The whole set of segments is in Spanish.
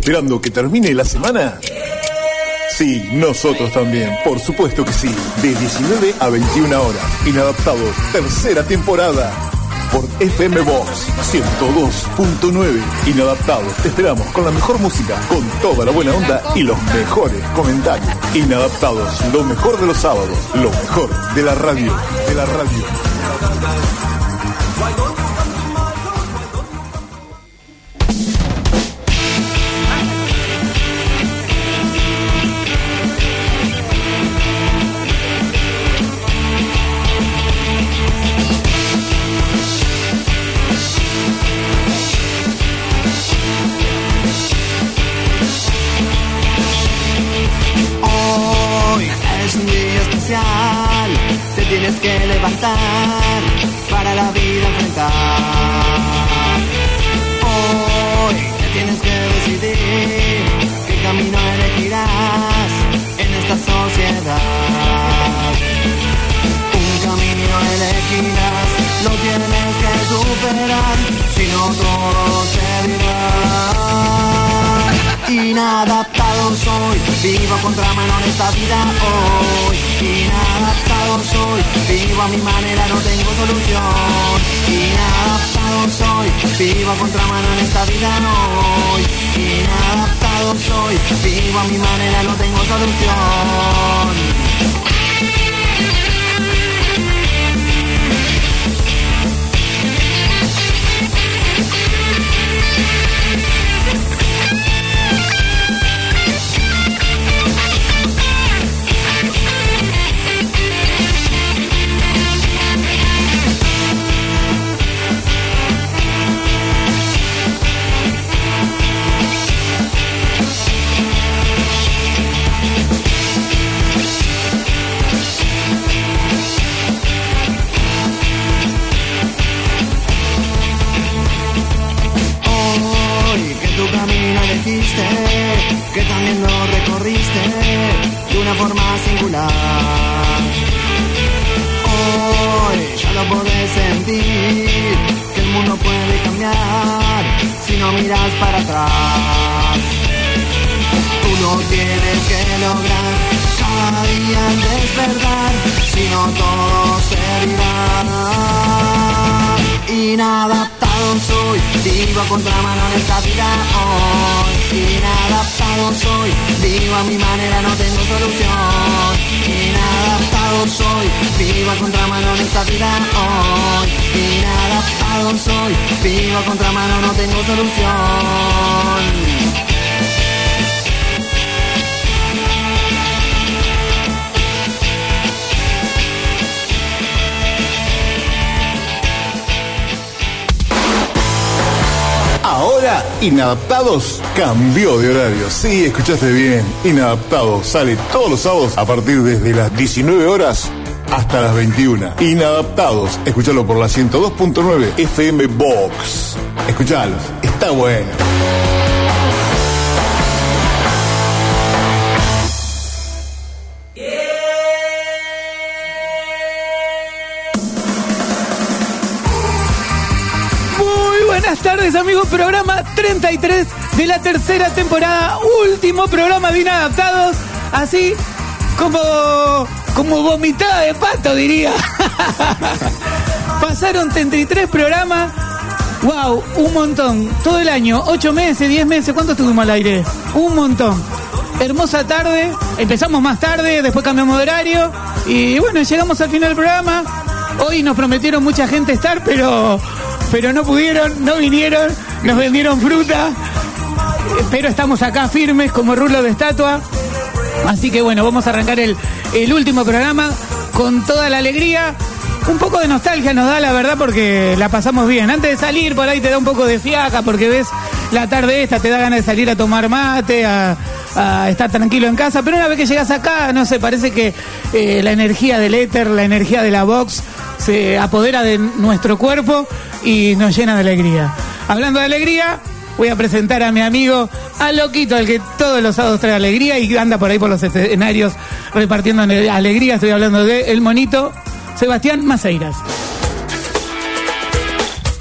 esperando que termine la semana? Sí, nosotros también, por supuesto que sí. De 19 a 21 horas. Inadaptados, tercera temporada. Por FM Box 102.9. Inadaptados, te esperamos con la mejor música, con toda la buena onda y los mejores comentarios. Inadaptados, lo mejor de los sábados, lo mejor de la radio, Te tienes que levantar para la vida enfrentar. Hoy te tienes que decidir qué camino elegirás en esta sociedad. Un camino elegirás, lo tienes que superar, si no todo se dirá. Inadaptado soy, vivo a contramano en esta vida hoy. Inadaptado soy, vivo a mi manera, no tengo solución. Inadaptado soy, vivo a contramano en esta vida hoy. Inadaptado soy, vivo a mi manera, no tengo solución. Que también lo recorriste de una forma singular. Hoy ya lo podés sentir, que el mundo puede cambiar si no miras para atrás. Tú lo tienes que lograr cada día al despertar, si no todo se dirá. Inadaptado soy, vivo a contramano en esta vida hoy. Inadaptado soy, vivo a mi manera, no tengo solución. Inadaptado soy, vivo a contramano en esta vida hoy. Inadaptado soy, vivo a contramano, no tengo solución. Ahora, Inadaptados cambió de horario. Sí, escuchaste bien. Inadaptados sale todos los sábados a partir desde las 19 horas hasta las 21. Inadaptados, escuchalo por la 102.9 FM Box. Escuchalos, está bueno. Buenas tardes, amigos. Programa 33 de la tercera temporada. Último programa de Inadaptados. Así como vomitada de pato, diría. Pasaron 33 programas. Wow, un montón. Todo el año, 8 meses, 10 meses. ¿Cuánto estuvimos al aire? Un montón. Hermosa tarde. Empezamos más tarde, después cambiamos de horario. Y bueno, llegamos al final del programa. Hoy nos prometieron mucha gente estar, pero no pudieron, no vinieron, nos vendieron fruta, pero estamos acá firmes como rulo de estatua. Así que bueno, vamos a arrancar el último programa con toda la alegría. Un poco de nostalgia nos da, la verdad, porque la pasamos bien. Antes de salir, por ahí te da un poco de fiaca, porque ves la tarde esta, te da ganas de salir a tomar mate, a estar tranquilo en casa. Pero una vez que llegas acá, no sé, parece que la energía del éter, la energía de la box se apodera de nuestro cuerpo y nos llena de alegría. Hablando de alegría, voy a presentar a mi amigo, a Loquito, al que todos los sábados trae alegría y anda por ahí por los escenarios repartiendo alegría. Estoy hablando de el monito Sebastián Maceiras.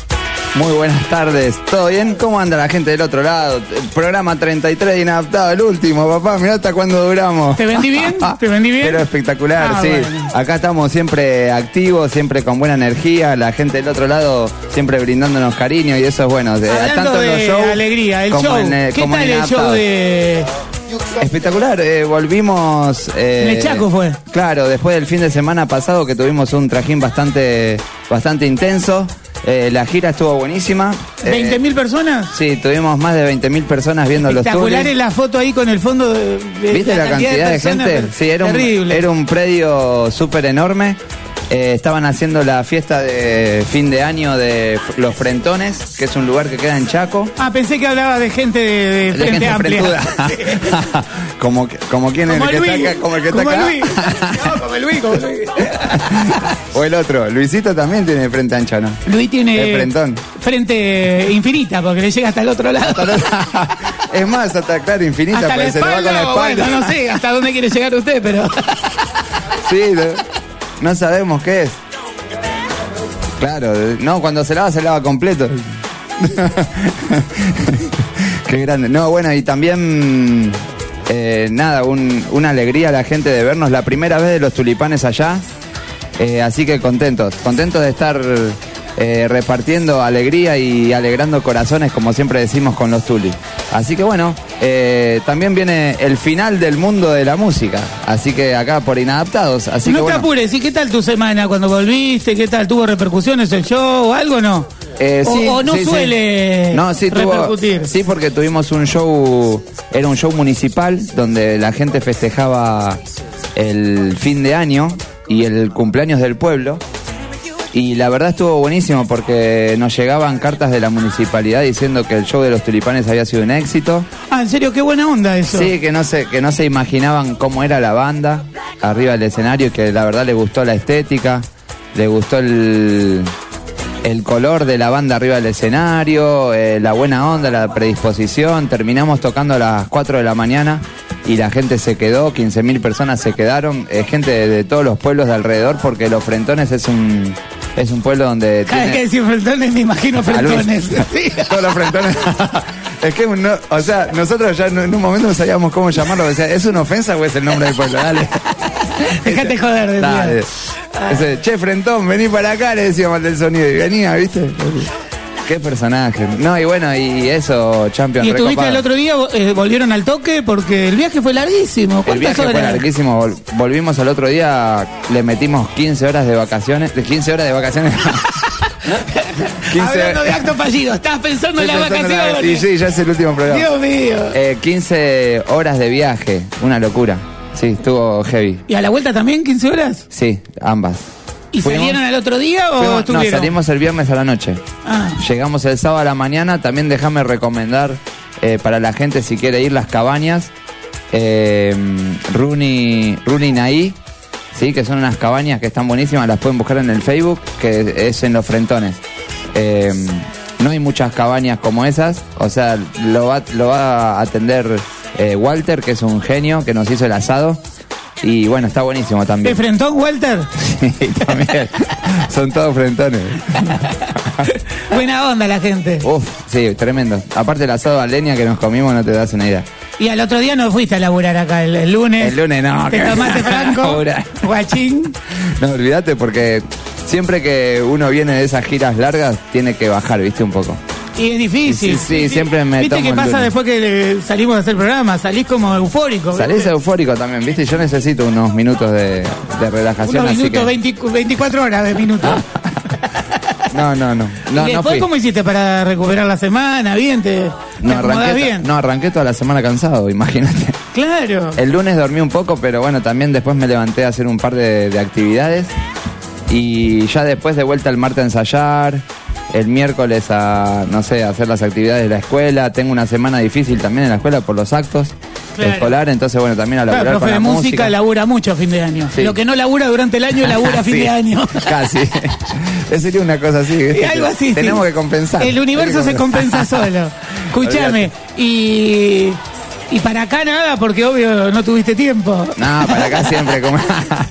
Muy buenas tardes, ¿todo bien? ¿Cómo anda la gente del otro lado? El programa 33 de Inadaptado, el último, papá, mirá hasta cuándo duramos. ¿Te vendí bien? ¿Te vendí bien? Pero espectacular, sí. Bueno. Acá estamos siempre activos, siempre con buena energía, la gente del otro lado siempre brindándonos cariño y eso es bueno. Hablando tanto en los de shows alegría, el como show. en, ¿Qué como tal en el show Inadaptados. de...? Espectacular, volvimos... En el Chaco fue. Claro, después del fin de semana pasado que tuvimos un trajín bastante intenso. La gira estuvo buenísima. ¿20.000 personas? Sí, tuvimos más de 20.000 personas viendo los tours. Espectacular en la foto ahí con el fondo de ¿Viste la cantidad de personas? gente? Sí, Terrible. era un predio súper enorme. Estaban haciendo la fiesta de fin de año de Los Frentones, que es un lugar que queda en Chaco. Ah, pensé que hablaba de gente de Frente gente Amplia. frentuda. como quién es Como el que Luis. está acá, como el que está Como acá. Luis. No, como Luis. O el otro, Luisito también tiene frente ancha, ¿no? Luis tiene El frentón. frente infinita, porque le llega hasta el otro lado. Es más, hasta claro, infinita, Hasta la porque se le va con la espalda, espalda. bueno, no sé hasta dónde quiere llegar usted, pero... Sí, no sabemos qué es. Claro, no, cuando se lava completo. Qué grande. No, bueno, y también, nada, una alegría a la gente de vernos. La primera vez de los Tulipanes allá. Así que contentos de estar repartiendo alegría y alegrando corazones, como siempre decimos con los Tulis. Así que bueno, también viene el final del mundo de la música. Así que acá por Inadaptados. Así No que te bueno. apures, ¿y qué tal tu semana cuando volviste? ¿Qué tal? ¿Tuvo repercusiones el show o algo no? Sí, o no sí, suele sí. No, sí, repercutir. Sí, porque tuvimos un show, era un show municipal donde la gente festejaba el fin de año y el cumpleaños del pueblo. Y la verdad estuvo buenísimo porque nos llegaban cartas de la municipalidad diciendo que el show de los Tulipanes había sido un éxito. Ah, en serio, qué buena onda eso. Sí, que no se imaginaban cómo era la banda arriba del escenario y que la verdad le gustó la estética, le gustó el color de la banda arriba del escenario, la buena onda, la predisposición. Terminamos tocando a las 4 de la mañana y la gente se quedó, 15.000 personas se quedaron, gente de todos los pueblos de alrededor, porque Los Frentones es un pueblo donde Cada vez que decís frentones me imagino frentones. Sí. todos los frentones. Es que, o sea, nosotros ya en un momento no sabíamos cómo llamarlo. O sea, ¿es una ofensa o es el nombre del pueblo? Dale. Déjate joder, decía. Dale. Ese, che, Frentón, vení para acá, le decíamos al del sonido. Y venía, ¿viste? Qué personaje. No, y bueno, y eso, Champions. ¿Y estuviste recopado. el otro día, volvieron al toque? Porque el viaje fue larguísimo. El ¿Cuántas viaje horas? fue larguísimo. Volvimos al otro día, le metimos 15 horas de vacaciones. 15 horas de vacaciones. 15 Hablando de acto fallido, estabas pensando en las Estoy pensando en la- vacaciones. Y sí, ya es el último programa. Dios mío. 15 horas de viaje, una locura. Sí, estuvo heavy. ¿Y a la vuelta también 15 horas? Sí, ambas. ¿Y Fuimos- salieron al otro día o No, estuvieron? salimos el viernes a la noche. Ah. Llegamos el sábado a la mañana. También déjame recomendar para la gente si quiere ir las cabañas. Runi Naí, ¿sí? Que son unas cabañas que están buenísimas. Las pueden buscar en el Facebook, que es en Los Frentones. No hay muchas cabañas como esas. O sea, lo va a atender Walter, que es un genio, que nos hizo el asado. Y bueno, está buenísimo ¿De también. frentón, Walter? Sí, también. Son todos frentones. Buena onda la gente. Uf, sí, tremendo. Aparte el asado a leña que nos comimos, no te das una idea. Y al otro día no fuiste a laburar acá, el lunes. El lunes no. Te que- tomaste franco, Laburar. guachín. No, olvídate porque siempre que uno viene de esas giras largas, tiene que bajar, ¿viste? Un poco. Y es difícil. Sí, siempre me ¿Viste tomo qué el pasa lunes. después que salimos a hacer programa? Salís como eufórico. Salís ¿viste? eufórico también, ¿viste? Yo necesito unos minutos de relajación, Unos así minutos, que... 24 horas de minutos. No. ¿Y No después fui. cómo hiciste para recuperar la semana? ¿Bien? ¿Te acomodás bien? No, arranqué toda la semana cansado, imagínate. Claro. El lunes dormí un poco, pero bueno, también después me levanté a hacer un par de actividades. Y ya después de vuelta el martes a ensayar, el miércoles a, no sé, a hacer las actividades de la escuela. Tengo una semana difícil también en la escuela por los actos Claro. escolares, entonces bueno, también a Claro, laburar el profe con de la música labura mucho a fin de año. Sí. Lo que no labura durante el año, labura a fin Sí, de año. Casi. Sería una cosa así, ¿viste? Y algo así. Tenemos sí. que compensar. El universo se compensa solo. Escúchame. Y para acá nada, porque obvio no tuviste tiempo. No, para acá siempre como...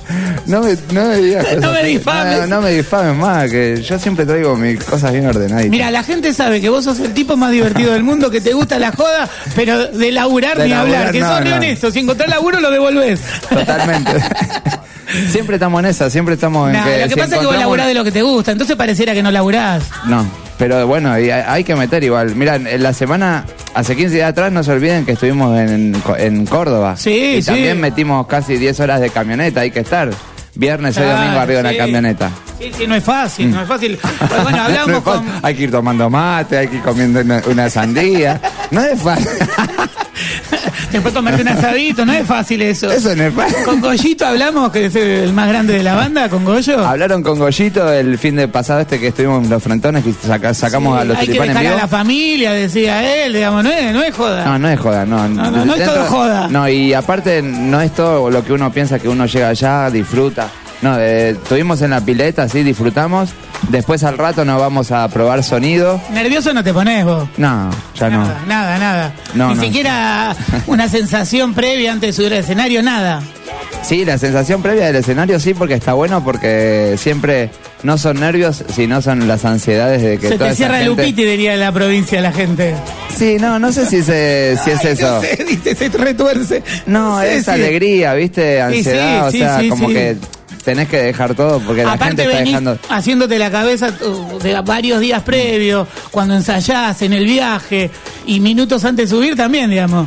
No me digas cosas No me así. difames. No me difames más, que yo siempre traigo mis cosas bien ordenadas. Mira, la gente sabe que vos sos el tipo más divertido del mundo, que te gusta la joda, pero de laburar De ni laburar, hablar, que no, sos re no. honesto. Si encontrás laburo, lo devolvés. Totalmente. Siempre estamos en esa, siempre estamos en Nah, que lo que si pasa es que vos encontramos- laburás de lo que te gusta, entonces pareciera que no laburás. No, pero bueno, y hay que meter igual. Mira, en la semana, hace 15 días atrás, no se olviden que estuvimos en Córdoba. Sí, y sí. también metimos casi 10 horas de camioneta, hay que estar. Viernes y Claro, domingo arriba de sí. una camioneta. Sí, no es fácil, no es fácil. Pero bueno, hablamos No es fácil. con... Hay que ir tomando mate, hay que ir comiendo una sandía. No es fácil. Después comerte un asadito, no es fácil eso. Eso no es fácil. Con Goyito hablamos, que es el más grande de la banda, con Goyo. Hablaron con Goyito el fin de pasado que estuvimos en Los Frontones, que sacamos Sí, a los hay que tulipanes dejar en a vivo. la familia, decía él, digamos, no es joda. No es joda, no. No es todo joda. No, y aparte no es todo lo que uno piensa, que uno llega allá, disfruta. No, estuvimos en la pileta, sí, disfrutamos. Después al rato nos vamos a probar sonido. Nervioso no te pones vos. No, ya no. Nada. No, Ni no. siquiera una sensación previa antes de subir al escenario, nada. Sí, la sensación previa del escenario sí, porque está bueno, porque siempre no son nervios, sino son las ansiedades de que Se toda te esa cierra el gente... Lupiti, diría la provincia la gente. Sí, no sé si es eso. No sé, dice, se retuerce. No, Sí, es sí. alegría, ¿viste? Ansiedad, sí, o sea, sí, como sí. que tenés que dejar todo porque la Aparte gente está venís dejando... haciéndote la cabeza de varios días previos, cuando ensayás, en el viaje, y minutos antes de subir también, digamos.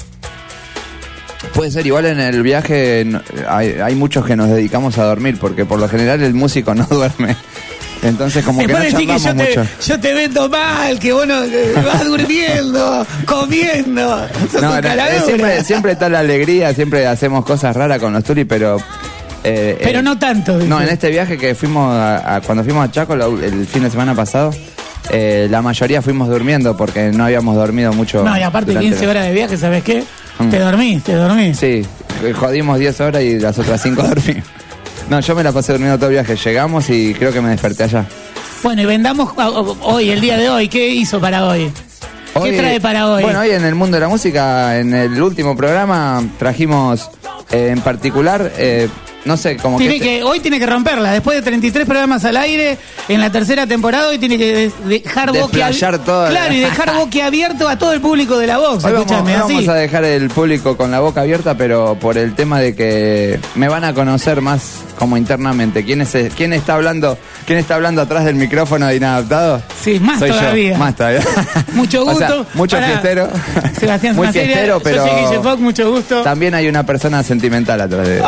Puede ser, igual en el viaje hay muchos que nos dedicamos a dormir, porque por lo general el músico no duerme. Entonces como que no Después decís charlamos que mucho. yo te vendo mal, que vos no, que vas durmiendo, comiendo. Sos un caradura. Siempre está la alegría, siempre hacemos cosas raras con los turis, pero... Pero no tanto. No, dice. en este viaje que fuimos cuando fuimos a Chaco el fin de semana pasado, la mayoría fuimos durmiendo porque no habíamos dormido mucho. No, y aparte durante 15 la- horas de viaje, ¿sabes qué? Te dormís. Sí, jodimos 10 horas y las otras 5 dormimos. No, yo me la pasé durmiendo todo el viaje. Llegamos y creo que me desperté allá. Bueno, y vendamos hoy, el día de hoy. ¿Qué hizo para hoy? ¿Qué trae para hoy? Bueno, hoy en el mundo de la música, en el último programa, trajimos en particular, no sé, como Hoy tiene que romperla. Después de 33 programas al aire, en la tercera temporada, hoy tiene que dejar Desplayar toda Claro, la- y dejar boquiabierto a todo el público de la Vox. Hoy Escúchame, así. vamos a dejar el público con la boca abierta, pero por el tema de que me van a conocer más como internamente. ¿Quién está hablando atrás del micrófono de Inadaptado? Sí, más Soy todavía. Yo, más todavía. Mucho O sea, gusto. mucho Pará. fiestero. Sebastián Muy Maceira, fiestero, pero yo soy Guille Fox, mucho gusto. también hay una persona sentimental atrás de él.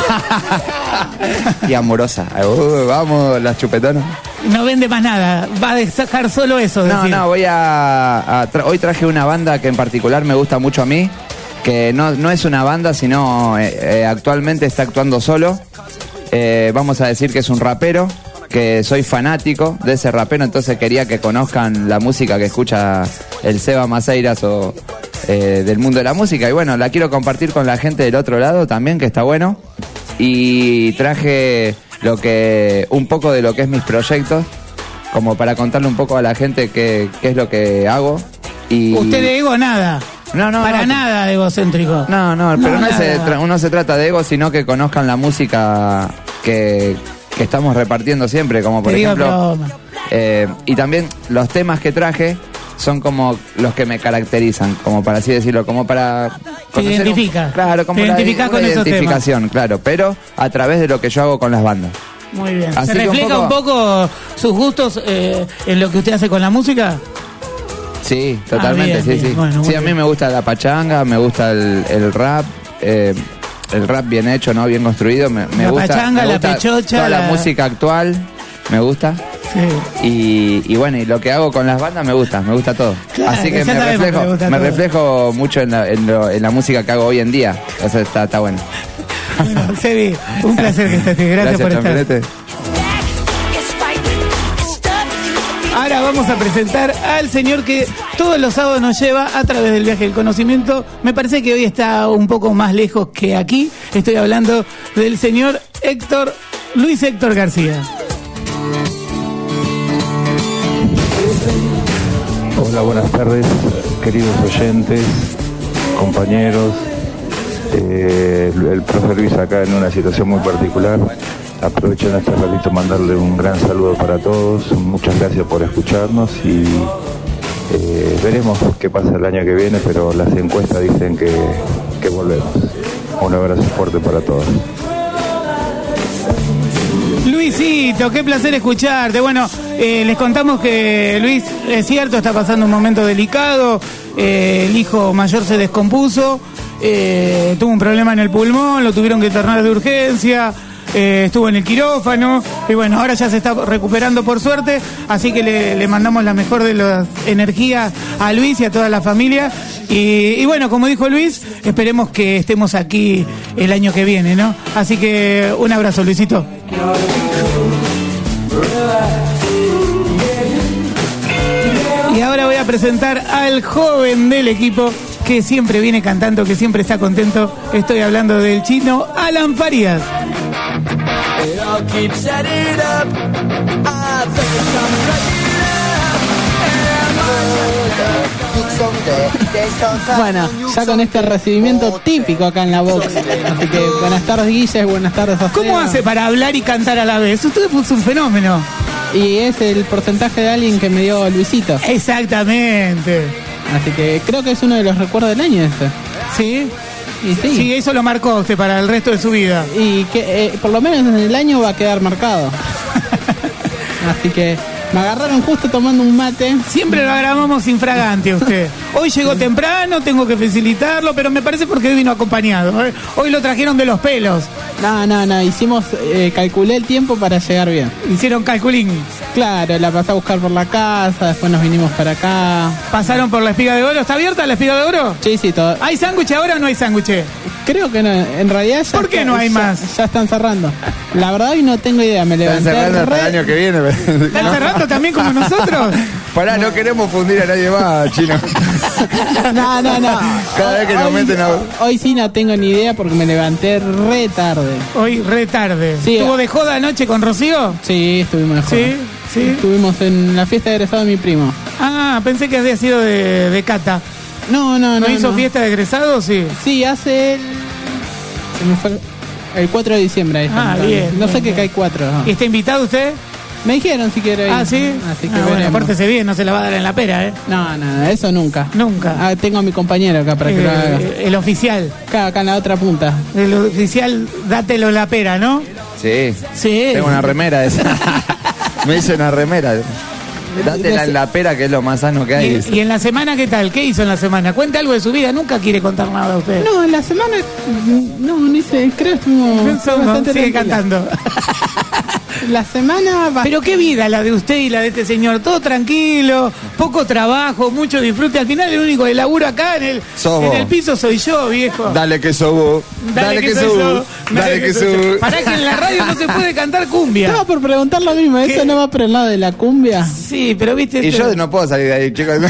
Y amorosa. Vamos, las chupetonas. No vende más nada. Va a dejar solo eso. No, decir. no, hoy traje una banda que en particular me gusta mucho a mí, que no es una banda, sino actualmente está actuando solo. Vamos a decir que es un rapero, que soy fanático de ese rapero, entonces quería que conozcan la música que escucha el Seba Maceiras o del mundo de la música. Y bueno, la quiero compartir con la gente del otro lado también, que está bueno. Y traje un poco de lo que es mis proyectos, como para contarle un poco a la gente qué es lo que hago. Y Usted de ego nada. No, Para no. nada egocéntrico. No, pero nada. no se trata de ego, sino que conozcan la música que estamos repartiendo siempre, como por Te digo ejemplo... broma. Y también los temas que traje son como los que me caracterizan, como para así decirlo, como para... Te conocer identifica. Claro, como Te una identificás con esos identificación, claro, pero a través de lo que yo hago con las bandas. Muy bien. Así ¿Se que refleja un poco sus gustos en lo que usted hace con la música? Sí, totalmente, bien, sí, bien. sí. Bueno, muy Sí, a mí bien. me gusta la pachanga, me gusta el rap, el rap bien hecho, ¿no? Bien construido. Me La gusta, pachanga, me la gusta pechocha, toda la la- música actual, me gusta. Sí. Y bueno, y lo que hago con las bandas me gusta todo. Claro, Así que ya me sabemos que le gusta me todo. reflejo mucho en la música que hago hoy en día. O sea, está bueno. Bueno, Sebi, un placer que estés aquí. Gracias por estar. Chamberete. Ahora vamos a presentar al señor que todos los sábados nos lleva a través del viaje del conocimiento. Me parece que hoy está un poco más lejos que aquí. Estoy hablando del señor Luis Héctor García. Hola, buenas tardes, queridos oyentes, compañeros. El profe Luis acá en una situación muy particular. Aprovecho en este ratito mandarle un gran saludo para todos. Muchas gracias por escucharnos y veremos qué pasa el año que viene, pero las encuestas dicen que volvemos. Un abrazo fuerte para todos. Luisito, qué placer escucharte. Bueno, les contamos que Luis, es cierto, está pasando un momento delicado. El hijo mayor se descompuso, tuvo un problema en el pulmón, lo tuvieron que internar de urgencia. Estuvo en el quirófano y bueno, ahora ya se está recuperando por suerte, así que le mandamos la mejor de las energías a Luis y a toda la familia y bueno, como dijo Luis, esperemos que estemos aquí el año que viene, ¿no? Así que un abrazo, Luisito. Y ahora voy a presentar al joven del equipo que siempre viene cantando, que siempre está contento. Estoy hablando del chino Alan Farías. Bueno, ya con este recibimiento típico acá en la box. Así que buenas tardes, Guille, buenas tardes a ustedes. ¿Cómo hace para hablar y cantar a la vez? Usted es un fenómeno. Y es el porcentaje de alguien que me dio Luisito. Exactamente. Así que creo que es uno de los recuerdos del año este. ¿Sí? Y sí. Sí, eso lo marcó usted para el resto de su vida. Y que por lo menos en el año va a quedar marcado. Así que me agarraron justo tomando un mate. Siempre lo grabamos infragante usted. Hoy llegó temprano, tengo que facilitarlo, pero me parece porque vino acompañado, ¿eh? Hoy lo trajeron de los pelos. No, hicimos, calculé el tiempo para llegar bien. Hicieron calculín. Claro, la pasé a buscar por la casa, después nos vinimos para acá. Pasaron por la Espiga de Oro. ¿Está abierta la Espiga de Oro? Sí, todo. ¿Hay sándwich ahora o no hay sándwich? Creo que no, en realidad ya. ¿Por qué no hay más? Ya están cerrando. La verdad hoy no tengo idea, me levanté. Están cerrando hasta el año que viene. ¿Están cerrando también como nosotros? Pará, no queremos fundir a nadie más, chino. No. Cada vez que nos meten a... Hoy sí no tengo ni idea porque me levanté re tarde. Hoy re tarde. Sí. ¿Estuvo de joda anoche con Rocío? Sí, estuvimos de joda. Sí. Estuvimos en la fiesta de egresado de mi primo. Ah, pensé que había sido de Cata. No. ¿No hizo fiesta de egresado? Sí. Sí, hace se me fue el 4 de diciembre. Ahí bien. No sé qué cae 4. ¿No? ¿Y está invitado usted? Me dijeron si quiere ir. Ah, ¿sí? Así que bueno, apórtese bien, no se la va a dar en la pera, ¿eh? No, eso nunca. Nunca. Tengo a mi compañero acá para que lo haga. El oficial. Acá en la otra punta. El oficial, dátelo en la pera, ¿no? Sí. Sí. Tengo una remera de esa. Me hice una remera. Dátela en la pera, que es lo más sano que hay. ¿Y en la semana qué tal? ¿Qué hizo en la semana? Cuente algo de su vida. Nunca quiere contar nada a usted. No, en la semana no hice. Creo que estuvo bastante sigue tranquila. Cantando. La semana... Pero qué vida la de usted y la de este señor. Todo tranquilo, poco trabajo, mucho disfrute. Al final el único que labura acá en el piso soy yo, viejo. Dale que sobo. Dale que sobo. Dale que sobo. Para que en la radio no se puede cantar cumbia. Estaba por preguntar lo mismo. ¿Eso no va por el lado de la cumbia? Sí, pero viste... Y yo no puedo salir de ahí, chicos.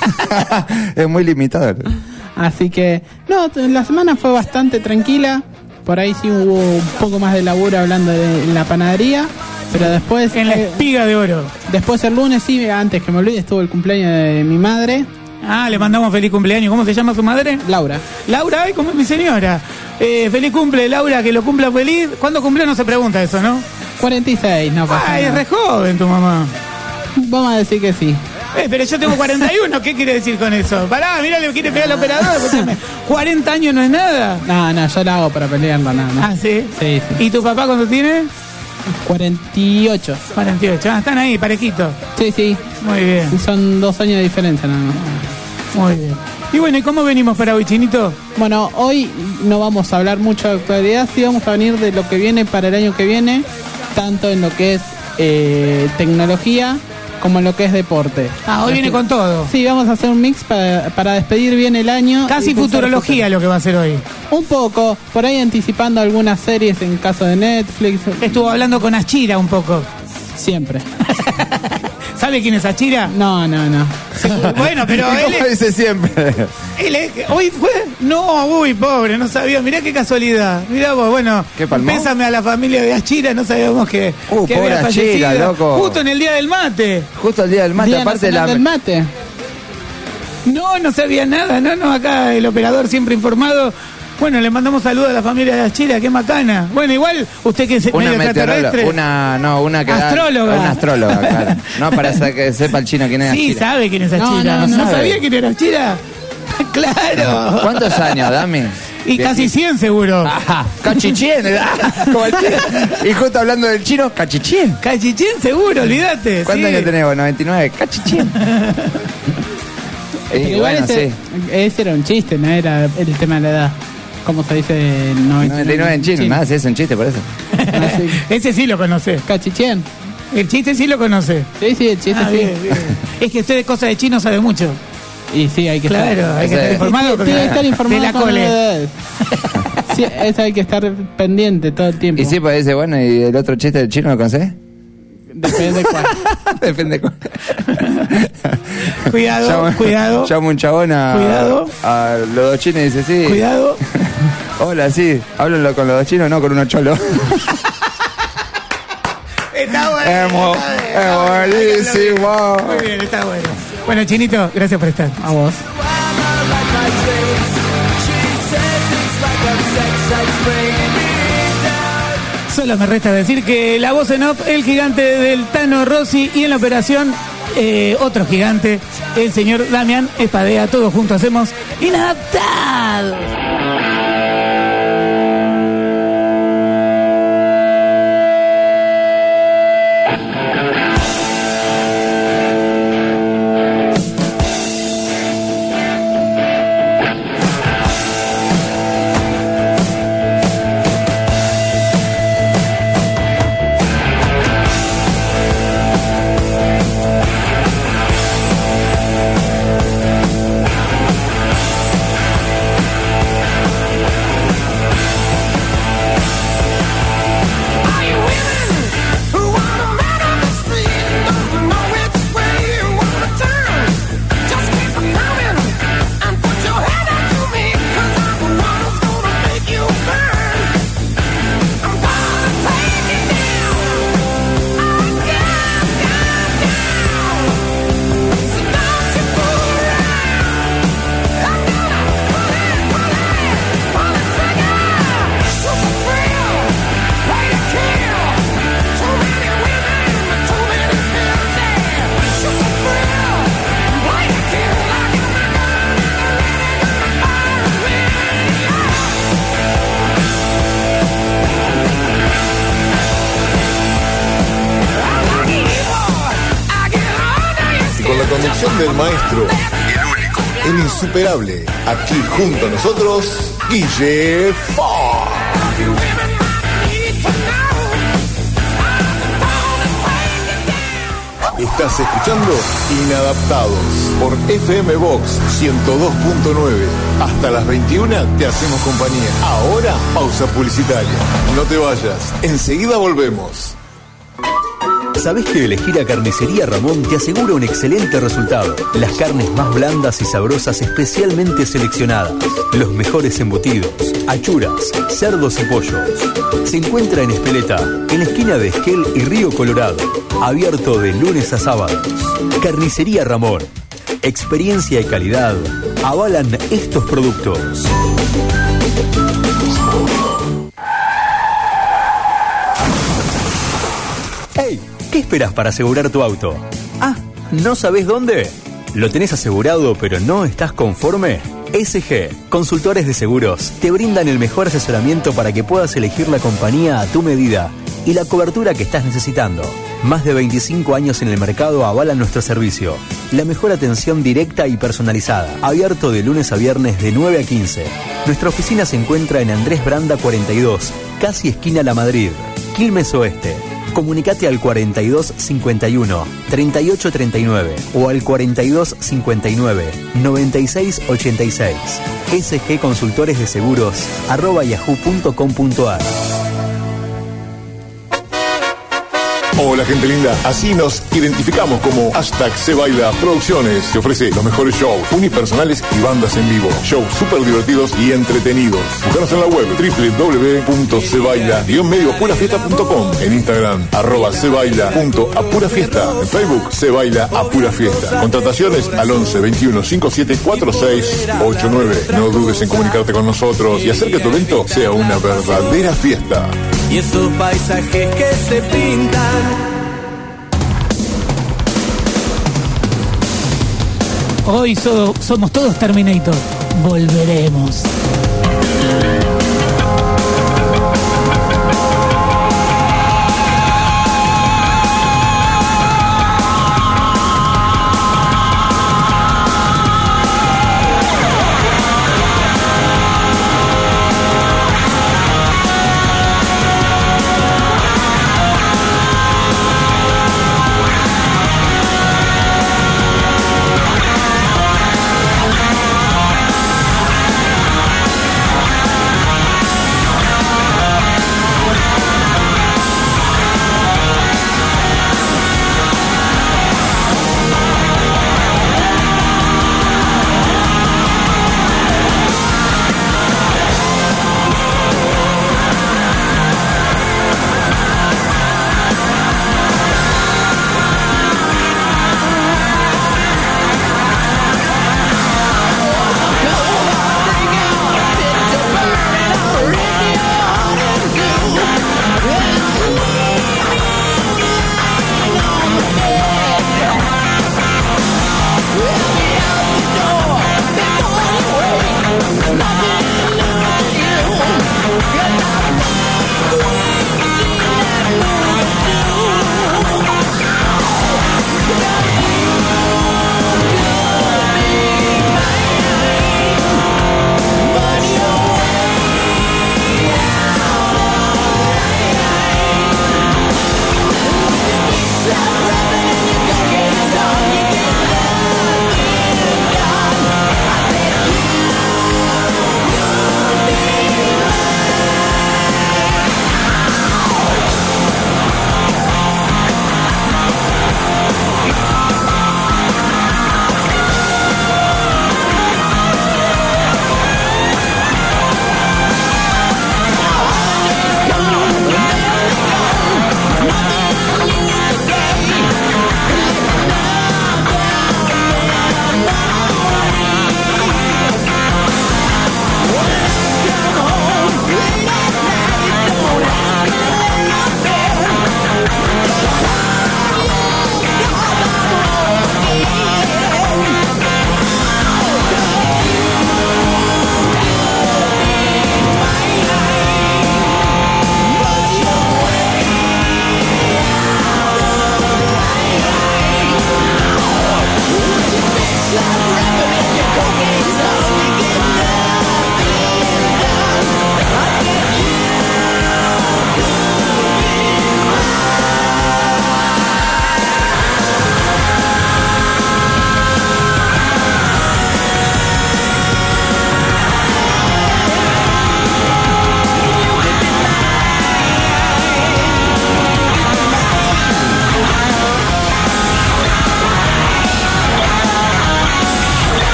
Es muy limitado. Así que... No, la semana fue bastante tranquila. Por ahí sí hubo un poco más de laburo hablando de la panadería. Pero después... En la Espiga de Oro. Después el lunes, sí, antes que me olvide, estuvo el cumpleaños de mi madre. Ah, le mandamos feliz cumpleaños. ¿Cómo se llama su madre? Laura. Laura, ay, como es mi señora. Feliz cumple, Laura, que lo cumpla feliz. ¿Cuándo cumplió? No se pregunta eso, ¿no? 46, no pasa nada. Ay, es re joven tu mamá. Vamos a decir que sí. Pero yo tengo 41, ¿qué quiere decir con eso? Pará, mirá, le quiere pegar al operador. Escuchame. 40 años no es nada. No, yo la hago para pelearla, nada más. Ah, ¿sí? Sí. ¿Y tu papá cuánto tiene? 48. 48, están ahí, parejitos. Sí. Muy bien. Son 2 años de diferencia nada más. Muy bien. Y bueno, ¿y cómo venimos para hoy, Chinito? Bueno, hoy no vamos a hablar mucho de actualidad, sí vamos a venir de lo que viene para el año que viene, tanto en lo que es tecnología como en lo que es deporte. Ah, hoy viene con todo. Sí, vamos a hacer un mix para despedir bien el año. Casi futurología lo que va a hacer hoy. Un poco, por ahí anticipando algunas series en caso de Netflix. Estuvo hablando con Achira un poco. Siempre. ¿Sabe quién es Achira? No. Bueno, pero él ¿Cómo dice siempre? ¿Hoy fue? No, uy, pobre, no sabía. Mirá qué casualidad. Mirá vos, bueno, ¿Qué palmó? pésame a la familia de Achira, no sabíamos que pobre había fallecido. Achira, loco. Justo en el día del mate. Justo el día del mate, Día aparte Nacional del mate. No sabía nada, no, acá el operador siempre informado. Bueno, le mandamos saludos a la familia de Achira, qué macana. Bueno, igual usted que es Una medio extraterrestre. una que Astróloga. Una astróloga, claro. No, para que sepa el chino quién es Sí, Achira. sabe quién es Achira. No, ¿No sabe. sabía quién era Achira? Claro. ¿Cuántos años, Dami? Y casi 100 seguro. Ajá, cachichén. Como el chino. Y justo hablando del chino, cachichén. Cachichén seguro, olvídate. ¿Cuántos sí. años tenés vos? 99, cachichén. Pero Y igual bueno, ese, sí. ese era un chiste, no era el tema de la edad. ¿Cómo se dice? 99 en chino, nada, sí, es un chiste por eso. Ah, sí. Ese sí lo conoce. Cachichén. El chiste sí lo conoce. Sí, el chiste Ah, sí. bien, bien. Es que usted de cosas de chino sabe mucho. Y sí, hay que Claro, estar. hay que Ese- estar informado. Tiene que estar informado de la con cole. novedades. Sí, eso hay que estar pendiente todo el tiempo. Y sí, pues dice, bueno, ¿y el otro chiste del chino lo conocés? Depende de cuál. Depende. Cuidado, cuidado. Llama un chabón Cuidado. a los dos chinos y dice, sí. Cuidado. Hola, sí. Háblenlo con los dos chinos, no con unos cholos. Está bueno. Es buenísimo. Muy bien, está bueno. Bueno, Chinito, gracias por estar. A vos. Solo me resta decir que la voz en off, el gigante del Tano Rossi, y en la operación, otro gigante, el señor Damián Espadea. Todos juntos hacemos Inadaptados. Con la conducción del maestro, el insuperable, aquí junto a nosotros, Guille Fa. Estás escuchando Inadaptados por FM Box 102.9. Hasta las 21 te hacemos compañía. Ahora, pausa publicitaria. No te vayas, enseguida volvemos. ¿Sabés que elegir a Carnicería Ramón te asegura un excelente resultado? Las carnes más blandas y sabrosas especialmente seleccionadas. Los mejores embutidos, achuras, cerdos y pollos. Se encuentra en Espeleta, en la esquina de Esquel y Río Colorado. Abierto de lunes a sábados. Carnicería Ramón. Experiencia y calidad avalan estos productos. ¡Hey! ¿Qué esperas para asegurar tu auto? Ah, ¿no sabés dónde? ¿Lo tenés asegurado pero no estás conforme? SG, Consultores de Seguros, te brindan el mejor asesoramiento para que puedas elegir la compañía a tu medida y la cobertura que estás necesitando. Más de 25 años en el mercado avalan nuestro servicio. La mejor atención directa y personalizada. Abierto de lunes a viernes de 9 a 15. Nuestra oficina se encuentra en Andrés Branda 42, casi esquina La Madrid, Quilmes Oeste. Comunicate al 4251 3839 o al 4259 9686. SG Consultores de Seguros @yahoo.com.ar. Hola gente linda, así nos identificamos como #SeBaila Producciones, que ofrece los mejores shows unipersonales y bandas en vivo. Shows súper divertidos y entretenidos. Búscanos en la web www.sebaila-apurafiesta.com, en Instagram @sebaila.apurafiesta, en Facebook Sebaila Apura Fiesta. Contrataciones al 11 21 57 46 89. No dudes en comunicarte con nosotros y hacer que tu evento sea una verdadera fiesta. Y esos paisajes que se pintan. Hoy somos todos Terminator. Volveremos.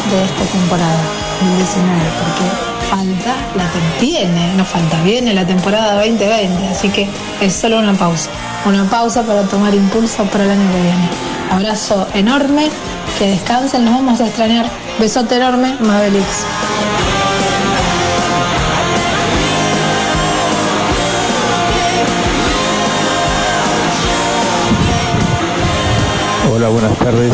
de esta temporada, el 19, porque nos falta, viene la temporada 2020, así que es solo una pausa para tomar impulso para el año que viene. Abrazo enorme, que descansen, nos vamos a extrañar. Besote enorme, Mabelix. Hola, buenas tardes.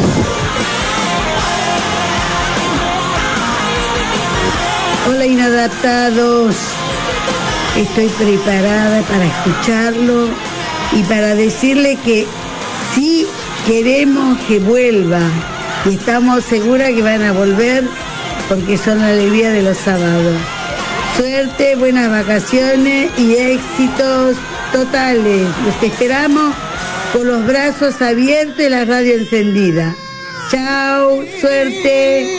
Hola, inadaptados. Estoy preparada para escucharlo y para decirle que sí queremos que vuelva y estamos seguras que van a volver porque son la alegría de los sábados. Suerte, buenas vacaciones y éxitos totales. Los esperamos con los brazos abiertos y la radio encendida. Chao, suerte.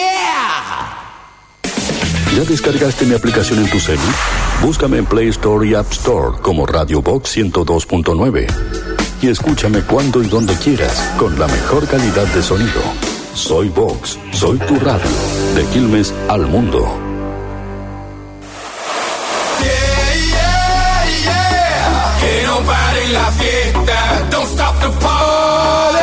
¿Ya descargaste mi aplicación en tu celu? Búscame en Play Store y App Store como Radio Box 102.9 y escúchame cuando y donde quieras con la mejor calidad de sonido. Soy Vox, soy tu radio, de Quilmes al mundo. Que no pare la fiesta, don't stop the party.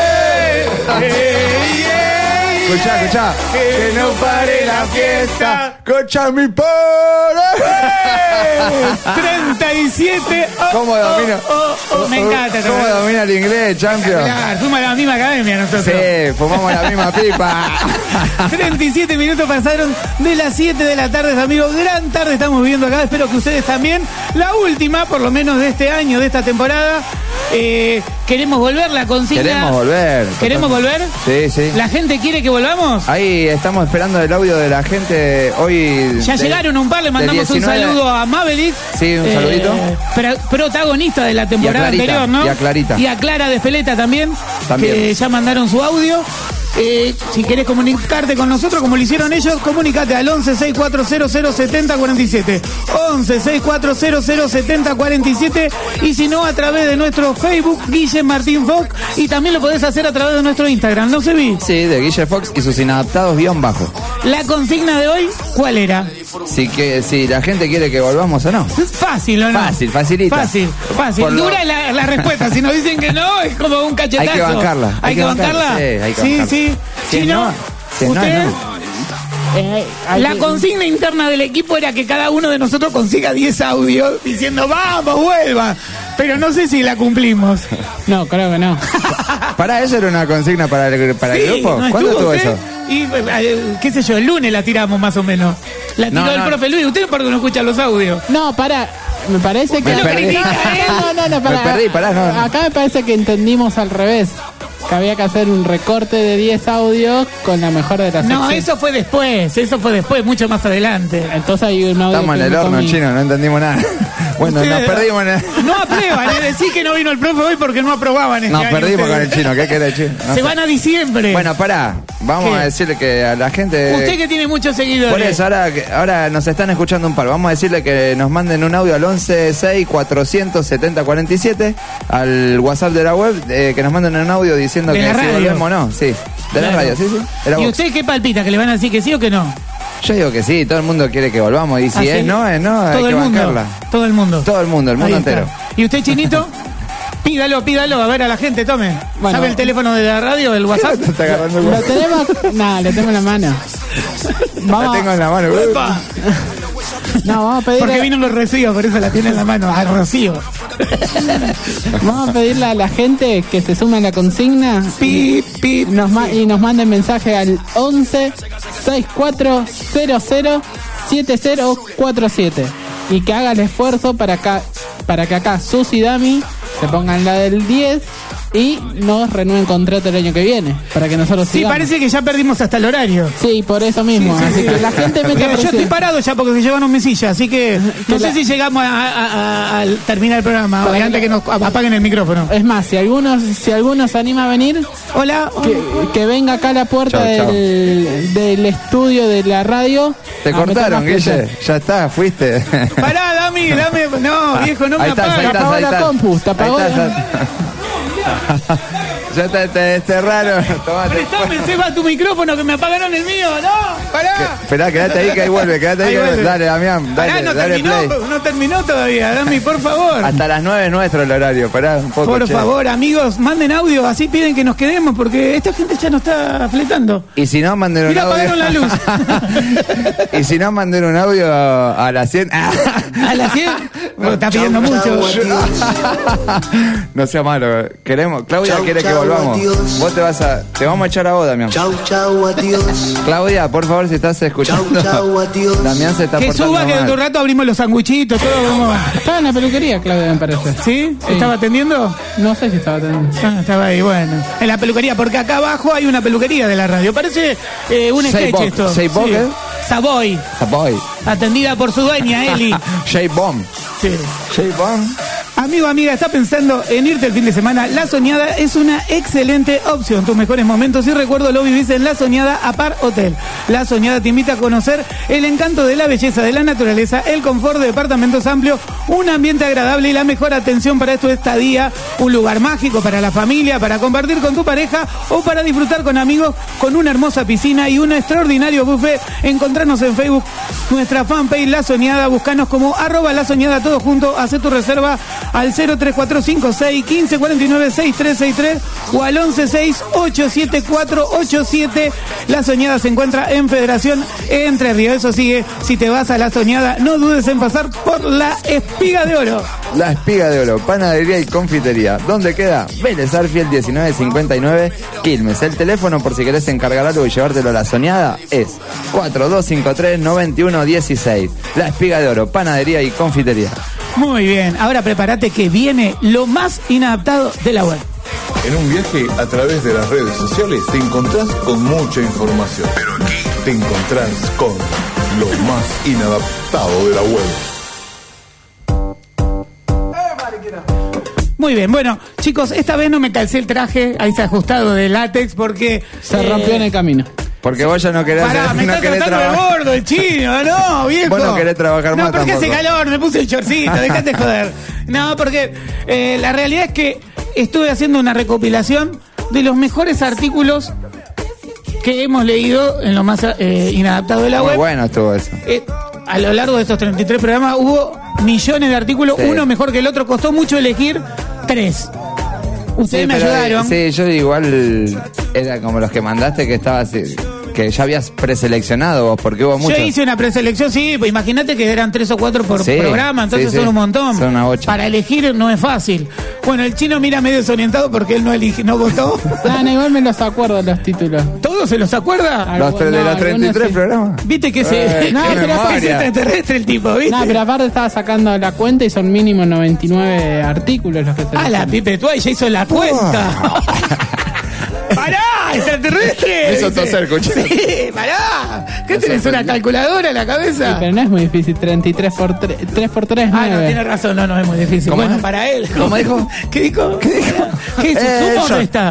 Escuchá. Que no pare la fiesta. Escucha mi padre. 37. ¿Cómo domina? Me encanta. ¿Cómo domina el inglés, champion? Claro, fuimos a la misma academia nosotros. Sí, fumamos la misma pipa. 37 minutos pasaron de las 7 de la tarde, amigos. Gran tarde estamos viviendo acá. Espero que ustedes también. La última, por lo menos de este año, de esta temporada. Queremos volver, la consigna. ¿Queremos volver? Sí. ¿La gente quiere que volvamos? Ahí estamos esperando el audio de la gente hoy. Ya llegaron un par, le mandamos un saludo a Mabelix. Sí, un saludito. Protagonista de la temporada anterior, ¿no? Y a Clarita. Y a Clara de Espeleta también. Que ya mandaron su audio. Si querés comunicarte con nosotros como lo hicieron ellos, comunicate al 11-6400-7047 11-6400-7047 y si no a través de nuestro Facebook Guille Martín Fox y también lo podés hacer a través de nuestro Instagram, ¿no se vi? Sí, de Guille Fox y sus inadaptados _ La consigna de hoy, ¿cuál era? Si la gente quiere que volvamos o no. Fácil, ¿o no? Facilita. Fácil. Dura la respuesta. Si nos dicen que no, es como un cachetazo. Hay que bancarla. ¿Hay que bancarla? Sí, hay que bancarla. Sí. Si no, usted... La consigna interna del equipo era que cada uno de nosotros consiga 10 audios diciendo vamos, vuelva. Pero no sé si la cumplimos. No, creo que no. ¿Para eso era una consigna para el grupo? ¿No ¿Cuándo estuvo usted? eso? Y qué sé yo, el lunes la tiramos más o menos. La tiró el profe Luis. ¿Usted por qué no escucha los audios? No, me parece que... lo critica él. No. Acá me parece que entendimos al revés. Que había que hacer un recorte de 10 audios con la mejor de las No, eso fue después, mucho más adelante. Entonces hay un audio. Estamos en el horno, chino, no entendimos nada. Bueno, Ustedes nos perdimos. No aprueban, decir que no vino el profe hoy porque no aprobaban este Nos año perdimos ustedes. con el chino, ¿qué querés, chino? No Se sé. van a diciembre. Bueno, pará, vamos a decirle que a la gente... Usted que tiene muchos seguidores. Por eso, ahora nos están escuchando un par. Vamos a decirle que nos manden un audio al 11-6400-7047 al WhatsApp de la web, que nos manden un audio diciendo de que la si radio. volvemos o no. Sí, de la radio, sí. ¿Y usted qué palpita? ¿Que le van a decir que sí o que no? Yo digo que sí, todo el mundo quiere que volvamos. Y si es no, hay que bancarla. Todo el mundo. El mundo entero. ¿Y usted, Chinito? Pídalo, a ver a la gente, tome. Bueno. ¿Sabe el teléfono de la radio, el WhatsApp? Lo tenemos... No, lo tengo en la mano. La tengo en la mano. ¡Epa! No, vamos a pedirle... Porque vino los Rocío, por eso la tiene en la mano. A Rocío. Vamos a pedirle a la gente que se sume a la consigna y nos manden mensaje al 11-6400-7047 y que haga el esfuerzo para que acá Susi y Dami se pongan la del 10 y nos renueven contrato el año que viene para que nosotros sigamos. Parece que ya perdimos hasta el horario. Sí, por eso mismo. Así que la gente mete Yo estoy parado ya porque se llevaron mi silla, así que no sé si llegamos a terminar el programa antes que nos apaguen el micrófono. Es más, si alguno se anima a venir, hola, que venga acá a la puerta del estudio de la radio. Te cortaron, Guille. Ya está, fuiste. Pará, dame. No, viejo, no me apagues. Te apagó la compu. Te apagó Ya te desterraron. Tomate. Prestame, Seba, tu micrófono que me apagaron el mío, ¿no? Pará. Esperá, quédate ahí que ahí vuelve, quédate ahí. Vuelve. Dale, Damián, Pará, dale, no dale terminó, play. no terminó todavía, Dami, por favor. Hasta las 9 es nuestro el horario, pará un poco. Por che. favor, amigos, manden audio, así piden que nos quedemos, porque esta gente ya no está fletando. Y si no, manden un Mira, audio. apagaron la luz. Y si no, manden un audio a las 100. ¿A las 100? Bueno, está pidiendo mucho. No sea malo. Queremos, Claudia Chau, quiere que chau, volvamos. adiós. Vos te vamos a echar a vos, Damián. Chau, chau, adiós. Claudia, por favor, si estás escuchando. Chau, chau, adiós. Damián se está Que portando suba, que mal. de un rato abrimos los sanguchitos, todo como... Estaba en la peluquería, Claudia, me parece. ¿Sí? Sí. ¿Estaba atendiendo? No sé si estaba atendiendo. Ah, estaba ahí, bueno. En la peluquería, porque acá abajo hay una peluquería de la radio. Parece un sketch Seibok. esto. Seibok, ¿eh? Savoy, Zapoy. atendida por su dueña, Eli. J-Bomb. Sí. J-Bomb. Amigo, amiga, ¿está pensando en irte el fin de semana? La Soñada es una excelente opción. Tus mejores momentos y recuerdos lo vivís en La Soñada Apart Hotel. La Soñada te invita a conocer el encanto de la belleza de la naturaleza, el confort de departamentos amplios, un ambiente agradable y la mejor atención para tu estadía. Un lugar mágico para la familia, para compartir con tu pareja o para disfrutar con amigos con una hermosa piscina y un extraordinario buffet. Encontrarnos en Facebook, nuestra fanpage La Soñada, buscanos como @LaSoñada todo junto, haz tu reserva al 03456 1549 6363 o al 116-87487. La Soñada se encuentra en Federación Entre Ríos. Eso sigue, si te vas a La Soñada, no dudes en pasar por la Espiga de Oro. La Espiga de Oro, panadería y confitería. ¿Dónde queda? Vélez Arfiel 1959, Quilmes. El teléfono por si querés encargar algo y llevártelo a La Soñada es 4253-9116. La Espiga de Oro, panadería y confitería. Muy bien, ahora prepárate que viene lo más inadaptado de la web. En un viaje a través de las redes sociales te encontrás con mucha información. Pero aquí te encontrás con lo más inadaptado de la web. Muy bien, bueno, chicos, esta vez no me calcé el traje, ahí se ha ajustado de látex porque... Se rompió en el camino. Porque vos ya no querés, Pará, me no está querés tratando de trabajar. gordo el chino, no, viejo. Vos no querés trabajar no, más porque hace tampoco. calor, me puse el chorcito, dejate joder. No, porque la realidad es que estuve haciendo una recopilación de los mejores artículos que hemos leído en lo más inadaptado de la Muy web. bueno estuvo eso. A lo largo de estos 33 programas hubo millones de artículos, Sí. uno mejor que el otro, costó mucho elegir 3. Ustedes Sí, me pero, ayudaron. Sí, yo igual era como los que mandaste que estabas, que ya habías preseleccionado vos, porque hubo muchos. Yo hice una preselección, sí, pues imagínate que eran 3 o 4 por Sí, programa, entonces sí, son sí. un montón. Son una bocha. Para elegir no es fácil. Bueno, el chino mira medio desorientado porque él no votó. No, igual me los acuerdo los títulos. ¿Todos se los acuerda? Los de los 33 sí. programas. Viste que no, que pero es extraterrestre el tipo, ¿viste? No, pero aparte estaba sacando la cuenta y son mínimo 99 artículos los que se Ah, la Pipe Tuay ya hizo la cuenta. ¡Pará, extraterrestre! Me hizo Dice. toser, escuché. Sí, pará. ¿Qué tenés, una calculadora en la cabeza? pero no es muy difícil, 33 por 3, 3 por 3, Ah, 9. no, tiene razón, no es muy difícil. ¿Cómo Bueno, es? para él. ¿Cómo dijo? ¿Qué dijo? ¿Qué dijo? ¿Qué hizo? ¿Sumo o resta?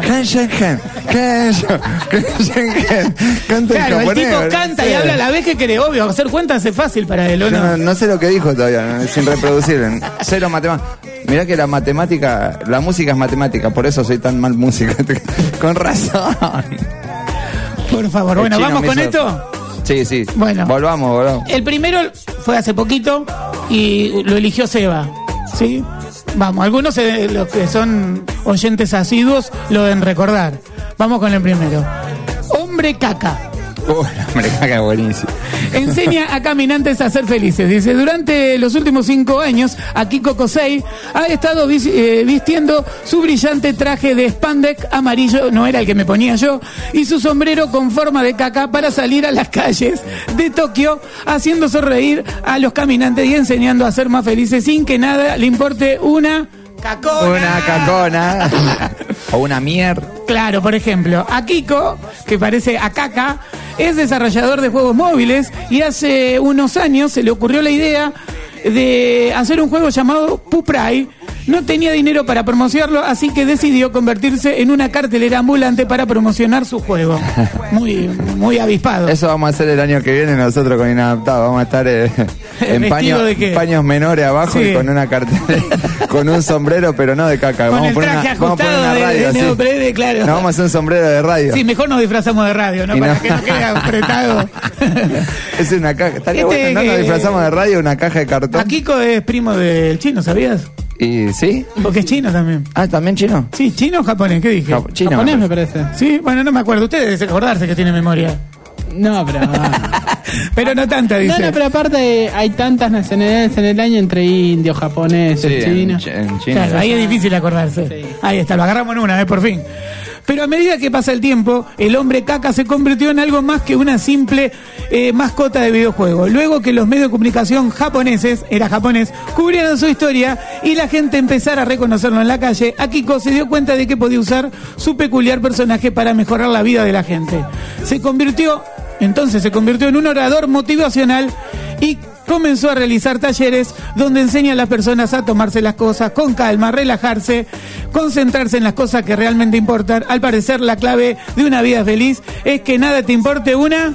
Canta Claro, el japonés, tipo no canta y sé. habla a la vez que quiere, obvio. Hacer cuentas es fácil para él, ¿o Yo no? no sé lo que dijo todavía, no, es irreproducible. Cero matemática. Mirá que la matemática, la música es matemática, por eso soy tan mal músico. Con razón. Por favor, bueno, El chino ¿vamos me con hizo- esto? Sí, sí. Bueno. Volvamos. El primero fue hace poquito y lo eligió Seba, ¿sí? Vamos, algunos los que son oyentes asiduos lo deben recordar. Vamos con el primero. Hombre caca. Me caga buenísimo. Enseña a caminantes a ser felices. Dice, durante los últimos 5 años, Akiko Kosei ha estado vistiendo su brillante traje de spandex amarillo, no era el que me ponía yo, y su sombrero con forma de caca para salir a las calles de Tokio, haciendo sonreír a los caminantes y enseñando a ser más felices sin que nada le importe una cacona. Una cacona. O una mierda. Claro, por ejemplo, Akiko, que parece a caca, es desarrollador de juegos móviles y hace unos años se le ocurrió la idea de hacer un juego llamado Pupray, no tenía dinero para promocionarlo, así que decidió convertirse en una cartelera ambulante para promocionar su juego. Muy avispado. Eso vamos a hacer el año que viene nosotros con Inadaptados. Vamos a estar en paños menores abajo y con una cartelera, con un sombrero, pero no de caca. Con vamos el traje vamos a poner una radio, de neoprene, claro. No, vamos a hacer un sombrero de radio. Sí, mejor nos disfrazamos de radio, ¿no? Para que no quede apretado. Es una caja. Estaría bueno, ¿no? Nos disfrazamos de radio, una caja de cartón. A Kiko es primo del chino, ¿sabías? ¿Y sí? Porque es chino también. Ah, ¿también chino? Sí, chino o japonés, ¿qué dije? Chino. Japonés me parece. Sí, bueno, no me acuerdo. Usted debe acordarse que tiene memoria. No, pero... pero no tanta, dice. No, pero aparte hay tantas nacionalidades en el año entre indios, japoneses, chinos. En China. Claro, ahí es difícil acordarse. Sí. Ahí está, lo agarramos en una, por fin. Pero a medida que pasa el tiempo, el hombre caca se convirtió en algo más que una simple mascota de videojuego. Luego que los medios de comunicación japoneses, era japonés, cubrieron su historia y la gente empezara a reconocerlo en la calle, Akiko se dio cuenta de que podía usar su peculiar personaje para mejorar la vida de la gente. Entonces se convirtió en un orador motivacional y comenzó a realizar talleres donde enseña a las personas a tomarse las cosas con calma, relajarse, concentrarse en las cosas que realmente importan. Al parecer, la clave de una vida feliz es que nada te importe una...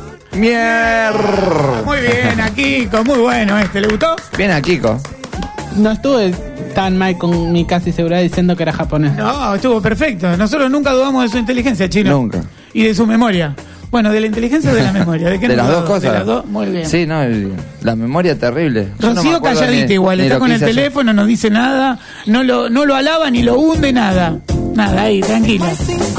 ¡Mierda! Muy bien, Akiko, muy bueno ¿le gustó? Bien, Akiko. No estuve tan mal con mi casi seguridad diciendo que era japonés. No, estuvo perfecto. Nosotros nunca dudamos de su inteligencia, chino. Nunca. Y de su memoria. Bueno, de la inteligencia o de la memoria. ¿De qué de las dos cosas. De las dos, muy bien. Sí, no, la memoria terrible. Rocío calladita igual, está con el teléfono, no dice nada, no lo alaba ni lo hunde, nada. Nada, ahí, tranquila.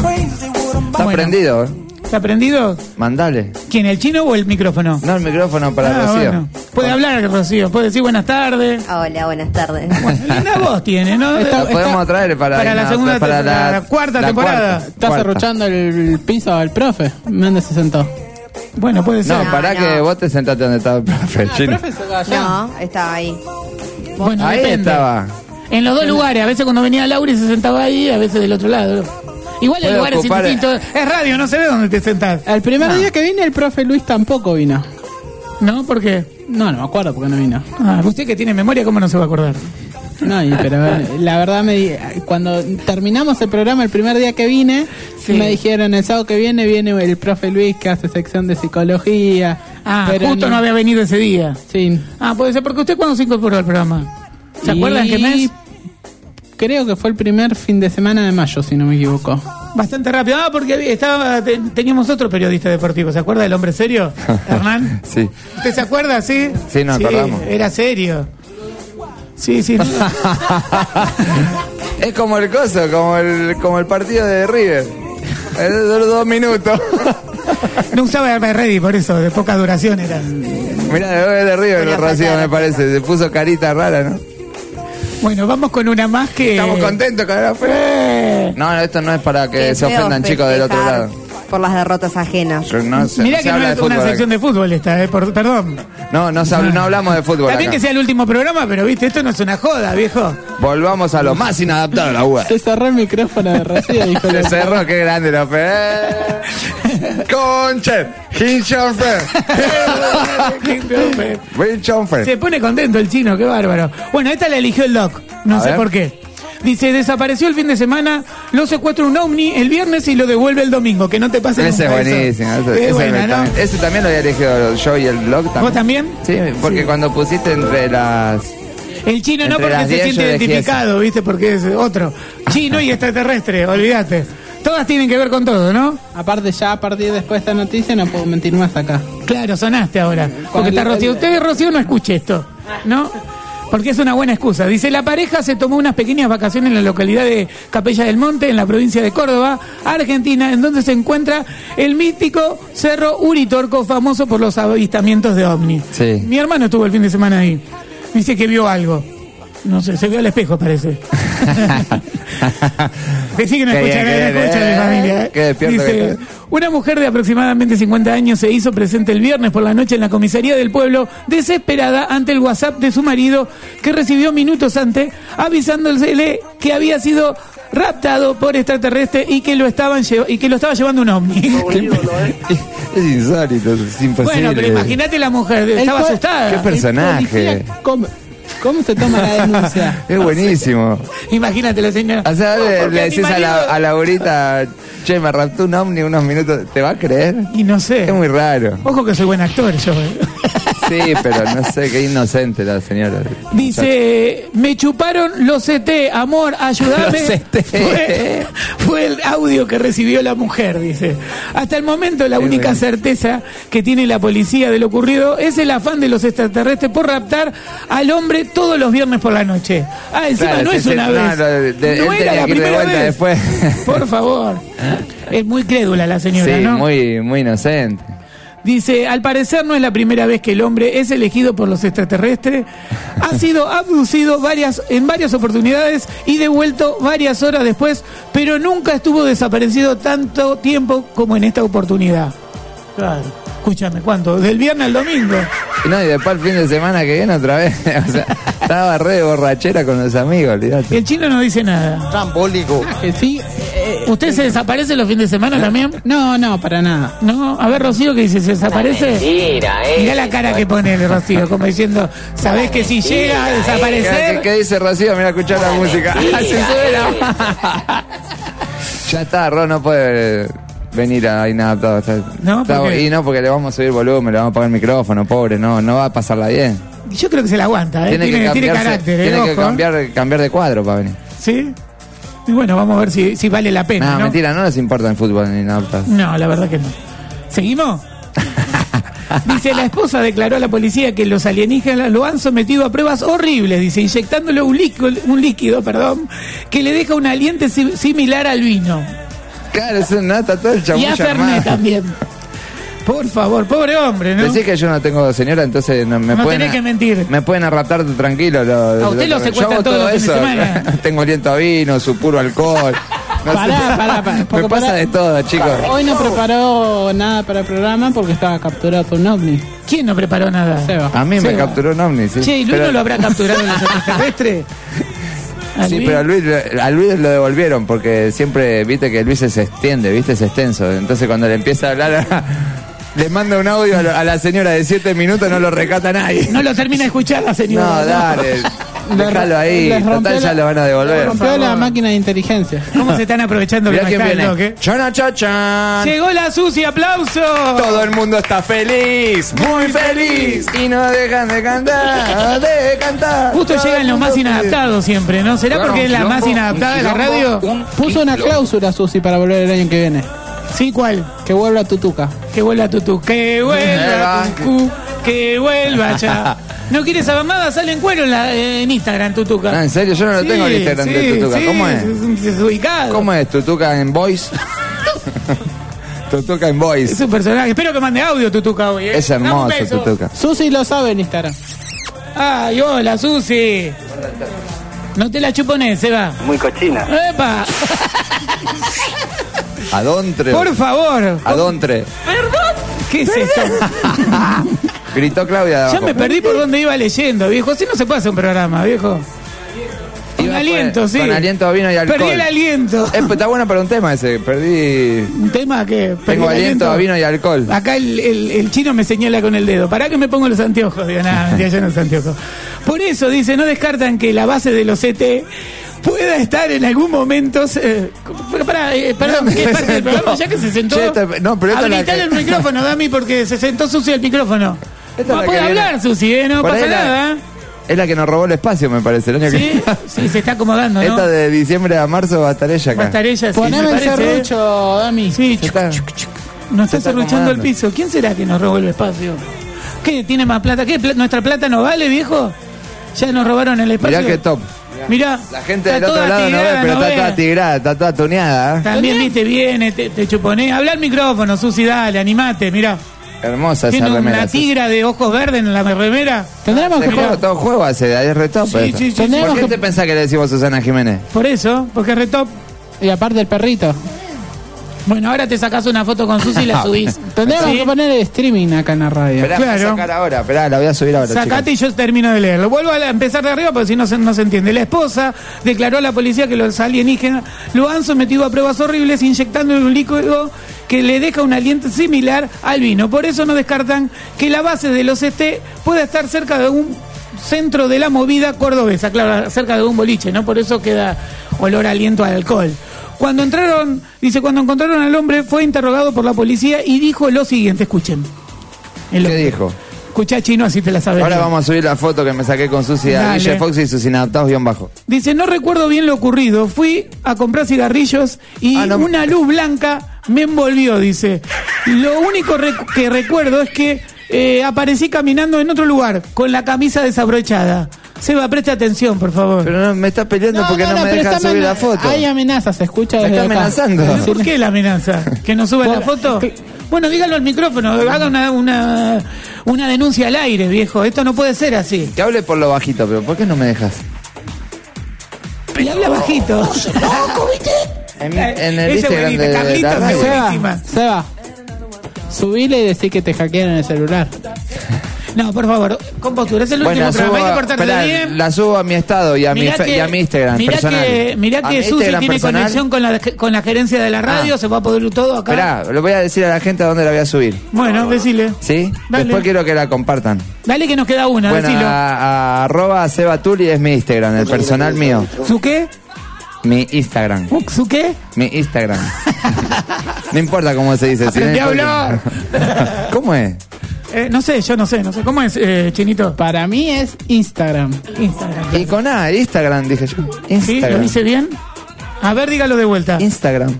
Está prendido, ¿Está prendido? Mandale. ¿Quién, el chino o el micrófono? No, el micrófono para Rocío. Bueno. Puede hablar, Rocío, puede decir buenas tardes. Hola, buenas tardes. Bueno, linda voz tiene, ¿no? Podemos traer para la segunda, para la cuarta temporada. Está cerruchando el piso al profe. ¿Dónde se sentó? Bueno, puede ser. No, que vos te sentaste donde estaba el profe. El profe se va allá. No, estaba ahí. Bueno, ahí depende. Estaba. En los dos lugares, a veces cuando venía Laura se sentaba ahí, a veces del otro lado. Igual el lugar es distinto. Es radio, no se ve dónde te sentás. El primer día que vine, el profe Luis tampoco vino. ¿No? ¿Por qué? No me acuerdo por qué no vino. Ah, usted que tiene memoria, ¿cómo no se va a acordar? No, pero la verdad, cuando terminamos el programa, el primer día que vine, me dijeron, el sábado que viene el profe Luis que hace sección de psicología. Ah, pero justo no había venido ese día. Sí. Ah, puede ser, porque usted cuando se incorporó al programa. ¿Se acuerdan qué mes? Creo que fue el primer fin de semana de mayo, si no me equivoco. Bastante rápido. Ah, porque teníamos otro periodista deportivo. ¿Se acuerda del hombre serio? Hernán. Sí. ¿Usted se acuerda, sí? Sí, nos acordamos. Era serio. Sí. Es como el coso, como el partido de River. Duró 2 minutos. No usaba el ready, por eso, de poca duración era. Mirá, de River lo Rocío, me parece. Se puso carita rara, ¿no? Bueno, vamos con una más que... Estamos contentos con la fe. No, esto no es para que se ofendan chicos del otro lado. Por las derrotas ajenas. Mirá que no es una sección de fútbol esta, perdón. No hablamos de fútbol. También que sea el último programa, pero viste, esto no es una joda, viejo. Volvamos a lo más inadaptado a la web. Se cerró el micrófono de Rocío. Se cerró, qué grande lo fe. Conche, Se pone contento el chino, qué bárbaro. Bueno, esta la eligió el Doc, no sé por qué. Dice, desapareció el fin de semana, lo secuestra un ovni el viernes y lo devuelve el domingo, que no te pase nunca. Ese es buenísimo. Ese también lo había elegido yo y el blog también. ¿Vos también? Sí, porque cuando pusiste entre las... El chino no, porque se siente identificado, ¿viste? Porque es otro. Chino y extraterrestre, olvídate. Todas tienen que ver con todo, ¿no? Aparte, ya a partir de después de esta noticia no puedo mentir más acá. Claro, sonaste ahora. Porque está Rocío. Usted, Rocío, no escuche esto, ¿no? Porque es una buena excusa. Dice, la pareja se tomó unas pequeñas vacaciones en la localidad de Capella del Monte, en la provincia de Córdoba, Argentina, en donde se encuentra el mítico Cerro Uritorco, famoso por los avistamientos de ovni. Sí. Mi hermano estuvo el fin de semana ahí. Dice que vio algo. No sé, se vio al espejo, parece. Decí que no escucha, mi familia. Dice, una mujer de aproximadamente 50 años se hizo presente el viernes por la noche en la comisaría del pueblo, desesperada ante el WhatsApp de su marido, que recibió minutos antes, avisándole que había sido raptado por extraterrestre y que lo estaba llevando un ovni. Es insólito, es imposible. Bueno, pero imagínate la mujer, estaba asustada. Qué personaje. ¿Cómo se toma la denuncia? Es buenísimo. Imagínate la señora. O sea, No, le porque decís mi marido- a Laurita, che, me raptó un ovni unos minutos, ¿te va a creer? Y no sé. Es muy raro. Ojo que soy buen actor yo. Sí, pero no sé, qué inocente la señora. Dice, me chuparon los CT, amor, ayúdame. Los CT. Fue el audio que recibió la mujer, dice. Hasta el momento la única certeza que tiene la policía de lo ocurrido es el afán de los extraterrestres por raptar al hombre todos los viernes por la noche. Ah, encima Claro, no es sí, una sí, vez. no, él No tenía era la que ir de primera vuelta vez. después. Por favor. Es muy crédula la señora, Sí, ¿no? muy, muy inocente. Dice, al parecer no es la primera vez que el hombre es elegido por los extraterrestres. Ha sido abducido en varias oportunidades y devuelto varias horas después, pero nunca estuvo desaparecido tanto tiempo como en esta oportunidad. Claro. Escúchame, ¿cuánto? Del viernes al domingo. Y no, y después el fin de semana que viene otra vez. O sea, estaba re de borrachera con los amigos, olvidate. El chino no dice nada. Trambólico. Que sí. ¿Usted se desaparece los fines de semana también? No, para nada. No, a ver, Rocío, ¿qué dice? ¿Se desaparece? Mentira, Mirá la cara que pone el Rocío, como diciendo, ¿sabés que si llega a desaparecer? ¿Qué dice Rocío? Mira, escuchar la música. mentira, Se sube la- Ya está, Ro no puede venir a Inadaptado. No, ¿por qué? Y no, porque le vamos a subir volumen, le vamos a pagar el micrófono, pobre, no va a pasarla bien. Yo creo que se la aguanta, ¿eh? Tiene cambiarse- carácter, tiene que ojo. cambiar de cuadro para venir. ¿Sí? Y bueno, vamos a ver si vale la pena, No, ¿no? mentira, no les importa el fútbol ni nada. No, la verdad que no. ¿Seguimos? Dice, la esposa declaró a la policía que los alienígenas lo han sometido a pruebas horribles, dice, inyectándole un líquido, que le deja un aliento similar al vino. Claro, eso no, está todo el Y a chamuyo Fernet armado. también. Por favor, pobre hombre, ¿no? Decís que yo no tengo señora, entonces no me No pueden... tenés que mentir. Me pueden raptar tranquilo. A usted lo secuestran yo hago todos todo los fines de eso. semana. Tengo aliento a vino, su puro alcohol. No Pará, me porque pasa de todo, chicos. Hoy no preparó nada para el programa porque estaba capturado por un ovni. ¿Quién no preparó nada? Seba. A mí me Seba. capturó un ovni, sí. Che, ¿y Luis Pero- no lo habrá capturado en los extraterrestres? Sí, pero a Luis lo devolvieron porque siempre, viste que Luis se extiende, viste, es extenso. Entonces cuando le empieza a hablar, le manda un audio a la señora de 7 minutos, no lo recata nadie. No lo termina de escuchar la señora. No, dale, déjalo ahí, Les rompió total ya lo van a devolver. Rompió la máquina de inteligencia. ¿Cómo se están aprovechando que Mirá no quién está el viene. bloque? Chana, chachan. Llegó la Susi, aplauso. Todo el mundo está feliz, muy feliz. Y no dejan de cantar, Justo Todo llegan el los más mundo inadaptados siempre, ¿no? ¿Será Claro, porque es la un más quilombo, inadaptada de la un quilombo, radio? Puso una cláusula, Susi, para volver el año que viene. Sí, ¿cuál? Que vuelva a Tutuca. Que vuelva Tutu. Que vuelva Tutu. Que vuelva ya. ¿No quieres saber nada? Sale en cuero en Instagram, Tutuca. Ah, ¿en serio? Yo no lo tengo el Instagram de Tutuca. ¿Cómo es? Es ubicado. ¿Cómo es? ¿Tutuca en voice? Tutuca en Es voice. un personaje. Espero que mande audio Tutuca hoy, ¿eh? Es Dame un hermoso, beso. Tutuca. Susi lo sabe en Instagram. Ay, hola, Susi. No te la chupones, Seba. Muy cochina. ¡Epa! Adontre. Por favor. Adontre. ¿Qué es esto? Gritó Claudia de Ya abajo. me perdí por donde iba leyendo, viejo. Así no se puede hacer un programa, viejo. Con Iba aliento, sí. Con aliento a vino y alcohol. Perdí el aliento. Está bueno para un tema ese. Perdí. ¿Un tema que perdí Tengo el aliento a vino y alcohol. Acá el chino me señala con el dedo. ¿Para que me pongo los anteojos? Digo, nada, mentira, yo no los anteojos. Por eso, dice, no descartan que la base de los CT pueda estar en algún momento... pero perdón, ¿qué es parte del programa? Ya que se sentó... Che, no, pero esta es la habilitale que- el micrófono, Dami, porque se sentó Susi el micrófono. Esta es No la puede que viene. hablar, Susi, no Por pasa ahí la- nada. Es la que nos robó el espacio, me parece, el año Sí, que sí, se está acomodando, ¿no? Esta de diciembre a marzo va a estar ella acá. Va a estar ella, sí, Poneme me el parece. serrucho, Dami. Sí, Está- nos está está serruchando el acomodando. piso. ¿Quién será que nos robó el espacio? ¿Qué? ¿Tiene más plata? ¿Qué? ¿Nuestra plata no vale, viejo? Ya nos robaron el espacio. Mirá qué top. Mirá. La gente está del otro toda lado no ve, tigrada, pero no está ve. toda tigrada, está toda tuneada. ¿eh? También, viste, viene, te chuponés. Habla al micrófono, Susi, dale, animate, mirá. Hermosa esa Tiene remera. una tigra de ojos verdes en la remera. Tendremos que Todo juego hace, es re top. Sí, eso. sí, sí, ¿Por sí. qué te pensás que le decimos Susana Jiménez? Por eso, porque es re top. Y aparte el perrito. Bueno, ahora te sacás una foto con Susi y la subís. Tendremos ¿Sí? que poner el streaming acá en la radio. Esperá, Claro. voy a sacar ahora, esperá, la voy a subir ahora. Sacate chicos. y yo termino de leerlo. Vuelvo a empezar de arriba porque si no se entiende. La esposa declaró a la policía que los alienígenas lo han sometido a pruebas horribles inyectando un líquido que le deja un aliento similar al vino. Por eso no descartan que la base de los pueda estar cerca de un centro de la movida cordobesa, claro, cerca de un boliche, ¿no? Por eso queda olor a aliento al alcohol. Cuando encontraron al hombre, fue interrogado por la policía y dijo lo siguiente, escuchen. ¿Qué dijo? Escuchá, Chino, así te la sabes. Ahora vamos a subir la foto que me saqué con Susi a Guille Fox y sus inadaptados _bajo. Dice, no recuerdo bien lo ocurrido. Fui a comprar cigarrillos y una luz blanca me envolvió, dice. Lo único que recuerdo es que aparecí caminando en otro lugar, con la camisa desabrochada. Seba, preste atención, por favor. Pero no, me está peleando porque no me deja subir la foto. Hay amenazas, se escucha me desde está acá. amenazando. ¿Por qué la amenaza? ¿Que no suba la foto? Bueno, dígalo al micrófono, haga una denuncia al aire, viejo. Esto no puede ser así. Que hable por lo bajito, pero ¿por qué no me dejas? Y habla bajito. En el Instagram de la radio. Seba, subile y decí que te hackearon el celular. No, por favor, compostura, es el último programa, hay que portarse bien. La subo a mi estado y a mi Instagram personal. Mirá que Susi tiene personal. Conexión con la gerencia de la radio, se va a poder todo acá. Esperá, lo voy a decir a la gente a dónde la voy a subir. Bueno, decile. ¿Sí? Dale. Después quiero que la compartan. Dale que nos queda una, bueno, decilo. a @sebatuli es mi Instagram, el personal mío. ¿Su qué? Mi Instagram. ¿Su qué? Mi Instagram. No importa cómo se dice. Aprendí a hablar. ¿Cómo es? No sé, yo no sé. ¿Cómo es, Chinito? Para mí es Instagram. Y con A, Instagram, dije yo. Instagram. ¿Sí? ¿Lo dice bien? A ver, dígalo de vuelta. Instagram.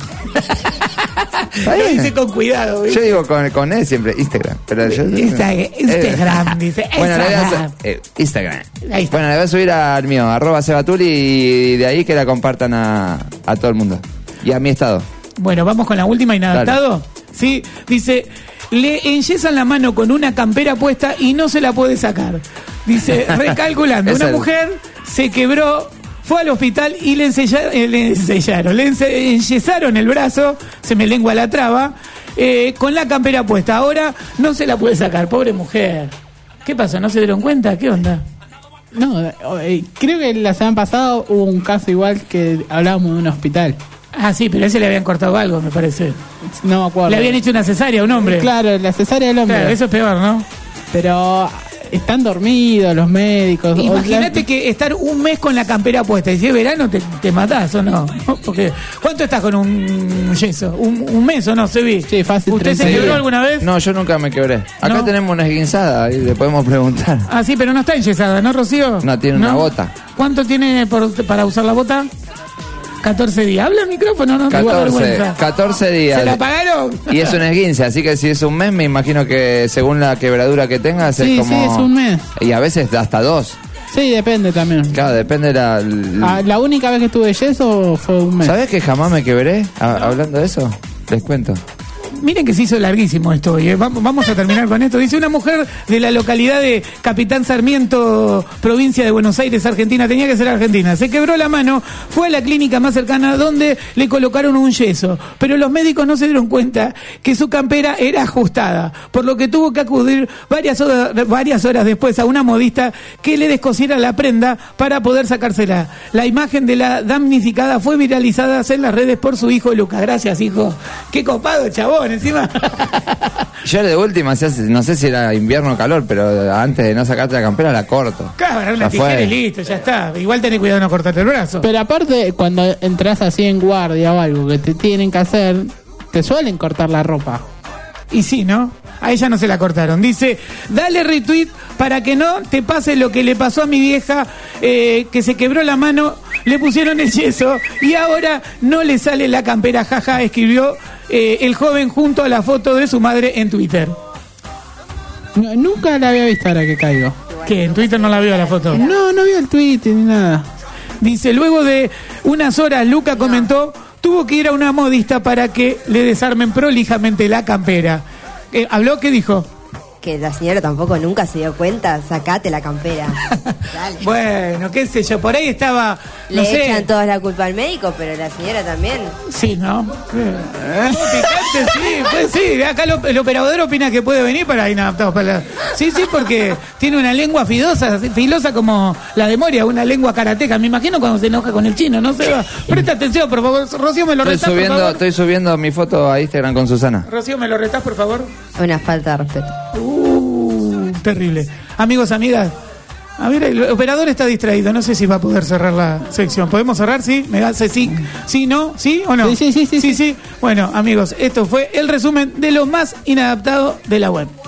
Lo dice con cuidado, ¿viste? Yo digo con E siempre, Instagram. Pero yo, Instagram, dice. Bueno, Instagram. Bueno, le voy a subir al mío, @sebatuli, y de ahí que la compartan a todo el mundo. Y a mi estado. Bueno, vamos con la última, inadaptado. Sí, dice, le enyesan la mano con una campera puesta y no se la puede sacar. Dice, recalculando, una mujer se quebró, fue al hospital y le enyesaron el brazo, se me lengua la traba, con la campera puesta. Ahora no se la puede sacar, pobre mujer. ¿Qué pasó? ¿No se dieron cuenta? ¿Qué onda? No, creo que la semana pasada hubo un caso igual que hablábamos de un hospital. Ah, sí, pero a ese le habían cortado algo, me parece. No me acuerdo. Le habían hecho una cesárea a un hombre. Claro, la cesárea del hombre. Claro, eso es peor, ¿no? Pero están dormidos los médicos. Imagínate que estar un mes con la campera puesta y si es verano te matás o no. Porque ¿cuánto estás con un yeso? ¿Un mes o no? Sí, fácil. ¿Usted se quebró alguna vez? No, yo nunca me quebré. Acá ¿No? tenemos una esguinzada y le podemos preguntar. Ah, sí, pero no está enyesada, ¿no, Rocío? No, tiene una bota. ¿Cuánto tiene para usar la bota? 14 días. Habla el micrófono, ¿no? 14 días. ¿Se la pagaron? Y es un esguince, así que si es un mes, me imagino que según la quebradura que tengas es como... Sí, es un mes. Y a veces hasta 2. Sí, depende también. Claro, depende la única vez que tuve yeso fue un mes. ¿Sabés que jamás me quebré? Hablando de eso, les cuento. Miren que se hizo larguísimo esto hoy. Vamos a terminar con esto. Dice, una mujer de la localidad de Capitán Sarmiento, provincia de Buenos Aires, Argentina, tenía que ser argentina, se quebró la mano, fue a la clínica más cercana donde le colocaron un yeso, pero los médicos no se dieron cuenta que su campera era ajustada, por lo que tuvo que acudir varias horas después a una modista que le descosiera la prenda para poder sacársela. La imagen de la damnificada fue viralizada en las redes por su hijo Lucas. Gracias, hijo. Qué copado, chabón. Encima. Yo de última, no sé si era invierno o calor, pero antes de no sacarte la campera la corto. Claro, una tijera y listo, ya está. Igual tenés cuidado de no cortarte el brazo. Pero aparte, cuando entras así en guardia o algo que te tienen que hacer, te suelen cortar la ropa. Y sí, ¿no? A ella no se la cortaron. Dice, dale retweet para que no te pase lo que le pasó a mi vieja, que se quebró la mano, le pusieron el yeso y ahora no le sale la campera, jaja, escribió el joven junto a la foto de su madre en Twitter. No, nunca la había visto ahora que caigo. ¿Qué? ¿En Twitter no la vio la foto? No vi el tweet ni nada. Dice, luego de unas horas, Luca comentó, tuvo que ir a una modista para que le desarmen prolijamente la campera. ¿Habló? ¿Qué dijo? Que la señora tampoco nunca se dio cuenta. Sacate la campera. Dale. Bueno, qué sé yo, por ahí estaba... Le echan toda la culpa al médico, pero la señora también. Sí, ¿no? Picante, sí, pues sí. Acá el operador opina que puede venir para inadaptados para la... Sí, porque tiene una lengua filosa como la de Moria, una lengua karateca. Me imagino cuando se enoja con el chino, ¿no? Se va. Presta atención, por favor. Rocío, me lo retás, por favor. Estoy subiendo mi foto a Instagram con Susana. Rocío, ¿me lo retás, por favor? Una falta de respeto. Terrible. Amigos, amigas, A ver, el operador está distraído, no sé si va a poder cerrar la sección. ¿Podemos cerrar? ¿Sí? ¿Me hace sí? ¿Sí, no? ¿Sí o no? Sí. Bueno, amigos, esto fue el resumen de lo más inadaptado de la web.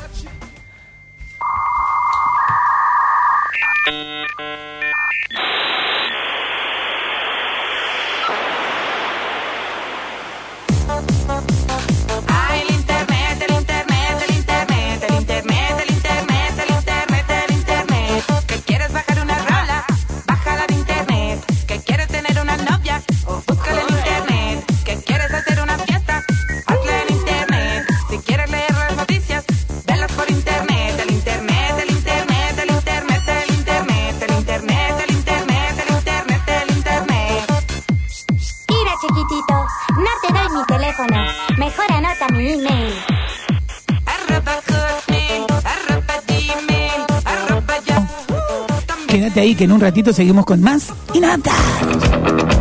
Quédate ahí que en un ratito seguimos con más Inadaptados.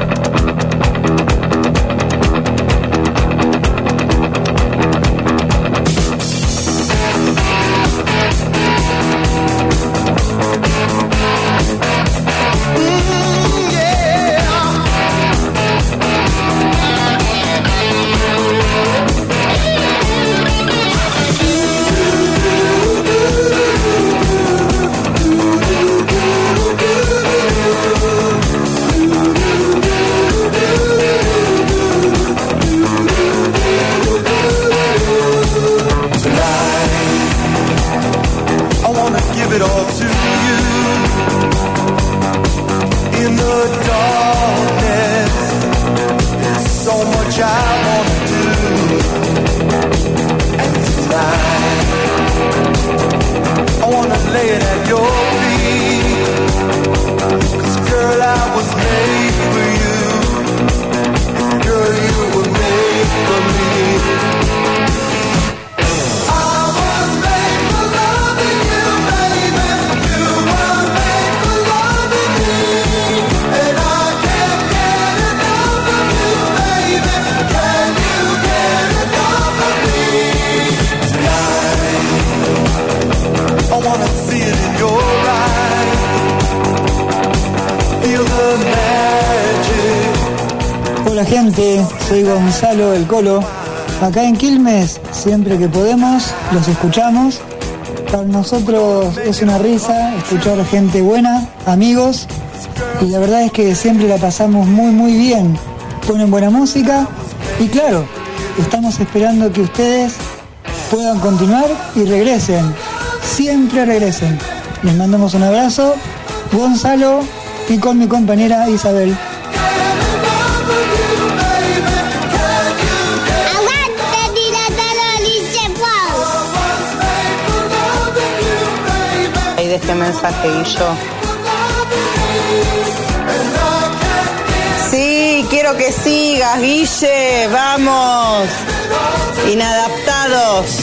Hola gente, soy Gonzalo el Colo. Acá en Quilmes, siempre que podemos, los escuchamos. Para nosotros es una risa escuchar gente buena, amigos. Y la verdad es que siempre la pasamos muy bien. Ponen buena música y claro, estamos esperando que ustedes puedan continuar y regresen. Siempre regresen. Les mandamos un abrazo, Gonzalo, y con mi compañera Isabel. De este mensaje, Guillo. Sí, quiero que sigas, Guille, vamos. Inadaptados.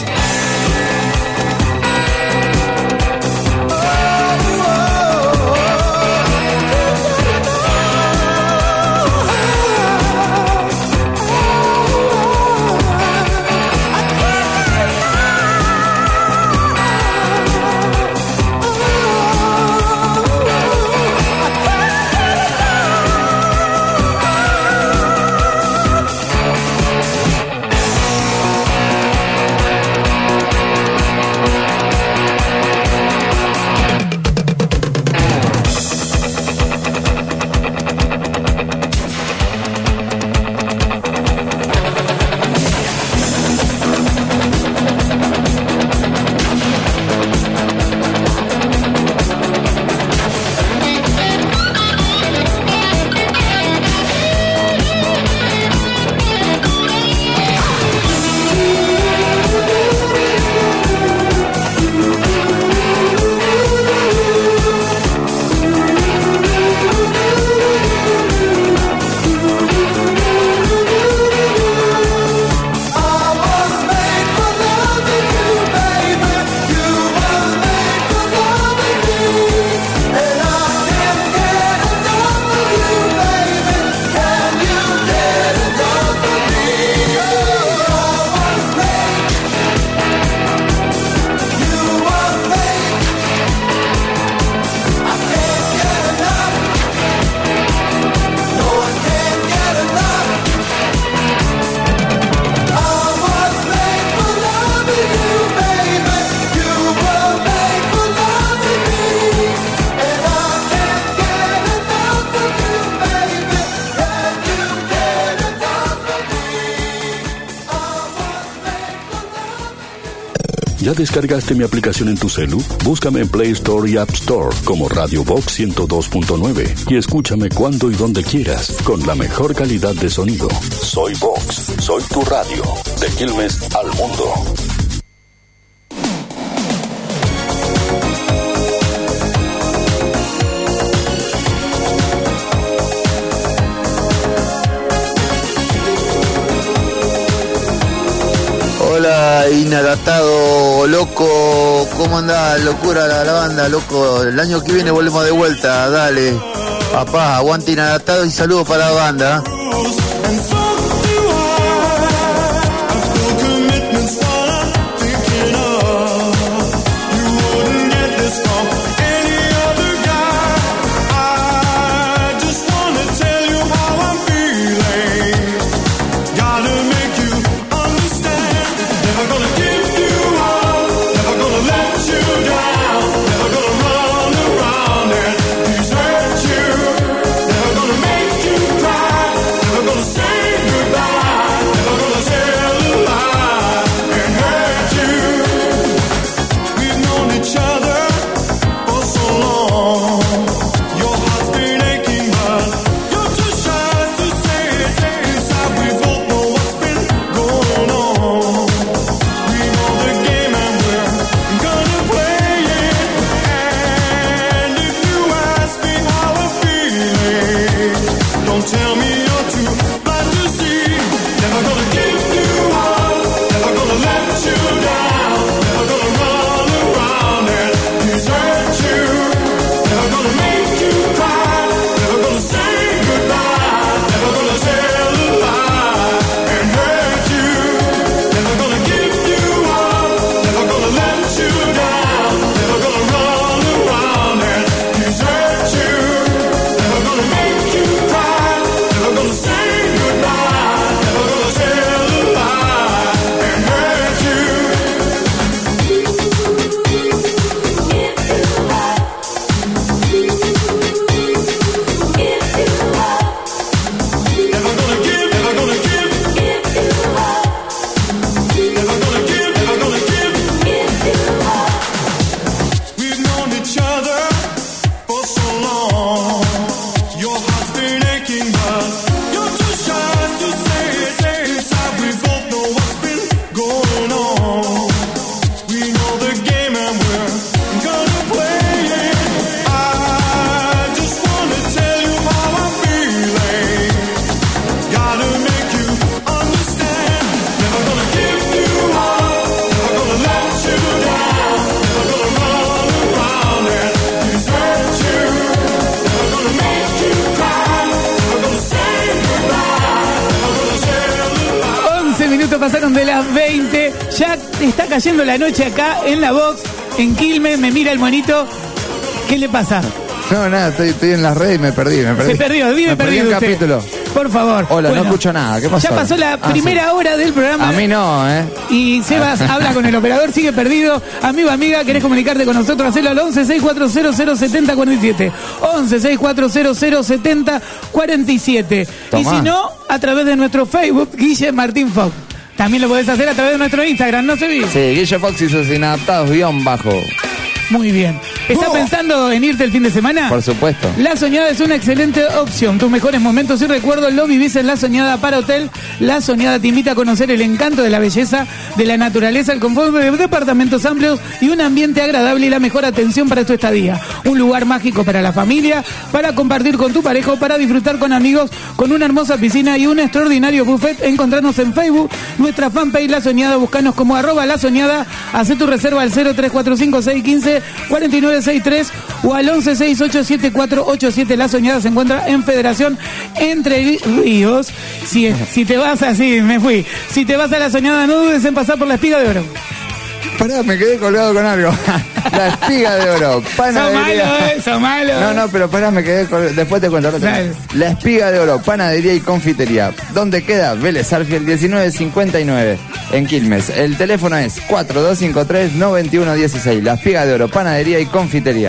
¿Ya descargaste mi aplicación en tu celu? Búscame en Play Store y App Store como Radio Box 102.9 y escúchame cuando y donde quieras con la mejor calidad de sonido. Soy Vox, soy tu radio, de Quilmes al mundo. Hola, inadaptado, loco, ¿cómo andás? Locura la banda, loco. El año que viene volvemos de vuelta, dale. Papá, aguante inadaptado y saludos para la banda. Pasaron de las 20, ya está cayendo la noche acá en la Box, en Quilmes, me mira el monito. ¿Qué le pasa? No, nada, estoy en las redes y me perdí. Se perdió, vive perdido un usted. capítulo. Por favor. Hola, bueno, no escucho nada, ¿qué pasó? Ya pasó la primera hora del programa. A mí no, Y Sebas habla con el operador, sigue perdido. Amigo, amiga, ¿querés comunicarte con nosotros? Hacelo al 11-6400-7047. 11-6400-7047. Y si no, a través de nuestro Facebook, Guille Martín Fox. También lo podés hacer a través de nuestro Instagram, ¿no se ve? Sí, Guille Fox y sus inadaptados _. Muy bien. ¿Estás pensando en irte el fin de semana? Por supuesto. La Soñada es una excelente opción. Tus mejores momentos y recuerdos lo vivís en La Soñada para Hotel. La Soñada te invita a conocer el encanto de la belleza, de la naturaleza, el confort de departamentos amplios y un ambiente agradable y la mejor atención para tu estadía. Un lugar mágico para la familia, para compartir con tu pareja, para disfrutar con amigos, con una hermosa piscina y un extraordinario buffet. Encontrarnos en Facebook, nuestra fanpage La Soñada, buscanos como @La Soñada, haz tu reserva al 0345-615-4963 o al 11687487. La Soñada se encuentra en Federación Entre Ríos. Si te vas así, me fui. Si te vas a La Soñada, no dudes en pasar por la Espiga de Oro. Pará, me quedé colgado con algo. La Espiga de Oro, panadería. Sos malo. No, pero pará, me quedé colgado. Después te cuento. La Espiga de Oro, panadería y confitería. ¿Dónde queda? Vélez Arfiel 1959, en Quilmes. El teléfono es 4253-9116. La Espiga de Oro, panadería y confitería.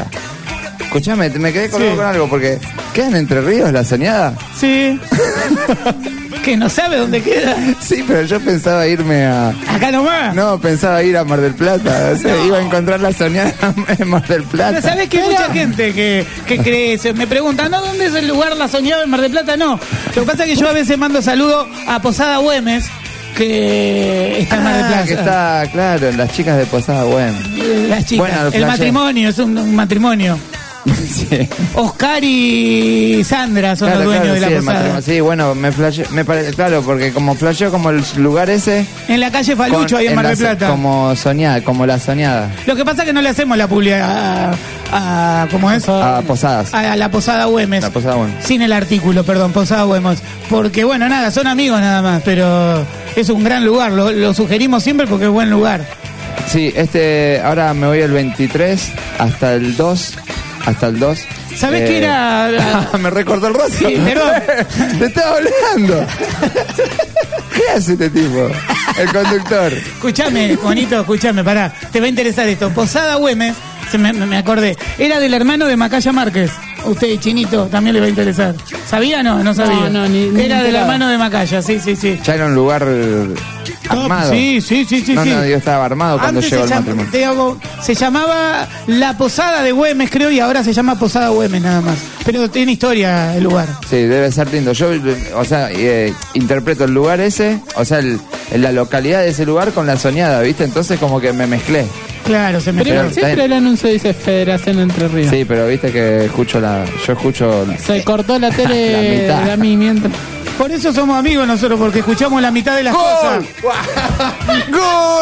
Escuchame, me quedé colgado con algo porque... ¿Quedan Entre Ríos La Soñada? Sí. ¿Que no sabe dónde queda? Sí, pero yo pensaba irme a... ¿Acá nomás? No, pensaba ir a Mar del Plata. O sea, iba a encontrar la soñada en Mar del Plata. Pero ¿sabés que hay mucha gente que cree eso? Me preguntan, ¿no? ¿Dónde es el lugar La Soñada en Mar del Plata? No. Lo que pasa es que yo a veces mando saludos a Posada Güemes, que está en Mar del Plata. Que está, claro, las chicas de Posada Güemes. Las chicas. Bueno, el matrimonio, es un matrimonio. Sí. Oscar y Sandra son los dueños de la posada. Sí, bueno, me parece, claro, porque como flasheó como el lugar ese. En la calle Falucho, ahí en Mar del Plata. Como soñada, como la soñada. Lo que pasa es que no le hacemos la publicidad a ¿cómo es? A Posadas. A la Posada Güemes. La Posada Güemes. Sin el artículo, perdón, Posada Güemes. Porque bueno, nada, son amigos nada más, pero es un gran lugar, lo sugerimos siempre porque es buen lugar. Sí, ahora me voy el 23 hasta el 2. Hasta el 2. ¿Sabés qué era? Me recortó el rostro. Sí, perdón. Te estaba hablando. ¿Qué hace este tipo? El conductor. Escuchame, bonito, escuchame, pará. Te va a interesar esto. Posada Güemes, me acordé. Era del hermano de Macaya Márquez. Usted, Chinito, también le va a interesar. ¿Sabía o no? No sabía. No, ni era del hermano de Macaya, sí. Ya era un lugar armado. Sí. No, yo estaba armado cuando antes llegó el matrimonio. Se llamaba La Posada de Güemes, creo, y ahora se llama Posada Güemes nada más. Pero tiene historia el lugar. Sí, debe ser lindo. Yo, o sea, interpreto el lugar ese, o sea, la localidad de ese lugar con la soñada, ¿viste? Entonces como que me mezclé. Claro, se me Pero siempre el anuncio dice Federación Entre Ríos. Sí, pero viste que yo escucho... Se cortó la tele la mitad. a mí mientras... Por eso somos amigos nosotros, porque escuchamos la mitad de las cosas. ¡Gol!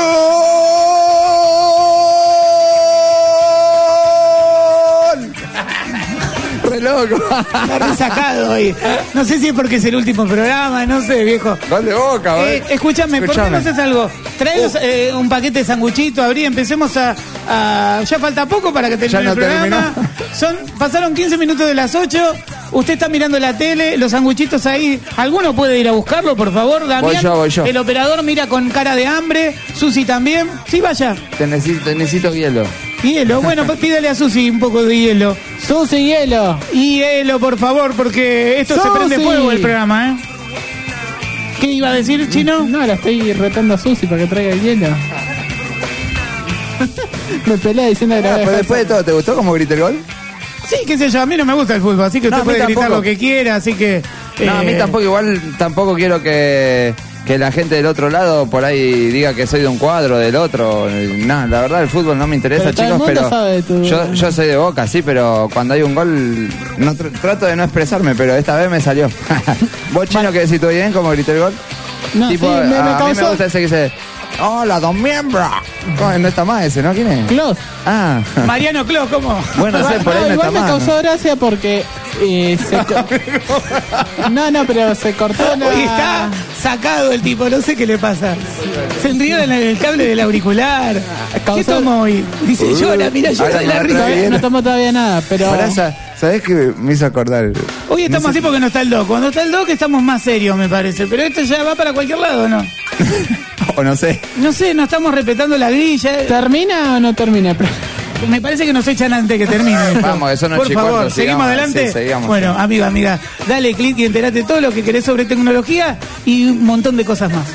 ¡Re loco! Está resacado hoy. No sé si es porque es el último programa, no sé, viejo. Gol de Boca, escúchame, ¿por qué no haces algo? Traenos un paquete de sanguchito, abrí, empecemos a... Ya falta poco para que termine el programa. Pasaron 15 minutos de las 8. Usted está mirando la tele, los sanguchitos ahí. ¿Alguno puede ir a buscarlo, por favor, Damián? Voy yo. El operador mira con cara de hambre. Susi también. Sí, vaya. Te necesito hielo. Hielo, bueno, pues pídale a Susi un poco de hielo. Susi, hielo. Y hielo, por favor, porque esto se prende fuego el programa, ¿eh? ¿Qué iba a decir, Chino? No, la estoy retando a Susi para que traiga el hielo. Me pelea diciendo que pero después de todo, ¿te gustó cómo grité el gol? Sí, qué sé yo, a mí no me gusta el fútbol, así que usted puede gritar lo que quiera, así que... No, a mí tampoco quiero que la gente del otro lado por ahí diga que soy de un cuadro, del otro. No, la verdad el fútbol no me interesa, chicos, pero yo soy de Boca, sí, pero cuando hay un gol trato de no expresarme, pero esta vez me salió. ¿Vos, Chino, qué decís? ¿Todo bien? ¿Cómo grité el gol? No, tipo, sí, a mí me gusta ese que dice... ¡Hola, don Miembro! No está más ese, ¿no? ¿Quién es? Clos. Ah. Mariano Clos, ¿cómo? Bueno, no sé, por ahí no está igual me más. causó gracia porque pero se cortó la... Hoy está sacado el tipo, no sé qué le pasa. Se enrió en el cable del auricular. ¿Qué tomó hoy? Dice, llora, mira, llora de la risa. No tomó todavía nada, pero... ¿Sabés qué me hizo acordar? Hoy estamos así porque no está el Doc. Cuando está el Doc estamos más serios, me parece. Pero esto ya va para cualquier lado, ¿no? O no sé. No sé, no estamos respetando la grilla. ¿Termina o no termina? Me parece que nos echan antes que termine. Vamos, eso no es por favor, ¿seguimos adelante? Sí, seguimos. Bueno, amiga, dale clic y enterate todo lo que querés sobre tecnología y un montón de cosas más.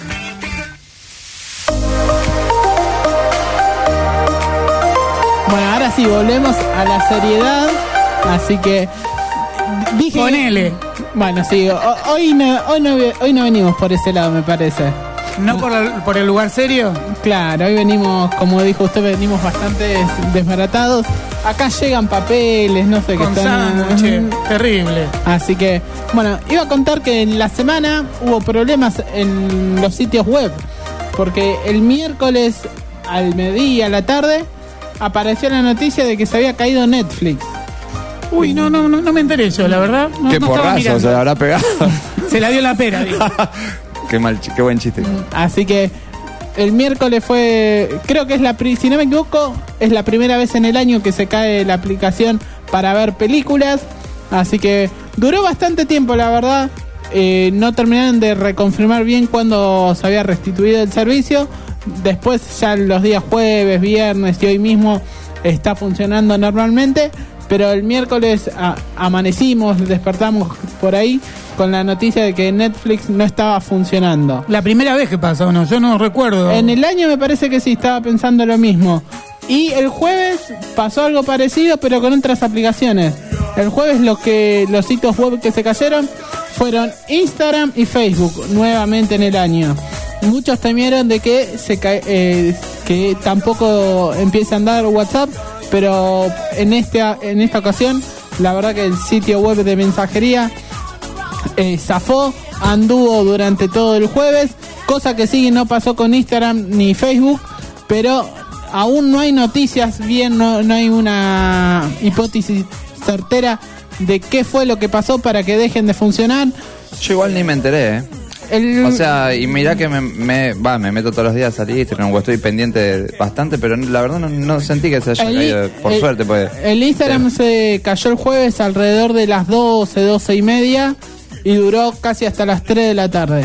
Bueno, ahora sí, volvemos a la seriedad. Así que dije... Ponele. Bueno, sí, hoy no venimos por ese lado, me parece. ¿No por el lugar serio? Claro, hoy venimos, como dijo usted, venimos bastante desbaratados. Acá llegan papeles, no sé qué con sándwiches, terrible. Así que, bueno, iba a contar que en la semana hubo problemas en los sitios web. Porque el miércoles al mediodía, a la tarde, apareció la noticia de que se había caído Netflix. Uy, no me enteré yo, la verdad. Qué porrazo, se la habrá pegado. Se la dio la pera, digo. Qué buen chiste. Así que el miércoles fue, creo que si no me equivoco, es la primera vez en el año que se cae la aplicación para ver películas. Así que duró bastante tiempo, la verdad. No terminaron de reconfirmar bien cuándo se había restituido el servicio. Después ya los días jueves, viernes y hoy mismo está funcionando normalmente. Pero el miércoles amanecimos, despertamos por ahí con la noticia de que Netflix no estaba funcionando. La primera vez que pasó, ¿no? Yo no recuerdo. En el año me parece que sí, estaba pensando lo mismo. Y el jueves pasó algo parecido, pero con otras aplicaciones. El jueves los sitios web que se cayeron fueron Instagram y Facebook, nuevamente en el año. Muchos temieron de que que tampoco empiece a andar WhatsApp, pero en esta ocasión, la verdad que el sitio web de mensajería zafó, anduvo durante todo el jueves, cosa que sí no pasó con Instagram ni Facebook, pero aún no hay noticias bien, no hay una hipótesis certera de qué fue lo que pasó para que dejen de funcionar. Yo igual ni me enteré, O sea, y mirá que me meto todos los días a Instagram, estoy pendiente bastante, pero la verdad no sentí que se haya caído, por suerte. Pues. El Instagram se cayó el jueves alrededor de las 12 y media y duró casi hasta las 3 de la tarde.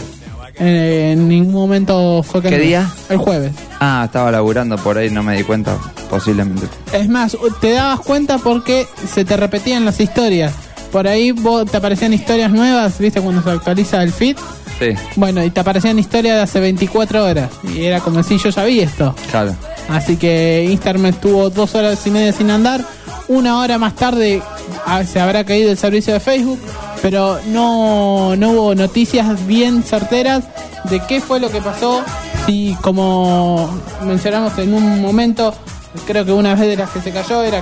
En ningún momento fue que... ¿Qué día? El jueves. Ah, estaba laburando por ahí, no me di cuenta, posiblemente. Es más, te dabas cuenta porque se te repetían las historias. Por ahí te aparecían historias nuevas, ¿viste? Cuando se actualiza el feed. Sí. Bueno, y te aparecían historias de hace 24 horas. Y era como si yo ya vi esto. Claro. Así que Instagram estuvo 2 horas y media sin andar. 1 hora más tarde se habrá caído el servicio de Facebook. Pero no hubo noticias bien certeras de qué fue lo que pasó. Y como mencionamos en un momento, creo que una vez de las que se cayó era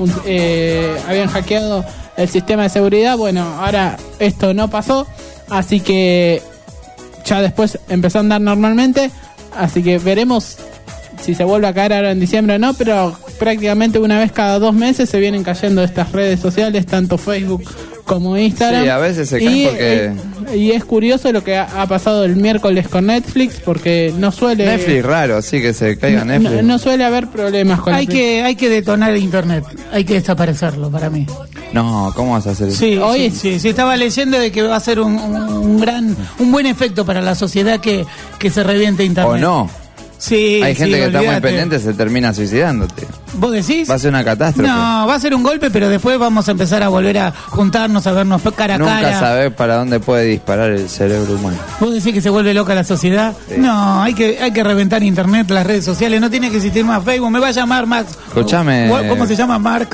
que habían hackeado el sistema de seguridad. Bueno, ahora esto no pasó. Así que ya después empezó a andar normalmente. Así que veremos si se vuelve a caer ahora en diciembre o no. Pero prácticamente una vez cada 2 meses se vienen cayendo estas redes sociales, tanto Facebook como Instagram. Sí, a veces se caen porque... Y es curioso lo que ha pasado el miércoles con Netflix, porque no suele... Netflix raro, sí, que se caiga Netflix. No suele haber problemas con hay que detonar el internet, hay que desaparecerlo para mí. No, ¿cómo vas a hacer eso? Sí, estaba leyendo de que va a ser un buen efecto para la sociedad que se reviente internet. ¿O no? Sí, hay gente que olvídate. está muy pendiente, se termina suicidando, tío. ¿Vos decís? Va a ser una catástrofe. No, va a ser un golpe, pero después vamos a empezar a volver a juntarnos, a vernos cara a cara. Nunca sabés para dónde puede disparar el cerebro humano. ¿Vos decís que se vuelve loca la sociedad? Sí. No, hay que reventar internet, las redes sociales, no tiene que existir más Facebook, me va a llamar Max. Escuchame. ¿Cómo se llama Mark?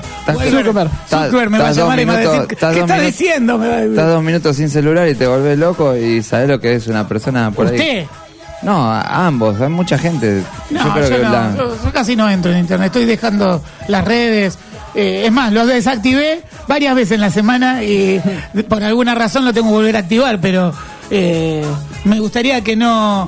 Zuckerberg me va a llamar y me va a decir, ¿qué estás diciendo? Estás 2 minutos sin celular y te volvés loco y sabés lo que es una persona por ahí. ¿Usted? No, a ambos, hay mucha gente. No, yo casi no entro en internet, estoy dejando las redes. Es más, lo desactivé varias veces en la semana y por alguna razón lo tengo que volver a activar, pero me gustaría que no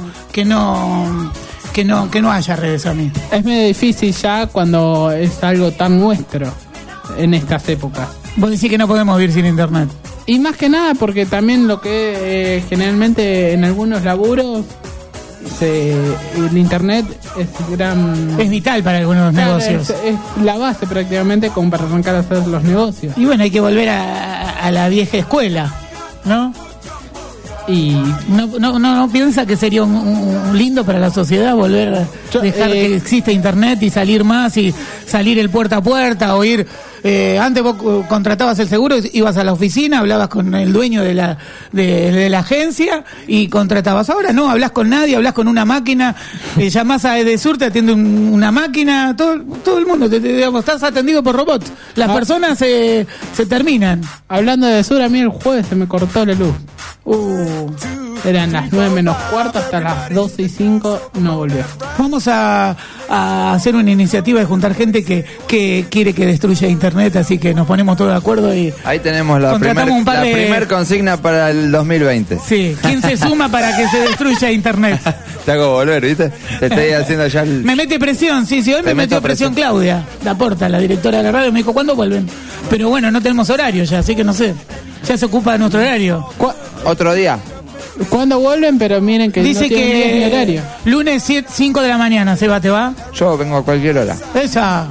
haya redes a mí. Es medio difícil ya cuando es algo tan nuestro en estas épocas. Vos decís que no podemos vivir sin internet. Y más que nada porque también lo que generalmente en algunos laburos el internet es vital para algunos negocios. Es la base prácticamente como para arrancar a hacer los negocios. Y bueno, hay que volver a la vieja escuela, ¿no? Y no piensa que sería un lindo para la sociedad volver a dejar que exista internet y salir más y salir el puerta a puerta o ir. Antes vos contratabas el seguro, ibas a la oficina, hablabas con el dueño de la agencia y contratabas. Ahora no, hablas con nadie, hablas con una máquina, llamás a Edesur, te atiende una máquina, todo el mundo, digamos, estás atendido por robots. Las personas se terminan. Hablando de Edesur, a mí el jueves se me cortó la luz. Eran las 9:15 hasta las 12:05, no volvió. Vamos a hacer una iniciativa de juntar gente que quiere que destruya internet, así que nos ponemos todos de acuerdo y ahí tenemos la primer consigna para el 2020. Sí, ¿quién se suma para que se destruya internet? Te hago volver, ¿viste? Te estoy haciendo ya el... Me mete presión, sí, hoy me metió presión Claudia Laporta, la directora de la radio, me dijo, ¿cuándo vuelven? Pero bueno, no tenemos horario ya, así que no sé, ya se ocupa de nuestro horario. Otro día. ¿Cuándo vuelven? Pero miren que dice no tienen que ni horario. Lunes 5 de la mañana, Seba, ¿te va? Yo vengo a cualquier hora. Esa.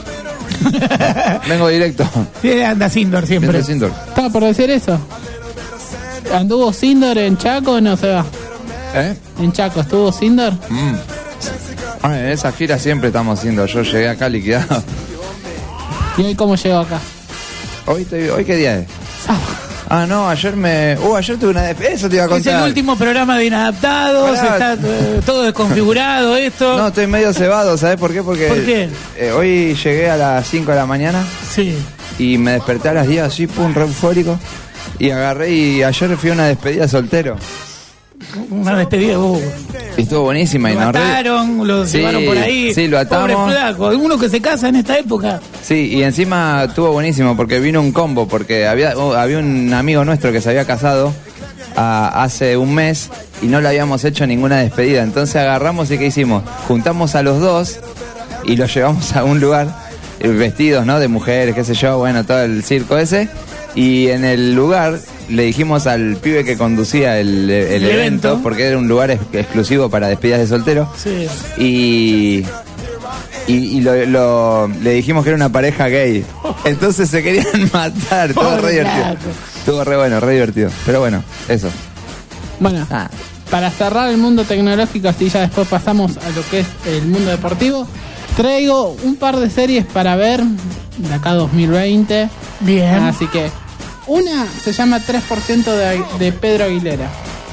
Vengo directo. Sí, anda Sindor siempre. Estaba por decir eso. ¿Anduvo Sindor en Chaco o no se va? ¿En Chaco estuvo Sindor? En esa gira siempre estamos haciendo. Yo llegué acá liquidado. ¿Y hoy cómo llegó acá? ¿Hoy qué día es? Ah, no, ayer tuve una despedida, eso te iba a contar. Es el último programa de Inadaptados, está todo desconfigurado esto. No, estoy medio cebado, ¿sabes por qué? Porque ¿Por qué? Hoy llegué a las 5 de la mañana. Sí. Y me desperté a las 10 así, re eufórico. Y agarré y ayer fui a una despedida soltero. Una despedida, Y estuvo buenísima. Lo ataron, lo llevaron por ahí. Sí, lo atamos. Pobre flaco, uno que se casa en esta época. Sí, y encima estuvo buenísimo porque vino un combo, porque había un amigo nuestro que se había casado hace un mes y no le habíamos hecho ninguna despedida. Entonces agarramos y ¿qué hicimos? Juntamos a los dos y los llevamos a un lugar vestidos, ¿no? De mujeres, qué sé yo, bueno, todo el circo ese. Y en el lugar le dijimos al pibe que conducía el evento, porque era un lugar exclusivo para despedidas de solteros. Sí. Y le dijimos que era una pareja gay. Entonces se querían matar. Todo re divertido. Estuvo re bueno, re divertido. Pero bueno, eso. Bueno, para cerrar el mundo tecnológico, así ya después pasamos a lo que es el mundo deportivo, traigo un par de series para ver de acá 2020. Bien. Así que una se llama 3% de Pedro Aguilera.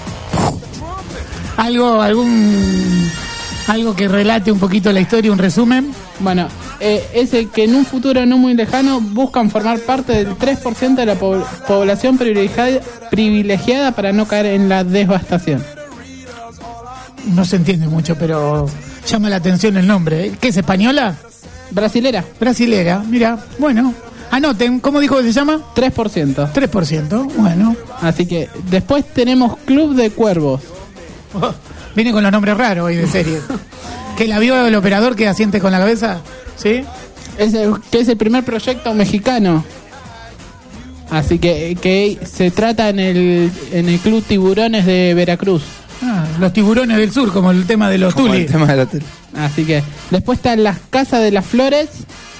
Algo que relate un poquito la historia, un resumen. Bueno, es el que en un futuro no muy lejano buscan formar parte del 3% de la población privilegiada para no caer en la devastación. No se entiende mucho, pero llama la atención el nombre. ¿Qué es, española? Brasilera. Brasilera, mira, bueno. Anoten, ¿cómo dijo que se llama? 3%. 3%, bueno. Así que después tenemos Club de Cuervos. Viene con los nombres raros hoy de series. ¿Que la vio el operador que asiente con la cabeza? ¿Sí? Que es el primer proyecto mexicano. Así que se trata en el Club Tiburones de Veracruz. Los tiburones del sur, como el tema de los Tuli. Así que después están Las Casas de las Flores.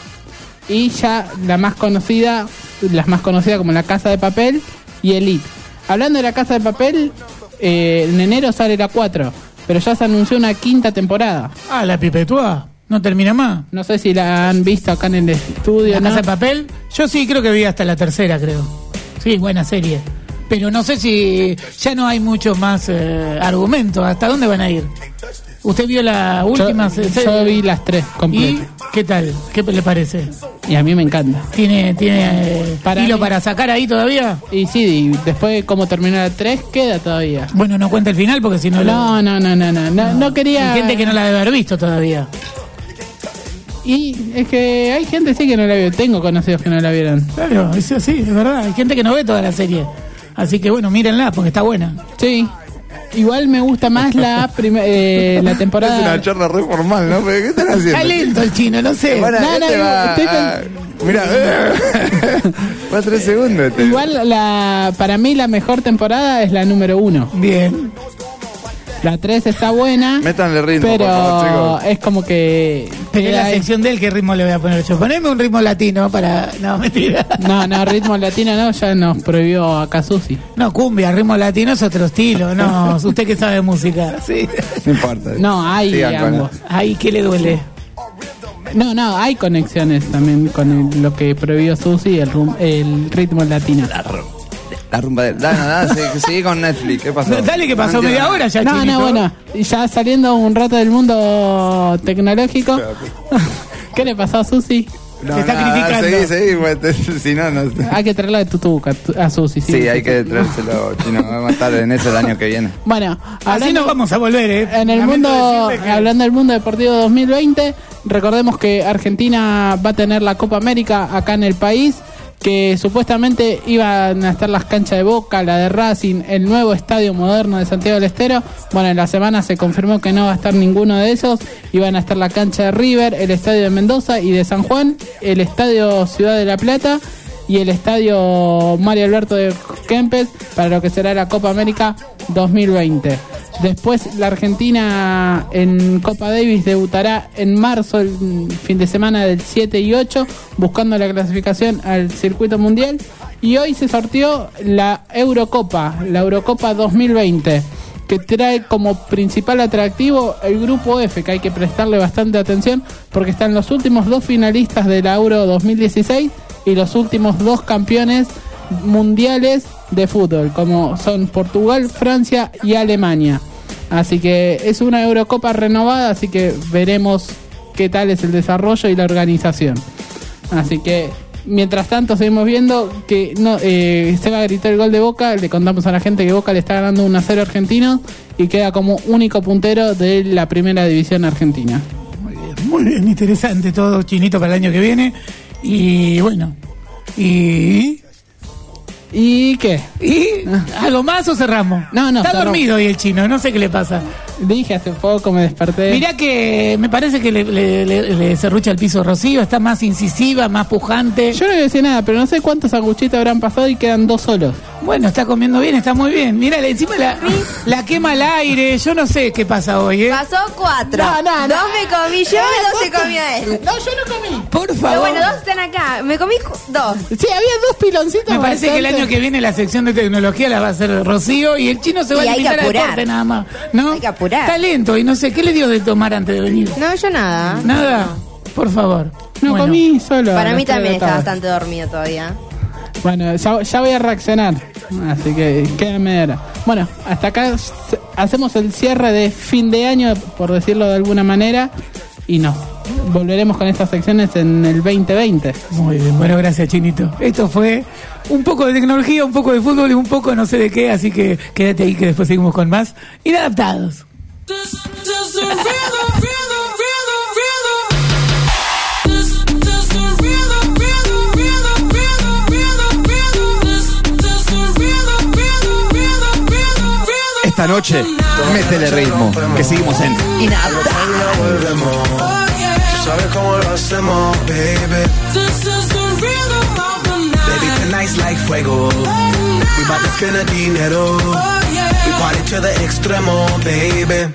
Y ya las más conocidas como La Casa de Papel y Elite. Hablando de La Casa de Papel, en enero sale la 4, pero ya se anunció una 5ª temporada. La Pipetúa, no termina más. No sé si la han visto acá en el estudio. ¿La Casa de Papel? Yo sí, creo que vi hasta la 3ª, creo. Sí, buena serie. Pero no sé si ya no hay muchos más argumentos. ¿Hasta dónde van a ir? ¿Usted vio la última? Yo vi las 3 completas. ¿Y qué tal? ¿Qué le parece? Y a mí me encanta. ¿Tiene hilo para sacar ahí todavía? Y sí, y después de cómo terminó la 3, queda todavía. Bueno, no cuenta el final porque si no... No quería... Hay gente que no la debe haber visto todavía. Y es que hay gente sí que no la vio. Tengo conocidos que no la vieron. Claro, eso sí, es verdad. Hay gente que no ve toda la serie. Así que bueno, mírenla porque está buena. Sí. Igual me gusta más la temporada. Es una charla re formal, ¿no? ¿Qué están haciendo? Está lento el chino, no sé. Mira, va 3 segundos. Igual para mí la mejor temporada es la número 1. Bien. La 3 está buena. Métanle ritmo, pero por favor, chicos. Es como que... Pero en la sección de él, ¿qué ritmo le voy a poner yo? Poneme un ritmo latino para... No, mentira. No, ritmo latino no, ya nos prohibió acá Susi. No, cumbia, ritmo latino es otro estilo, no. Usted que sabe música, sí. No importa. No, hay ambos. Ahí, ¿qué le duele? No, hay conexiones también con lo que prohibió Susi, el ritmo latino. La rumba de... Sigue con Netflix, ¿qué pasó? Dale, que pasó media hora ya, Chinito. No, bueno, ya saliendo un rato del mundo tecnológico. ¿Qué le pasó a Susi? Te está criticando. Seguí, si no... Hay que traerlo de Tutuca a Susi. Sí, hay que traérselo, chino, vamos a estar en eso el año que viene. Bueno, así nos vamos a volver, en el mundo, hablando del mundo deportivo 2020, recordemos que Argentina va a tener la Copa América acá en el país, que supuestamente iban a estar las canchas de Boca, la de Racing, el nuevo estadio moderno de Santiago del Estero. Bueno, en la semana se confirmó que no va a estar ninguno de esos. Iban a estar la cancha de River, el estadio de Mendoza y de San Juan, el estadio Ciudad de la Plata y el estadio Mario Alberto de Kempes para lo que será la Copa América 2020. Después la Argentina en Copa Davis debutará en marzo, el fin de semana del 7 y 8, buscando la clasificación al circuito mundial. Y hoy se sorteó la Eurocopa 2020, que trae como principal atractivo el grupo F, que hay que prestarle bastante atención porque están los últimos 2 finalistas de la Euro 2016 y los últimos 2 campeones mundiales de fútbol, como son Portugal, Francia y Alemania. Así que es una Eurocopa renovada, así que veremos qué tal es el desarrollo y la organización. Así que mientras tanto seguimos viendo que no, Seba gritó el gol de Boca. Le contamos a la gente que Boca le está ganando 1-0 a Argentinos y queda como único puntero de la primera división argentina. Muy bien, interesante todo, Chinito, para el año que viene. Y bueno, ¿Y qué? ¿Y algo más o cerramos? No, está cerramos. dormido hoy el chino, no sé qué le pasa. Dije hace poco, me desperté. Mirá que me parece que le serrucha el piso Rocío, está más incisiva, más pujante. Yo no le decía nada, pero no sé cuántos sanguchitos habrán pasado y quedan 2 solos. Bueno, está comiendo bien, está muy bien. Mirá, encima la quema al aire, yo no sé qué pasa hoy, ¿eh? Pasó 4. No. 2 me comí yo y 2 se comió él. No, yo no comí. Por Pero favor. bueno, 2 están acá. Me comí 2. Sí, había 2 piloncitos. Me parece que el año que viene la sección de tecnología la va a hacer Rocío y el chino se va Y a hay limitar que al apurar. deporte nada más. ¿No? Hay que apurar. Está lento y no sé, ¿qué le dio de tomar antes de venir? No, yo nada. Nada, por favor. No, Bueno. comí solo. Para a mí las 3 también de la está tarde. bastante dormido todavía. Bueno, ya voy a reaccionar. Así que queda media hora. Bueno, hasta acá hacemos el cierre de fin de año, por decirlo de alguna manera. Y nos volveremos con estas secciones en el 2020. Muy bien, bueno, gracias, Chinito. Esto fue un poco de tecnología, un poco de fútbol y un poco no sé de qué, así que quédate ahí que después seguimos con más Inadaptados. Esta noche, métele ritmo, que seguimos en Inadaptados. Tú sabes cómo lo hacemos, baby. Baby, tonight's like fuego. We bout to spend the dinero. We party to the extremo, baby.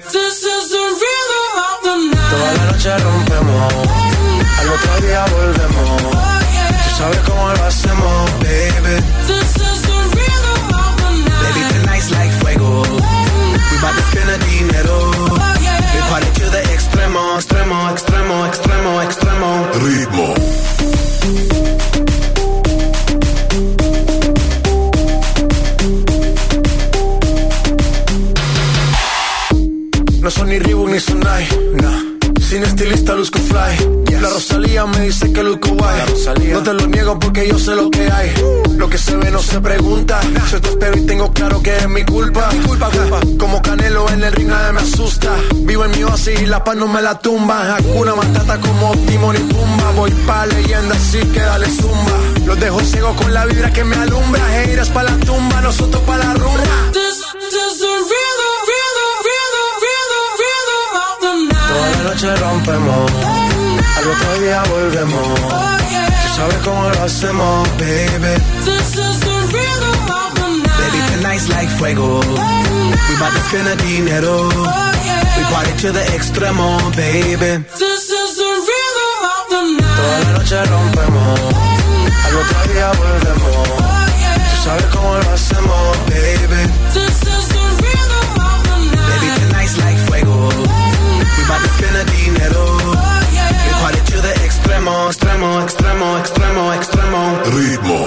Toda la noche rompemos. Al otro día volvemos. Tú sabes cómo lo hacemos, baby. Baby, tonight's like fuego. We bout to spend the dinero. We party to the extremo, extremo, extremo, extremo, extremo. Ritmo. No son ni Reebok ni Sonai, nah. Sin estilista luzco fly. La Rosalía me dice que luzco guay. No te lo niego porque yo sé lo que hay. Lo que se ve no se pregunta. Yo te espero y tengo claro que es mi culpa. Como Canelo en el ring nadie me asusta. Vivo en mi oasis y la paz no me la tumba. Hakuna Matata como Timón y Pumba. Voy pa' leyenda así que dale zumba. Los dejo ciegos con la vibra que me alumbra. Haters pa' la tumba, nosotros pa' la rumba. Toda la noche rompemos, al otro día volvemos. Tú sabes cómo lo hacemos, baby. Baby, tonight's like fuego. We bout to spend the dinero. We party to the extremo, baby. Toda la noche rompemos, al otro día volvemos. Tú sabes cómo lo hacemos, baby. Baby, tonight's like fuego. We bout to spend the dinero. We party to the extremo, extremo, extremo, extremo, extremo. Ritmo.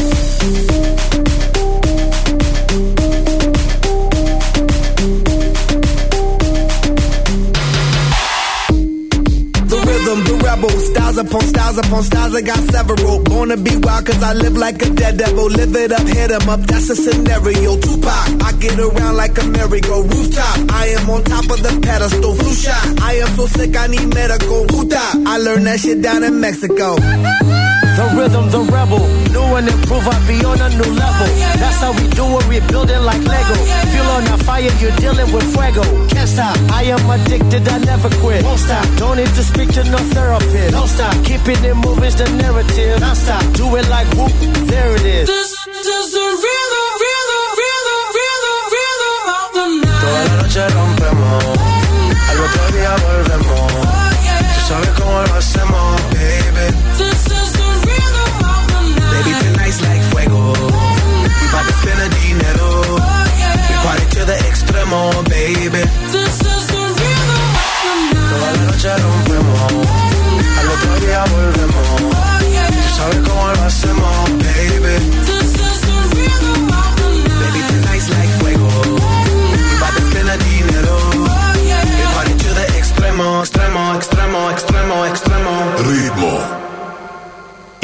The rebel, styles upon styles upon styles, I got several. Born to be wild cause I live like a dead devil. Live it up, hit 'em up, that's a scenario. Tupac, I get around like a merry-go rooftop. I am on top of the pedestal, flu shot. I am so sick, I need medical. Puta, I learned that shit down in Mexico. The rhythm, the rebel. New and improve, I be on a new level. That's how we do it, we're building like Lego. Feel on a fire, you're dealing with fuego. Can't stop, I am addicted, I never quit. Won't stop, don't need to speak to no therapist. Don't stop, keeping it moving's the narrative. Don't stop, do it like whoop, there it is. This is the rhythm, rhythm, rhythm, rhythm, rhythm of the night. Toda la noche rompemos, al otro día volvemos. Tú sabes cómo lo hacemos, baby. This is the rhythm of the night. Baby, tonight's like fuego. We bout to spend the dinero. We party to the extremo, baby. This is the rhythm of the night. Toda la noche rompemos, al otro día volvemos. Tú sabes cómo lo hacemos, baby. This is the rhythm of the night.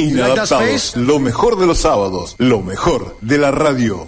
Inadaptados, lo mejor de los sábados, lo mejor de la radio,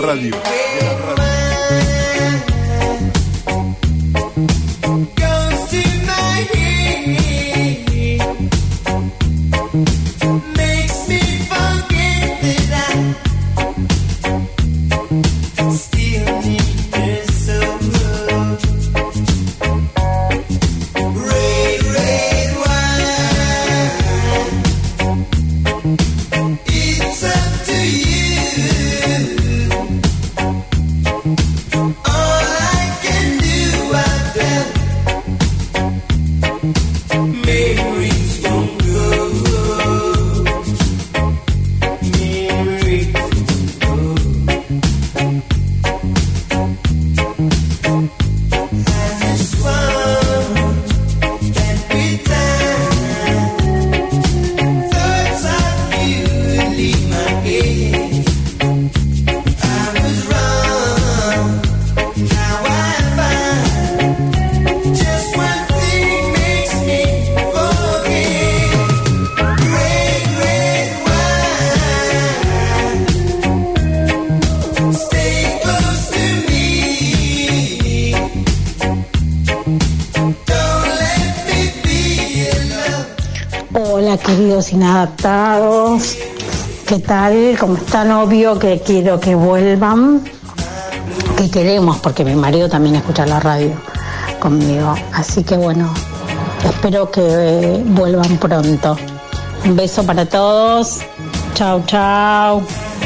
Queridos inadaptados, ¿qué tal? ¿Cómo están? Obvio que quiero que vuelvan, que queremos, porque mi marido también escucha la radio conmigo, así que bueno, espero que vuelvan pronto. Un beso para todos, chao, chao.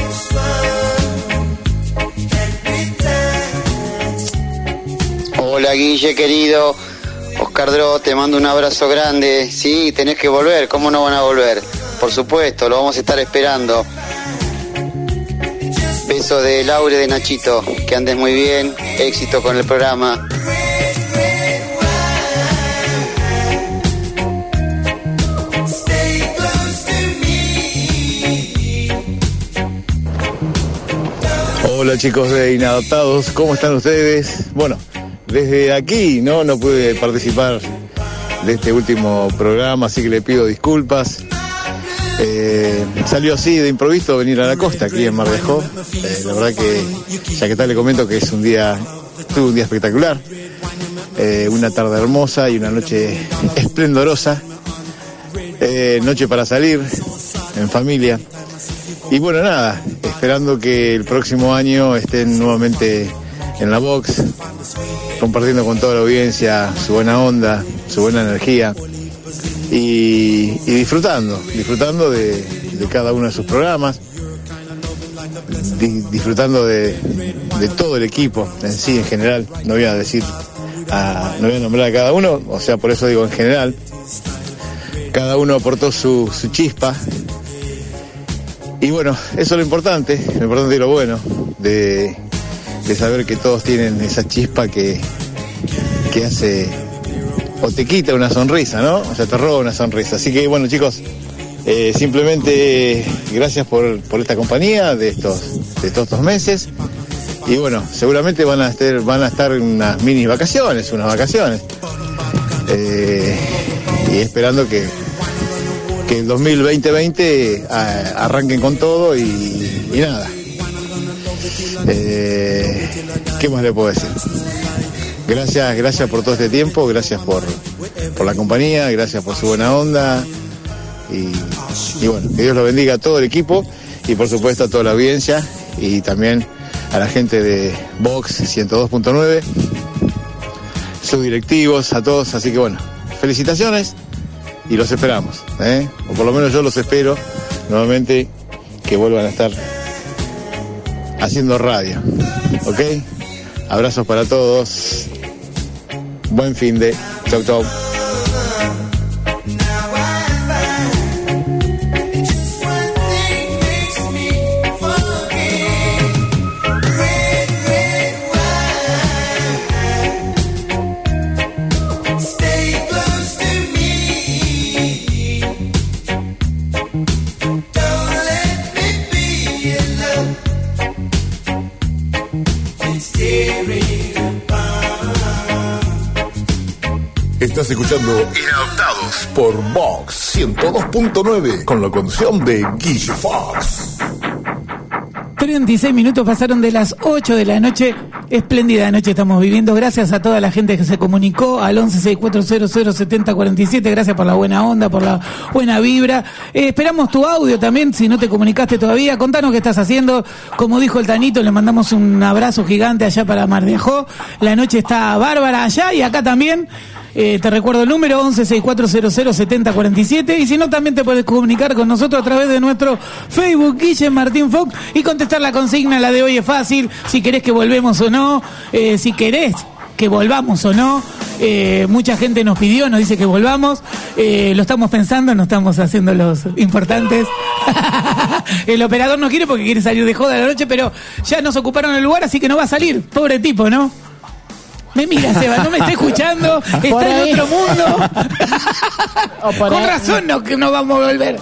Hola Guille querido, Oscar Dro, te mando un abrazo grande. Sí, tenés que volver, ¿cómo no van a volver? Por supuesto, lo vamos a estar esperando. Beso de Laura y de Nachito, que andes muy bien, éxito con el programa. Hola chicos de Inadaptados, ¿cómo están ustedes? Bueno, desde aquí no pude participar de este último programa, así que le pido disculpas. Salió así de improviso venir a la costa, aquí en Mar de Ajó. La verdad que, ya que tal, le comento que tuve un día espectacular. Una tarde hermosa y una noche esplendorosa. Noche para salir en familia. Y bueno, nada, esperando que el próximo año estén nuevamente en la box, compartiendo con toda la audiencia su buena onda, su buena energía y disfrutando de cada uno de sus programas, disfrutando de todo el equipo en sí, en general. No voy a nombrar a cada uno, o sea, por eso digo en general. Cada uno aportó su chispa. Y bueno, eso es lo importante y lo bueno de saber que todos tienen esa chispa que hace o te quita una sonrisa, ¿no? O sea, te roba una sonrisa. Así que bueno, chicos, simplemente gracias por esta compañía de todos estos meses. Y bueno, seguramente van a estar en unas mini vacaciones, y esperando que el 2020 arranquen con todo y nada. ¿Qué más le puedo decir? Gracias por todo este tiempo, gracias por la compañía, gracias por su buena onda y bueno, que Dios lo bendiga a todo el equipo y por supuesto a toda la audiencia y también a la gente de Vox 102.9, sus directivos, a todos, así que bueno, felicitaciones y los esperamos, o por lo menos yo los espero nuevamente que vuelvan a estar haciendo radio, ¿ok? Abrazos para todos, buen fin de, chau. Estás escuchando Inadaptados por Vox 102.9 con la conducción de Guille Fox. 36 minutos pasaron de las 8 de la noche. Espléndida noche estamos viviendo. Gracias a toda la gente que se comunicó al 1164007047. Gracias por la buena onda, por la buena vibra. Esperamos tu audio también, si no te comunicaste todavía. Contanos qué estás haciendo. Como dijo el Tanito, le mandamos un abrazo gigante allá para Mar de Ajó. La noche está bárbara allá y acá también. Te recuerdo el número 1164007047 y si no también te puedes comunicar con nosotros a través de nuestro Facebook Guille Martín Fox y contestar la consigna. La de hoy es fácil, si querés que volvemos o no, si querés que volvamos o no. Mucha gente nos pidió, nos dice que volvamos, lo estamos pensando, no estamos haciendo los importantes. El operador no quiere porque quiere salir de joda a la noche, pero ya nos ocuparon el lugar, así que no va a salir, pobre tipo, ¿no? Me mira, Seba, no me está escuchando, está en otro mundo. Con razón que no vamos a volver.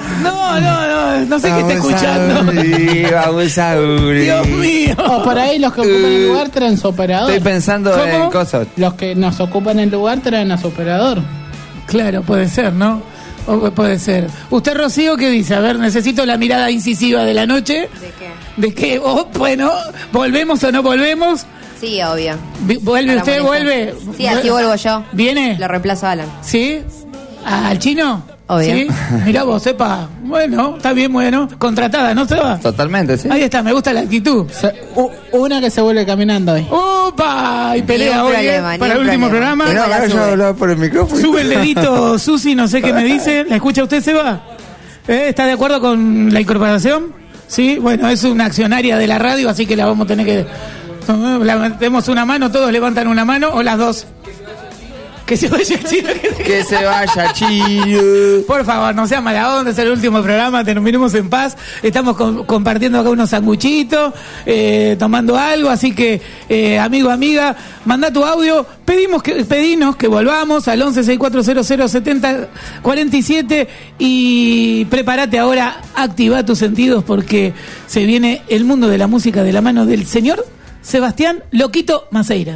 No sé qué está escuchando. Vamos a Dios mío. O por ahí los que ocupan el lugar traen su operador. Estoy pensando en cosas. Los que nos ocupan el lugar traen a su operador. Claro, puede ser, ¿no? O puede ser. ¿Usted, Rocío, qué dice? A ver, necesito la mirada incisiva de la noche. ¿De qué? Bueno, ¿volvemos o no volvemos? Sí, obvio. ¿Vuelve usted? ¿Vuelve? Sí, así vuelvo yo. ¿Viene? Lo reemplazo a Alan. ¿Sí? ¿Al chino? Obvio. ¿Sí? Mirá vos, sepa. Bueno, está bien, bueno. Contratada, ¿no se va? Totalmente, sí. Ahí está, me gusta la actitud. Una que se vuelve caminando hoy. ¡Opa! Y pelea hoy, problema, para el último programa. No, yo hablaba por el micrófono. Sube el dedito, Susi, no sé qué me dice. ¿La escucha usted, Seba? ¿Está de acuerdo con la incorporación? Sí, bueno, es una accionaria de la radio, así que la vamos a tener que... Levantemos una mano, todos levantan una mano o las dos. Que se vaya el chino. Que se vaya chino. Por favor, no sea mala onda, es el último programa, terminemos en paz. Estamos compartiendo acá unos sanguchitos, tomando algo, así que, amigo, amiga, manda tu audio. Pedinos que volvamos al 1164007047 y prepárate ahora, activa tus sentidos porque se viene el mundo de la música de la mano del señor Sebastián Loquito Maceiras.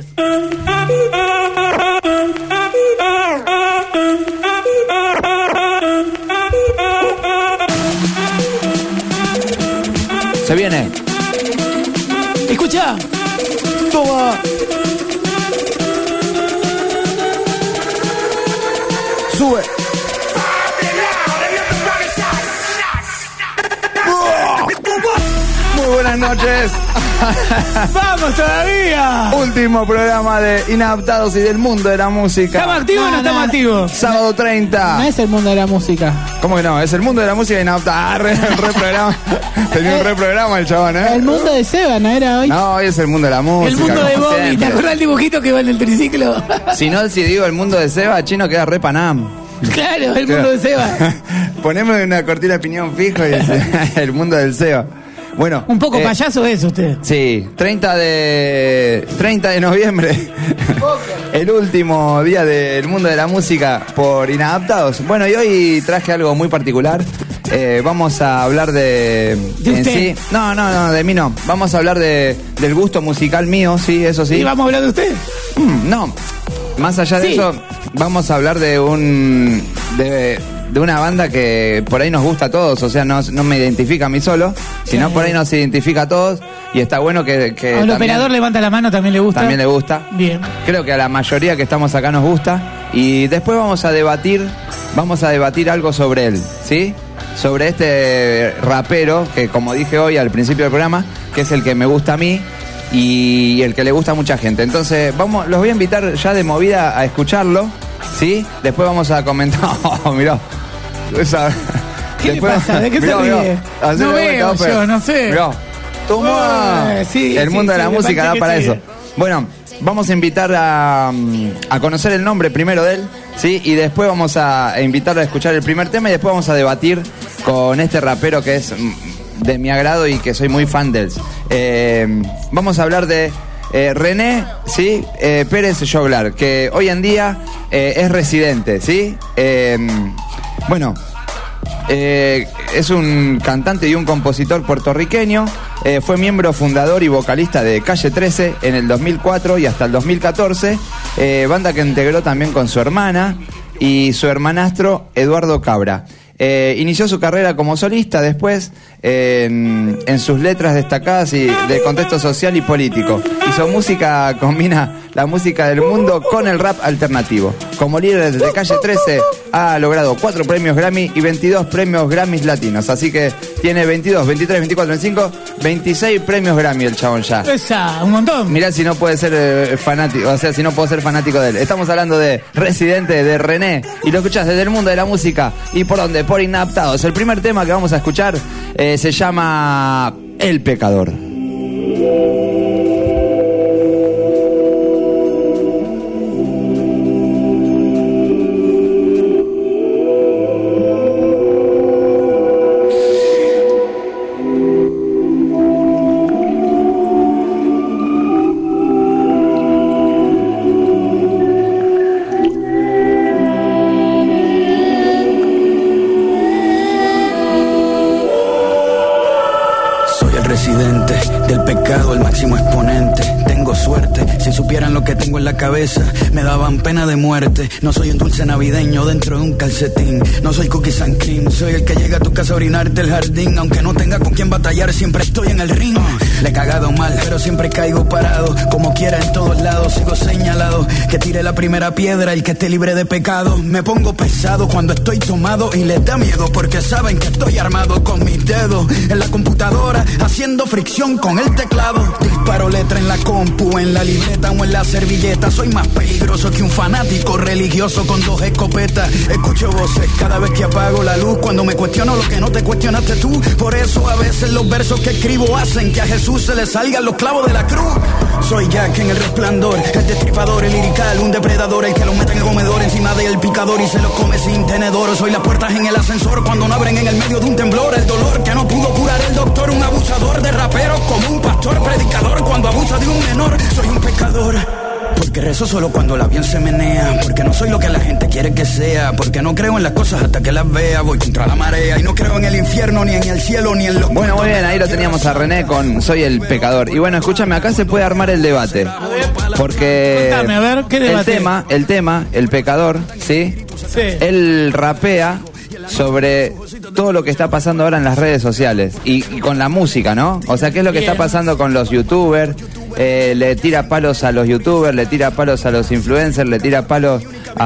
Se viene. Escucha. Toma. Sube. Muy buenas noches. ¡Vamos todavía! Último programa de Inadaptados y del mundo de la música. ¿Estamos activos o no estamos activos? Sábado 30. No es el mundo de la música. ¿Cómo que no? Es el mundo de la música Inadaptados. Reprograma. Tenía un reprograma el chabón, ¿eh? El mundo de Seba, ¿no era hoy? No, hoy es el mundo de la música. El mundo de Bobby. ¿Te acuerdas del dibujito que va en el triciclo? Si digo el mundo de Seba, chino queda re Panam. Claro, el mundo de Seba. Poneme una cortina de piñón fijo y el mundo del Seba. Bueno, un poco payaso es usted. Sí, 30 de noviembre. El último día del mundo de la música por Inadaptados. Bueno, y hoy traje algo muy particular. Vamos a hablar de usted. Sí. No, de mí no. Vamos a hablar del gusto musical mío, sí, eso sí. ¿Y vamos a hablar de usted? No. Más allá de eso, vamos a hablar de una banda que por ahí nos gusta a todos, o sea, no me identifica a mí solo, sino por ahí nos identifica a todos y está bueno que al operador levanta la mano, también le gusta. También le gusta. Bien. Creo que a la mayoría que estamos acá nos gusta y después vamos a debatir algo sobre él, ¿sí? Sobre este rapero que, como dije hoy al principio del programa, que es el que me gusta a mí y el que le gusta a mucha gente. Entonces, los voy a invitar ya de movida a escucharlo, ¿sí? Después vamos a comentar. Oh, mirá. ¿Qué le pasa? ¿De qué se ríe? No veo yo, no sé. Mirá. Toma. El mundo de la música da para eso. Bueno, vamos a invitar a conocer el nombre primero de él, ¿sí? Y después vamos a invitarlo a escuchar el primer tema y después vamos a debatir con este rapero que es de mi agrado y que soy muy fan de él. Vamos a hablar de René, ¿sí? Pérez Joglar, que hoy en día es residente, ¿sí? Es un cantante y un compositor puertorriqueño. Fue miembro fundador y vocalista de Calle 13 en el 2004 y hasta el 2014, banda que integró también con su hermana y su hermanastro Eduardo Cabra. Inició su carrera como solista después en sus letras destacadas y de contexto social y político. Y su música combina la música del mundo con el rap alternativo. Como líder de Calle 13 ha logrado 4 premios Grammy y 22 premios Grammys latinos. Así que tiene 22, 23, 24, 25, 26 premios Grammy el chabón ya. Esa, un montón. Mirá si no puede ser fanático, o sea, si no puedo ser fanático de él. Estamos hablando de Residente, de René, y lo escuchás desde el mundo de la música. ¿Y por dónde? Por Inadaptados. El primer tema que vamos a escuchar se llama El Pecador. Del pecado, el máximo exponente. Tengo suerte, si supieran lo que tengo en la cabeza, me daban pena de muerte. No soy un dulce navideño dentro de un calcetín. No soy cookies and cream, soy el que llega a tu casa a orinarte el jardín. Aunque no tenga con quién batallar, siempre estoy en el ring. Le he cagado mal, pero siempre caigo parado. Como quiera en todos lados, sigo señalado. Que tire la primera piedra, el que esté libre de pecado. Me pongo pesado cuando estoy tomado y les da miedo porque saben que estoy armado con mis dedos en la computadora, haciendo fricción con el teclado. Disparo letra en la compu, en la libreta o en la servilleta. Soy más peligroso que un fanático religioso con 2 escopetas. Escucho voces cada vez que apago la luz, cuando me cuestiono lo que no te cuestionaste tú. Por eso a veces los versos que escribo hacen que a Jesús se le salgan los clavos de la cruz. Soy Jack en el resplandor, el destripador, el lirical, un depredador, el que lo mete en el comedor encima del picador y se lo come sin tenedor. Soy las puertas en el ascensor cuando no abren en el medio de un temblor. El dolor que no pudo curar el doctor, un abusador de raperos como un pastor predicador cuando abusa de un menor. Soy un pecador porque rezo solo cuando la bien se menea, porque no soy lo que la gente quiere que sea, porque no creo en las cosas hasta que las vea. Voy contra la marea y no creo en el infierno, ni en el cielo, ni en los... Bueno, muy bien, ahí lo teníamos a René con Soy el Pecador. Y bueno, escúchame, acá se puede armar el debate, porque contame, a ver, ¿qué debate? El tema, el pecador, ¿sí? Sí. Él rapea sobre todo lo que está pasando ahora en las redes sociales y con la música, ¿no? O sea, ¿qué es lo que está pasando con los youtubers? Le tira palos a los youtubers, le tira palos a los influencers, le tira palos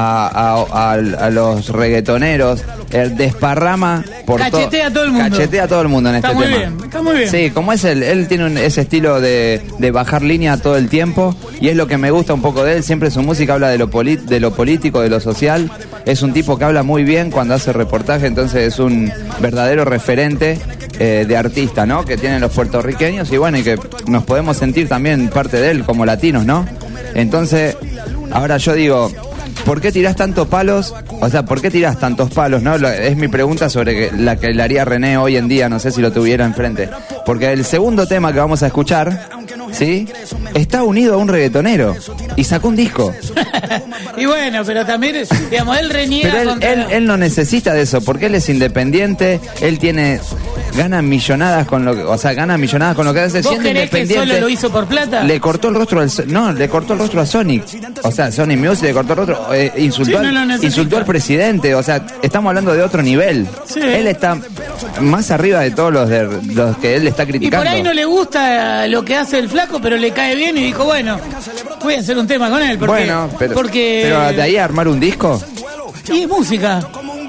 a los reggaetoneros, desparrama por cachetea a todo el mundo. Cachetea a todo el mundo en este tema. Está muy bien. Sí, como es él tiene ese estilo de bajar línea todo el tiempo, y es lo que me gusta un poco de él. Siempre su música habla de lo político, de lo social. Es un tipo que habla muy bien cuando hace reportaje, entonces es un verdadero referente de artista, ¿no? Que tienen los puertorriqueños, y bueno, y que nos podemos sentir también parte de él como latinos, ¿no? Entonces, ahora yo digo, ¿por qué tirás tantos palos? O sea, ¿por qué tirás tantos palos, no? Es mi pregunta sobre la que le haría René hoy en día, no sé si lo tuviera enfrente. Porque el segundo tema que vamos a escuchar, ¿sí? Está unido a un reggaetonero y sacó un disco. Y bueno, pero también, digamos, él reniega. Pero él no necesita de eso, porque él es independiente, él gana millonadas con lo que, o sea, gana millonadas con lo que hace, siendo independiente. ¿Que solo lo hizo por plata? Le cortó el rostro le cortó el rostro a Sonic. O sea, Sonic Music le cortó el rostro, insultó al presidente. O sea, estamos hablando de otro nivel. Sí. Él está más arriba de todos los que él está criticando. Y por ahí no le gusta lo que hace el flaco, pero le cae bien y dijo, bueno, voy a hacer un tema con él. Porque, pero de ahí a armar un disco. Y es música.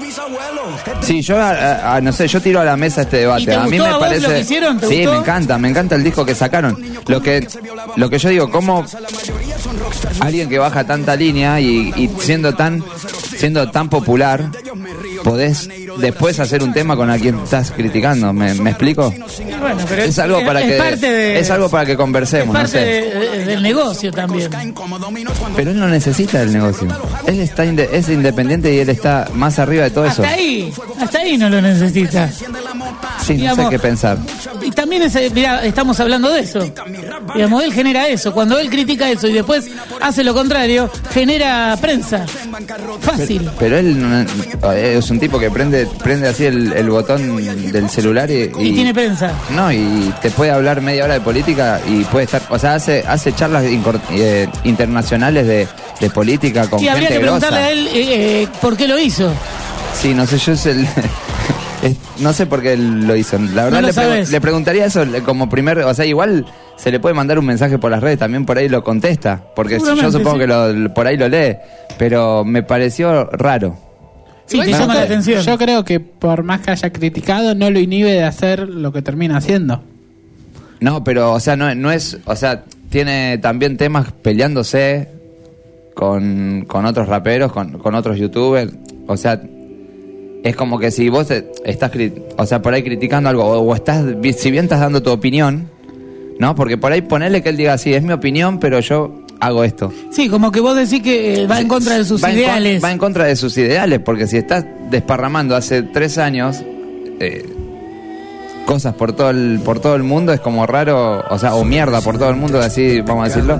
Sí, yo no sé, yo tiro a la mesa este debate. ¿Y te a mí gustó me a vos parece. lo que hicieron? ¿Te Sí, gustó? me encanta el disco que sacaron. Lo que yo digo, como alguien que baja tanta línea y siendo tan popular, podés después hacer un tema con a quien estás criticando. ¿Me explico? Bueno, pero es algo para que conversemos, es parte no sé. del negocio también. Pero él no necesita del negocio. Él es independiente y él está más arriba de todo eso. Hasta ahí no lo necesita. Sí, digamos, no sé qué pensar. Y también mirá, estamos hablando de eso. Digamos, él genera eso. Cuando él critica eso y después hace lo contrario, genera prensa. Fácil. Pero él es un tipo que prende así el botón del celular y tiene prensa. No, y te puede hablar media hora de política y puede estar, o sea, hace charlas internacionales de política con gente habría que grosa. preguntarle a él por qué lo hizo. Sí, no sé, no sé por qué él lo hizo. La verdad no le preguntaría eso como primer, o sea, igual se le puede mandar un mensaje por las redes, también por ahí lo contesta, porque yo supongo que por ahí lo lee, pero me pareció raro. Sí, te llama la atención. Yo creo que por más que haya criticado, no lo inhibe de hacer lo que termina haciendo. No, pero, o sea, no es, o sea, tiene también temas peleándose con otros raperos, con otros youtubers, o sea, es como que si vos estás, o sea, por ahí criticando algo, o estás, si bien estás dando tu opinión, ¿no? Porque por ahí ponerle que él diga, sí, es mi opinión, pero yo hago esto. Sí, como que vos decís que va en contra de sus ideales. Va en contra de sus ideales, porque si estás desparramando hace 3 años cosas por todo el mundo, es como raro, o sea, o mierda por todo el mundo, así vamos a decirlo.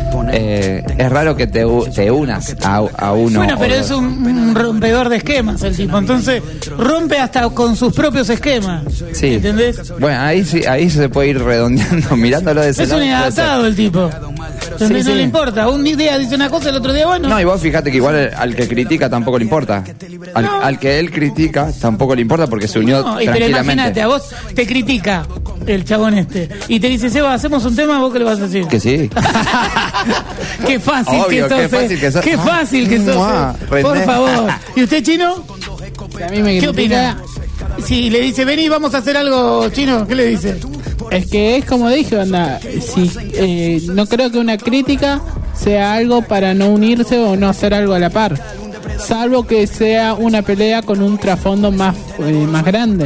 Es raro que te unas a uno. Bueno, pero es un rompedor de esquemas el tipo, entonces rompe hasta con sus propios esquemas. Sí. ¿Entendés? Bueno, ahí se puede ir redondeando, mirándolo de ese es lado. Es un inadaptado el tipo. Entonces no le importa. Un día dice una cosa, el otro día bueno. No, y vos fíjate que igual al que critica tampoco le importa. Al que él critica tampoco le importa porque se unió tranquilamente. Pero imagínate, a vos te critica el chabón y te dice, Seba, hacemos un tema, ¿vos qué le vas a decir? Que sí. Qué fácil. Obvio, que sos. Qué fácil que sos. Por favor. ¿Y usted, Chino? A mí me ¿Qué opina? Si le dice, vení, vamos a hacer algo, Chino, ¿qué le dice? Es que es como dije, anda, no creo que una crítica sea algo para no unirse o no hacer algo a la par, salvo que sea una pelea con un trasfondo más grande.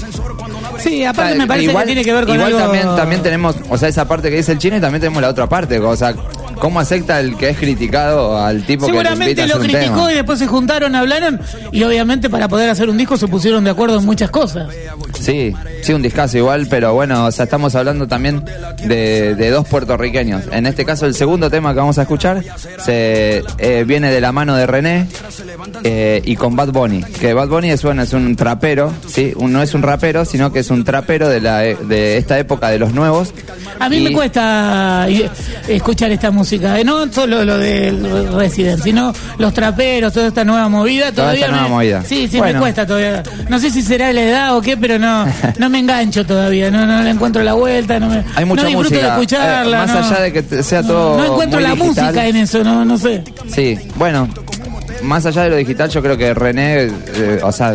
Sí, aparte me parece que tiene que ver con algo... También tenemos, o sea, esa parte que dice el Chino, y también tenemos la otra parte, o sea, cómo acepta el que es criticado al tipo que le invita a hacer un tema. Seguramente lo criticó y después se juntaron, hablaron, y obviamente para poder hacer un disco se pusieron de acuerdo en muchas cosas. Sí, un discazo igual, pero bueno, o sea, estamos hablando también de 2 puertorriqueños. En este caso, el segundo tema que vamos a escuchar viene de la mano de René y con Bad Bunny, que Bad Bunny es un trapero, ¿sí? No es un rapero, sino que es un trapero de esta época de los nuevos. A mí me cuesta escuchar esta música, no solo lo del Resident, sino los traperos, toda esta nueva movida. Sí, bueno. Me cuesta todavía. No sé si será la edad o qué, pero no me engancho todavía, no le encuentro la vuelta, hay mucha no disfruto música, de escucharla. Más allá de que sea todo no encuentro la digital. música en eso, no sé. Sí, bueno, más allá de lo digital, yo creo que René, o sea,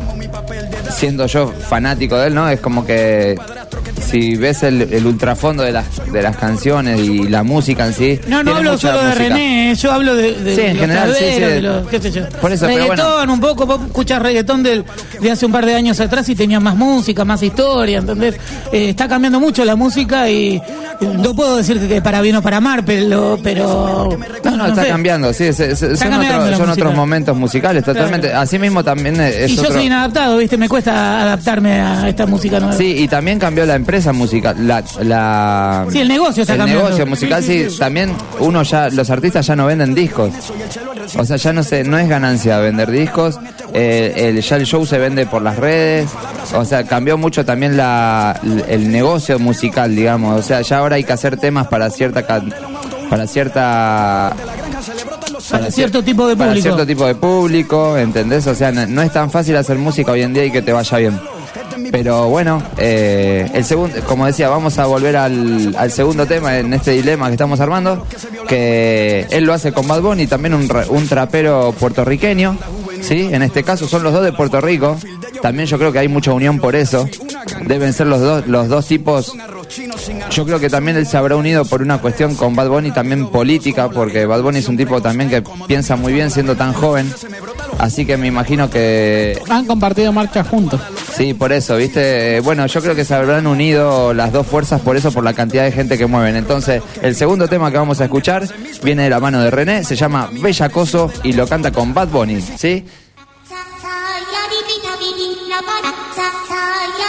siendo yo fanático de él, ¿no? Es como que si ves el ultrafondo de las canciones y la música en sí. No hablo solo de René, yo hablo de sí, en general, de los, qué sé yo. Por eso, reggaetón, pero bueno. Un poco, vos escuchás reggaetón de hace un par de años atrás y tenía más música, más historia, ¿entendés? Está cambiando mucho la música y no puedo decir que para bien o para mal, pero no está cambiando, sí, son otros momentos musicales, totalmente. Claro. Así mismo también es yo soy inadaptado, ¿viste? Me cuesta adaptarme a esta música nueva. Sí, y también cambió la empresa musical, sí, el negocio está cambiando. El negocio musical, sí, también los artistas ya no venden discos. O sea, ya no es ganancia vender discos, ya el show se vende por las redes, o sea, cambió mucho también el negocio musical, digamos, o sea, ya ahora hay que hacer temas para cierto tipo de público. Para cierto tipo de público, ¿entendés? O sea, no es tan fácil hacer música hoy en día y que te vaya bien. Pero bueno, el segundo, como decía, vamos a volver al segundo tema en este dilema que estamos armando, que él lo hace con Bad Bunny, también un trapero puertorriqueño, ¿sí? En este caso son los dos de Puerto Rico, también yo creo que hay mucha unión por eso, deben ser los dos tipos. Yo creo que también él se habrá unido por una cuestión con Bad Bunny también política, porque Bad Bunny es un tipo también que piensa muy bien siendo tan joven, así que me imagino que han compartido marchas juntos. Sí, por eso, ¿viste? Bueno, yo creo que se habrán unido las dos fuerzas por la cantidad de gente que mueven. Entonces, el segundo tema que vamos a escuchar viene de la mano de René, se llama Bellacoso y lo canta con Bad Bunny, ¿sí?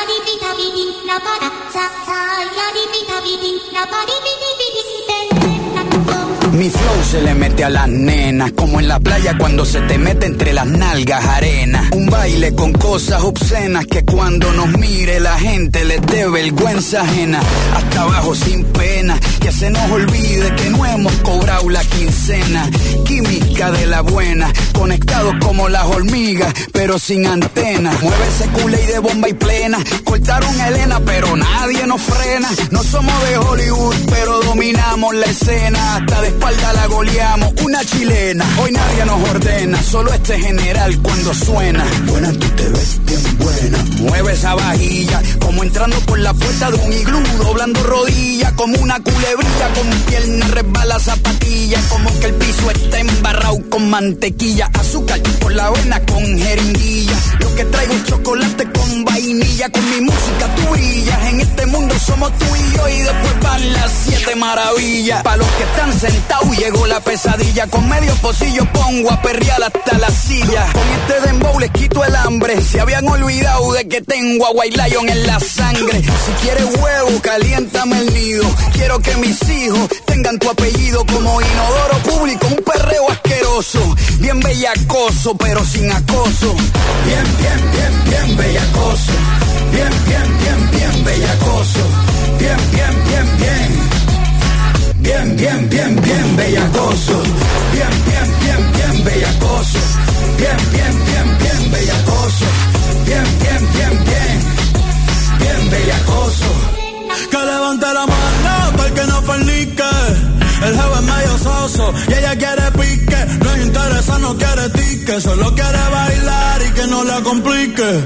Mi flow se le mete a las nenas, como en la playa cuando se te mete entre las nalgas arena. Un baile con cosas obscenas que cuando nos mire la gente les dé vergüenza ajena. Hasta abajo sin pena, que se nos olvide que no hemos cobrado la quincena. Química de la buena, conectados como las hormigas, pero sin antenas. Mueve ese culé y de bomba y plena. Cortaron a Elena, pero nadie nos frena. No somos de Hollywood, pero dominamos la escena. Hasta de espalda la goleamos, una chilena. Hoy nadie nos ordena, solo este general cuando suena. Buena, tú te ves bien buena. Mueve esa vajilla, como entrando por la puerta de un iglú, doblando rodillas, como una culebrilla, con pierna resbala zapatilla, como que el piso está embarrado con mantequilla, azúcar por la avena con jeringuilla. Lo que traigo es chocolate con vainilla, con mi música tú brillas. En este mundo somos tú y yo, y después van las 7 maravillas. Pa' los que están sentados llegó la pesadilla, con medio pocillo pongo a perrear hasta la silla. Con este dembow les quito el hambre, se habían olvidado de que tengo a White Lion en la sangre. Si quieres huevo, caliéntame el nido. Quiero que mis hijos tengan tu apellido, como inodoro público, un perreo asqueroso. Bien bellacoso, pero sin acoso. Bien, bien, bien, bien bellacoso. Bien, bien, bien, bien bellacoso. Bien, bien, bien, bien. Bien, bien, bien, bien bellacoso. Bien, bien, bien, bien bellacoso. Bien, bien, bien, bien bellacoso. Bien, bien, bien, bien. Bien bellacoso. Que levante la mano para el que no fornique. El jefe es medio soso y ella quiere pique. No es interesa, no quiere tique. Solo quiere bailar y que no la complique.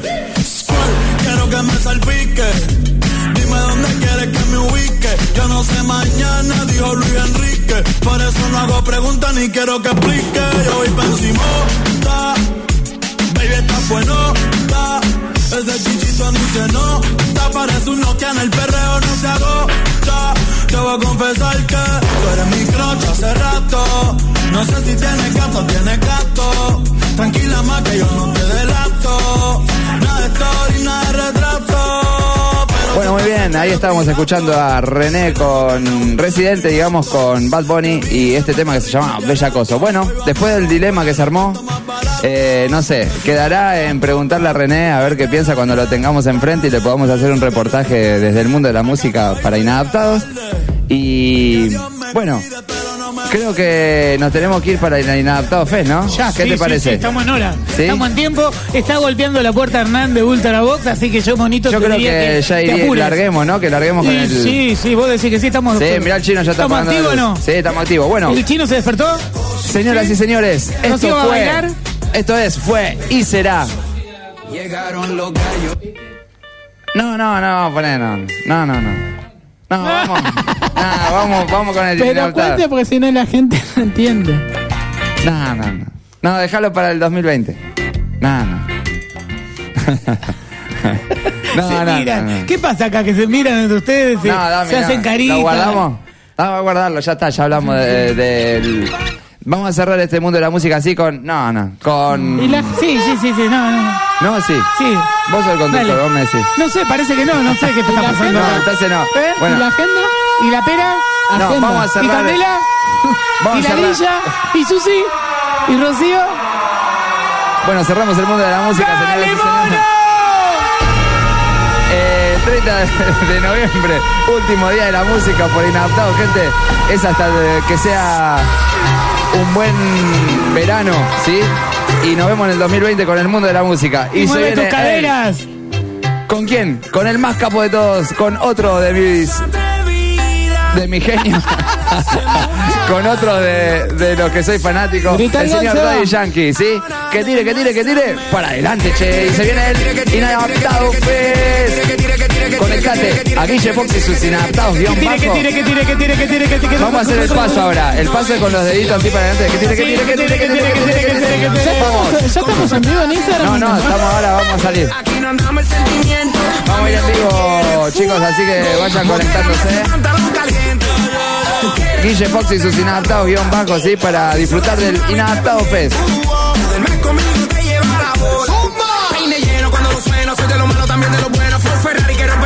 Quiero que me salpique. Dime dónde quieres que me ubique. Yo no sé mañana, dijo Luis Enrique. Por eso no hago preguntas ni quiero que explique. Yo voy pa' encima, baby, está bueno, ese chichito ni se nota. Parece un Nokia, en el perreo no se agota. Te voy a confesar que tú eres mi crush hace rato. No sé si tienes gato. Tranquila más que yo no te delato. Nada de story, nada de retrato. Bueno, muy bien, ahí estábamos escuchando a René con Residente, digamos, con Bad Bunny y este tema que se llama Bellacoso. Bueno, después del dilema que se armó, no sé, quedará en preguntarle a René a ver qué piensa cuando lo tengamos enfrente y le podamos hacer un reportaje desde el mundo de la música para inadaptados. Y bueno, creo que nos tenemos que ir para el Inadaptado Fest, ¿no? Ya, ¿Qué te parece? Sí, estamos en hora. ¿Sí? Estamos en tiempo. Está golpeando la puerta Hernán de Ultra Box, así que yo, monito, yo te creo diría que ya iría, larguemos, ¿no? Que larguemos con el... Sí, vos decís que sí, estamos... Sí, mirá, el chino ya está apagando. ¿Estamos activos o no? Sí, estamos activos. Bueno. ¿El chino se despertó? Señoras y señores, esto va a bailar. Esto fue y será. Llegaron los gallos. No, poné, no. No, vamos con el Pero inadaptado. cuente porque si no la gente no entiende. No, déjalo para el 2020. No. Se miran. No. ¿Qué pasa acá? Que se miran entre ustedes, se hacen caritas. ¿Lo guardamos? Vamos a guardarlo, ya está, ya hablamos del... Vamos a cerrar este mundo de la música así con... con... Sí, no. No, sí. Sí. Vos sos el conductor, vos me decís. No sé, parece que no sé qué está pasando. No, entonces no. Bueno. ¿Y la agenda? ¿Y la pera? No, Agenda. vamos a cerrar. ¿Y Candela? Vamos ¿Y la a cerrar. Lilla? ¿Y Susi? ¿Y Rocío? Bueno, cerramos el mundo de la música, ¡Dale, señores y señores. 30 de noviembre, último día de la música por Inadaptado, gente. Es hasta que sea un buen verano, ¿sí? Y nos vemos en el 2020 con el mundo de la música. Y mueve tus caderas. ¿Con quién? Con el más capo de todos, con otro de mi genio. Con otro de los que soy fanático, el señor Daddy Yankee, ¿sí? Que tire, para adelante, che. Y se viene el Inadaptado Fest. Conectate a Guille Fox y sus Inadaptados _bajo. Que vamos a hacer el paso ahora. El paso con los deditos así para adelante. Que tire. Vamos. ¿Ya estamos en vivo en Instagram? No, estamos ahora, vamos a salir. Vamos a ir en vivo, chicos, así que vayan conectándose. Guille Fox y sus Inadaptados _bajo, ¿sí? Para disfrutar del Inadaptado Fest. Peine lleno cuando lo sueno, soy de lo malo también de lo bueno. Fue Ferrari que rompe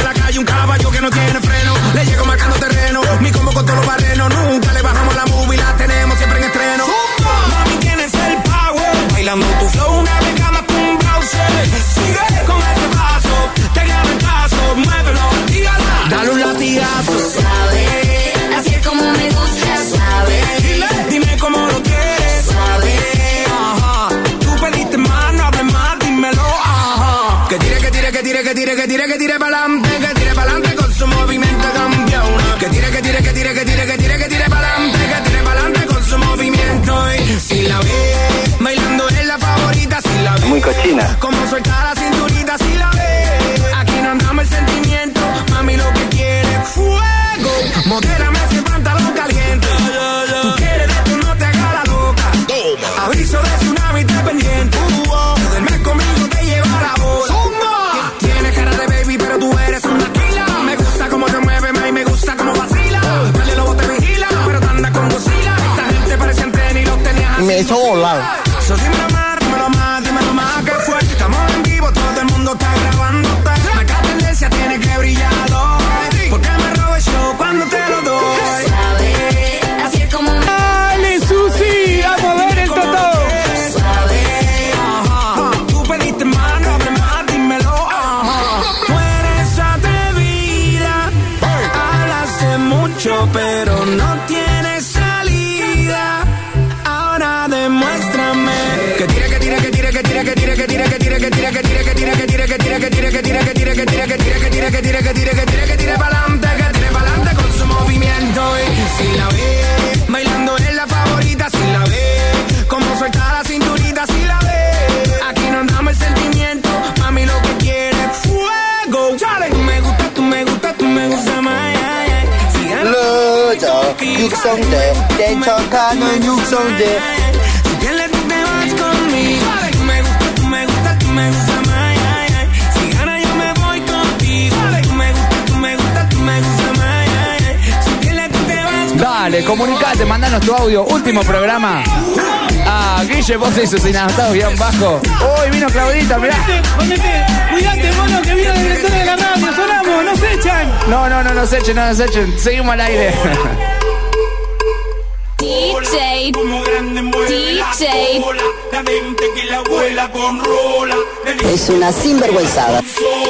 tire pa'lante, que tire pa'lante con su movimiento campeona. Que tire pa'lante, que tire pa'lante con su movimiento. Y si la ve bailando es la favorita, si la ve muy cochina. como suelta la cinturita, si la ve. Aquí no andamos el sentimiento, mami lo que quiere es fuego. Modélame ese pantalón caliente. Tú quieres de tu no te haga la loca. Aviso de tsunami te pendiente. Del mes conmigo te lleva la bola. Tienes cara de baby pero tú eres una kila. Me gusta como te mueve, me gusta como vacila. Dale lobo te vigila, pero te anda con Godzilla. Esta gente parece antena y los tenías así. Me hizo volar. So dímelo más, que fue. Estamos en vivo, todo el mundo está grabando. Marca tendencia, tiene que brillar hoy. Porque me robo el show cuando te lo doy. Así es como dale, Susi, a mover el totó. Tú pediste más, no hable más, dímelo. Tú eres atrevida, hablas de mucho, pero no tienes salida. Ahora demuéstrame que tire pa'lante con su movimiento. Y si la ve bailando es la favorita, si la ve como suelta la cinturita, si la ve. Aquí no andamos el sentimiento, mami lo que quiere es fuego. Chale. Tú me gusta más. Lucha, 육성대, 내 천가는 육성대. Si quieres tú te vas conmigo. Tú me gusta más. Si gana yo me voy contigo. Tú me gusta más. Si quieres tú te vas conmigo. Dale, comunicate, mandanos tu audio. Último programa. Guille, vos y sus inadaptados bien bajo. Hoy vino Claudita, mirá. Ponete, cuidate, mono, que vino el director de la radio. Sonamos, nos echan. No nos echen. Seguimos al aire. DJ. Es una sinvergüenzada.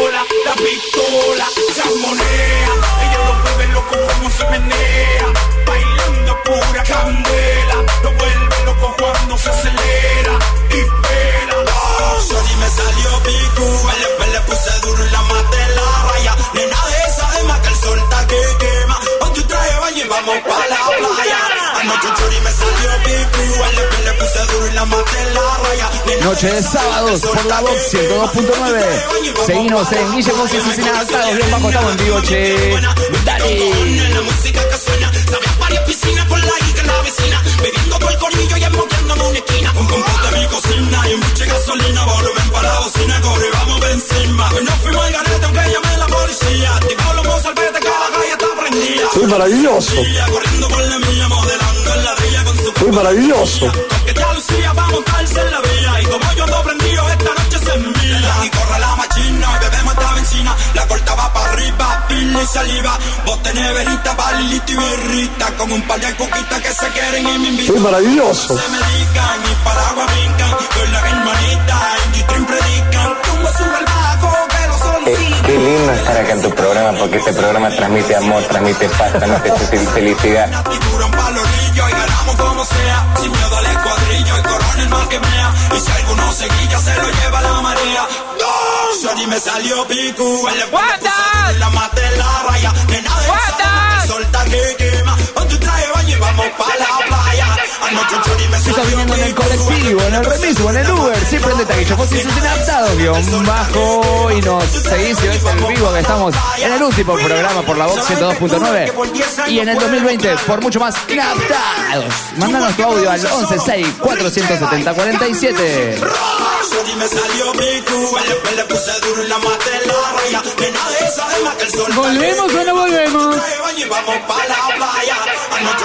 La pistola, salmonea. Ella lo vuelve loco como se menea. Bailando pura candela. Lo vuelve loco cuando se acelera. Y pela. Sorry, me salió pico. Le puse duro en la mate en la raya. Nena de esa gema que el sol está que quema. Ponte un traje baño y vamos pa' la playa. Anoche Chori me salió pico. Le puse duro en la mate en la raya. Noche de sábados por la Vox 102.9. Seguimos en Guille Vos y sus inadaptados bien bajo, estamos en vivo, che. Dale. La música que suena, sabes varias piscinas con la hija en la vecina, bebiendo por el corillo y emboqueándome una esquina. Un compote de mi cocina y mucha gasolina, volumen para la bocina, corre, vamos por encima. Hoy no fuimos al garete aunque llamé a la policía, activado los mozos al vete que la calle está prendida. Soy maravilloso. Corriendo por la mía, modelando en la villa con su... Soy maravilloso. Que te Lucía va a montarse en la vía, y como yo ando prendido esta noche se envía. Y corre la machina, y bebemos esta benzina, la corta va para arriba, pila y saliva, bote neverita, palito y birrita, con un par de coquitas que se quieren y me invitan. Soy maravilloso. Se me dedican y paraguas brincan, con la hermanita en G-Trim predican, tumbo sube el bajo que lo soluciona. Qué lindo estar acá en tu programa, porque este programa transmite amor, transmite paz, transmite felicidad. Tiburón pa' los rillos y ganamos como sea, sin miedo al escuadrillo y corona el mal que mea, y si alguno se guilla se lo lleva la marea. Shorty me salió pico, el la mate la raya, nena de esa el sol está que quema, con tu traje baño y vamos pa' la playa. Anoche Shorty me Estás viniendo en el colectivo, en el remismo, en el Uber, siempre en detalle. Vos y sus inadaptados, guión bajo. Y nos seguís si ves el vivo que estamos en el último programa por la Vox 102.9. Y en el 2020 por mucho más inadaptados. Mándanos tu audio al 116-470-47. Shorty me salió pico, le puse duro en la mate la raya, nena de esa gema que el sol. ¿Volvemos o no volvemos? Y vamos pa' la playa. Anoche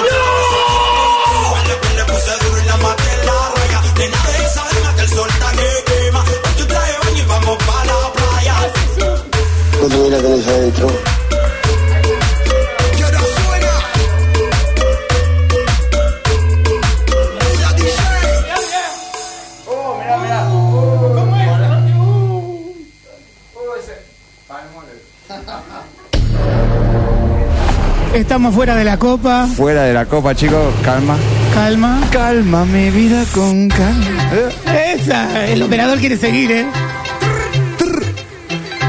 le puse duro en la mate la raya, nena de esa gema que el sol está que quema. Tu traje baño y vamos pa' la playa. No te voy a tener adentro. Estamos fuera de la copa. Fuera de la copa, chicos, calma. Calma. Calma mi vida con calma. Esa, el operador quiere seguir,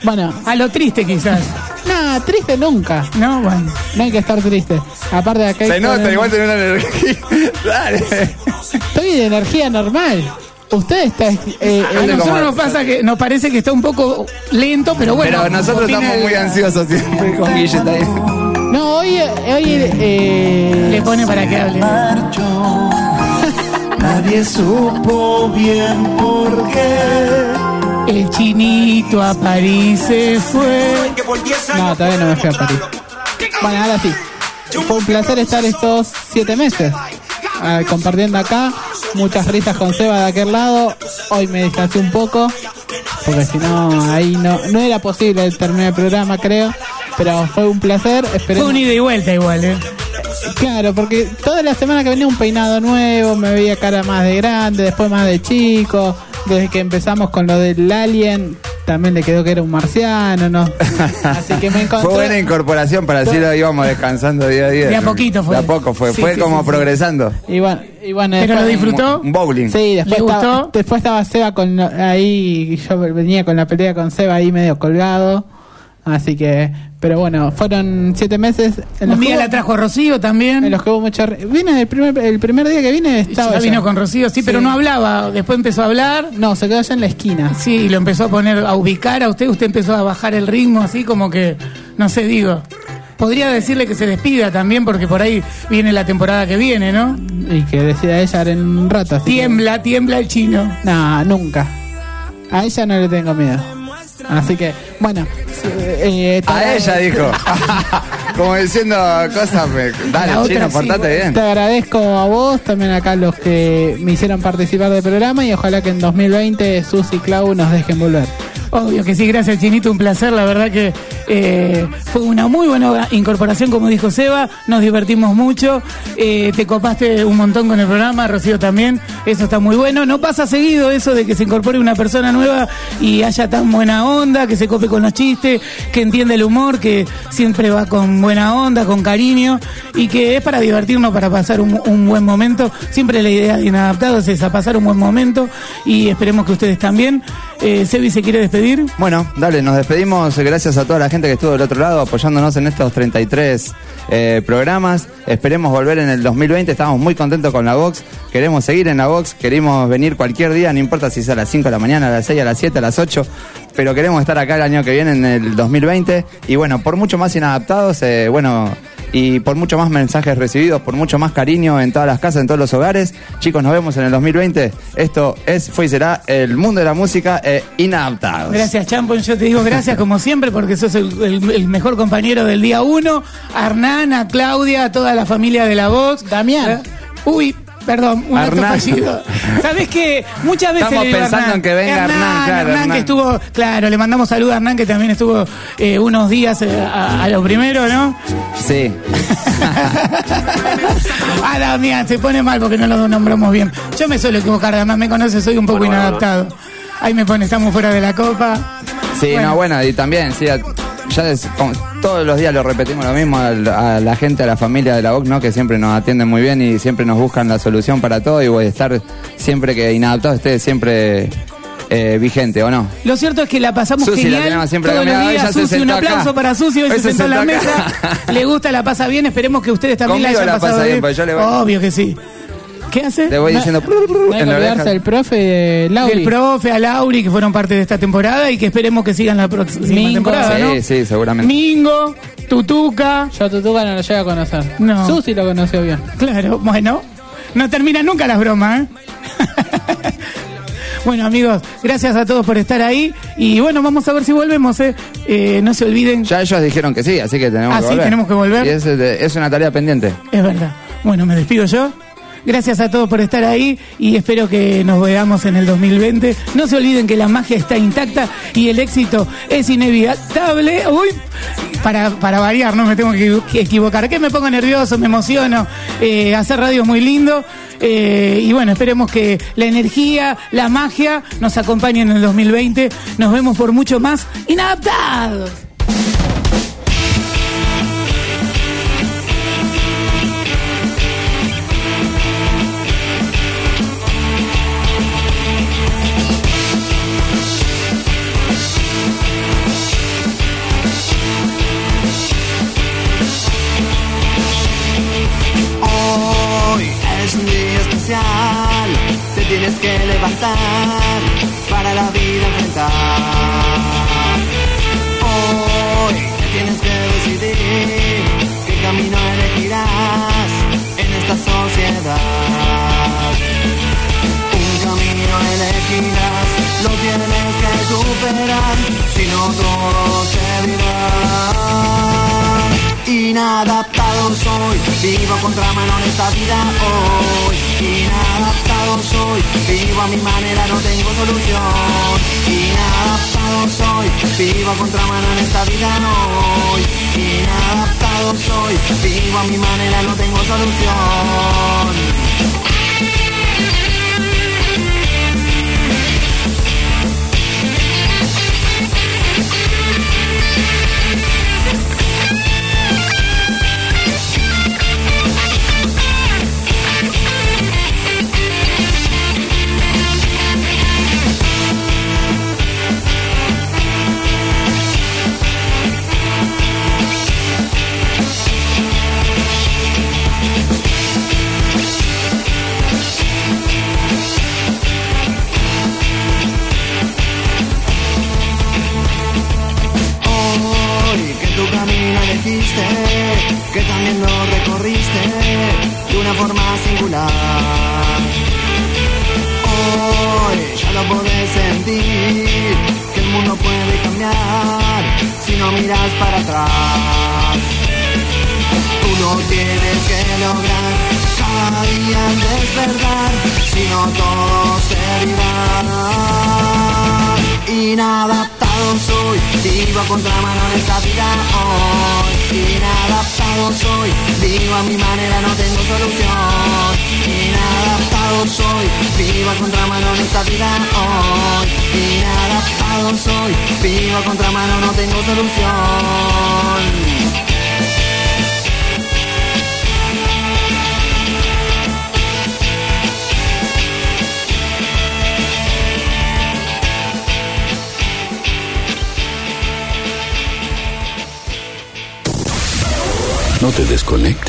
Bueno. A lo triste quizás. No, triste nunca. No, bueno. No hay que estar triste. Aparte de acá... Se nota, igual tener una energía. Dale. Estoy de energía normal. Usted está... a nosotros nos pasa que nos parece que está un poco lento, pero bueno. Pero nosotros estamos muy ansiosos siempre con Guille ahí. No, hoy le pone para que hable. Nadie supo bien por qué. El chinito a París se fue. No, todavía no me fui a París. Bueno, ahora sí. Fue un placer estar estos 7 meses compartiendo acá. Muchas risas con Seba de aquel lado. Hoy me distancié un poco, porque si no, ahí no era posible terminar el programa, creo. Pero fue un placer. Fue un ida y vuelta igual, Claro, porque toda la semana que venía un peinado nuevo, me veía cara más de grande, después más de chico. Desde que empezamos con lo del alien, también le quedó que era un marciano, ¿no? Así que me encontré... Fue buena incorporación, para así lo íbamos descansando día a día. De a poquito fue. De a poco fue, Sí, fue sí, como sí, progresando. Y bueno, ¿pero lo disfrutó? Un bowling. Sí, ¿Le gustó? después estaba Seba ahí, yo venía con la pelea con Seba ahí medio colgado. Así que, pero bueno, fueron 7 meses. Un día la trajo Rocío también. En los que hubo mucha... Vine el primer día que vine estaba ya vino con Rocío, sí, pero no hablaba. Después empezó a hablar. No, se quedó allá en la esquina. Sí, y lo empezó a poner, a ubicar a usted. Usted empezó a bajar el ritmo así como que, no sé, digo. Podría decirle que se despida también porque por ahí viene la temporada que viene, ¿no? Y que decida ella en un rato. Tiembla el chino. No, nunca. A ella no le tengo miedo. Así que, bueno. A ella dijo. Como diciendo cosas. Dale, chino, portate bien. Te agradezco a vos, también acá los que me hicieron participar del programa y ojalá que en 2020 Susi y Clau nos dejen volver. Obvio que sí, gracias Chinito, un placer, la verdad que fue una muy buena incorporación, como dijo Seba, nos divertimos mucho, te copaste un montón con el programa, Rocío también, eso está muy bueno, no pasa seguido eso de que se incorpore una persona nueva y haya tan buena onda, que se cope con los chistes, que entiende el humor, que siempre va con buena onda, con cariño y que es para divertirnos, para pasar un buen momento, siempre la idea de Inadaptados es esa, pasar un buen momento y esperemos que ustedes también. Sebi se quiere despedir. Bueno, dale, nos despedimos. Gracias a toda la gente que estuvo del otro lado apoyándonos en estos 33 programas. Esperemos volver en el 2020. Estamos muy contentos con la Vox. Queremos seguir en la Vox. Queremos venir cualquier día, no importa si es a las 5 de la mañana, a las 6, a las 7, a las 8. Pero queremos estar acá el año que viene, en el 2020. Y bueno, por mucho más Inadaptados, y por mucho más mensajes recibidos, por mucho más cariño en todas las casas, en todos los hogares. Chicos, nos vemos en el 2020. Esto fue y será el mundo de la música Inadaptados. Gracias, Champón. Yo te digo gracias como siempre porque sos el mejor compañero del día 1. A Hernán, a Claudia, a toda la familia de la Vox. Damián. Perdón, un acto fallido. ¿Sabés qué? Muchas veces estamos pensando en que venga Hernán, claro. Hernán que estuvo, claro, le mandamos saludos a Hernán que también estuvo unos días a lo primero, ¿no? Sí. A Damián, se pone mal porque no lo nombramos bien. Yo me suelo equivocar, además me conoce, soy un poco inadaptado. Ahí me pone, estamos fuera de la copa. Sí, bueno, y también, sí, todos los días lo repetimos lo mismo a la gente, a la familia de la Vox, ¿no? Que siempre nos atienden muy bien y siempre nos buscan la solución para todo y voy a estar siempre que Inadaptados esté siempre vigente, ¿o no? Lo cierto es que la pasamos Susi, genial. la tenemos siempre todos los días, Susi, un aplauso acá. para Susi, hoy se sentó en la mesa. Le gusta, la pasa bien, esperemos que ustedes también conmigo la hayan pasado bien. Pues yo le voy... Obvio que sí. ¿Qué hace? Le voy diciendo... No hay que olvidarse del profe de Lauri. Del profe, a Lauri, que fueron parte de esta temporada y que esperemos que sigan la próxima temporada, ¿no? Sí, seguramente. Mingo, Tutuca. Yo a Tutuca no lo llego a conocer. No. Susi lo conoció bien. Claro, bueno. No terminan nunca las bromas, ¿eh? Bueno, amigos, gracias a todos por estar ahí. Y bueno, vamos a ver si volvemos, no se olviden. Ya ellos dijeron que sí, así que tenemos que volver. Sí, tenemos que volver. Y es una tarea pendiente. Es verdad. Bueno, me despido yo. Gracias a todos por estar ahí y espero que nos veamos en el 2020. No se olviden que la magia está intacta y el éxito es inevitable. Uy, para variar, no me tengo que equivocar. Que me pongo nervioso, me emociono. Hacer radio es muy lindo. Y bueno, esperemos que la energía, la magia nos acompañe en el 2020. Nos vemos por mucho más Inadaptados. Inadaptado soy, vivo a contramano en esta vida hoy. Inadaptado soy, vivo a mi manera, no tengo solución. Inadaptado soy, vivo a contramano en esta vida hoy. Inadaptado soy, vivo a mi manera, no tengo solución. Que también lo recorriste de una forma singular. Hoy ya lo podés sentir, que el mundo puede cambiar si no miras para atrás. Tú lo tienes que lograr cada día al despertar, si no todo se irá. Inadaptado soy, vivo a contramano en esta vida hoy. Inadaptado soy, vivo a mi manera, no tengo solución. Inadaptado soy, vivo a contramano en esta vida hoy. Inadaptado soy, vivo a contramano, no tengo solución. No te desconectes.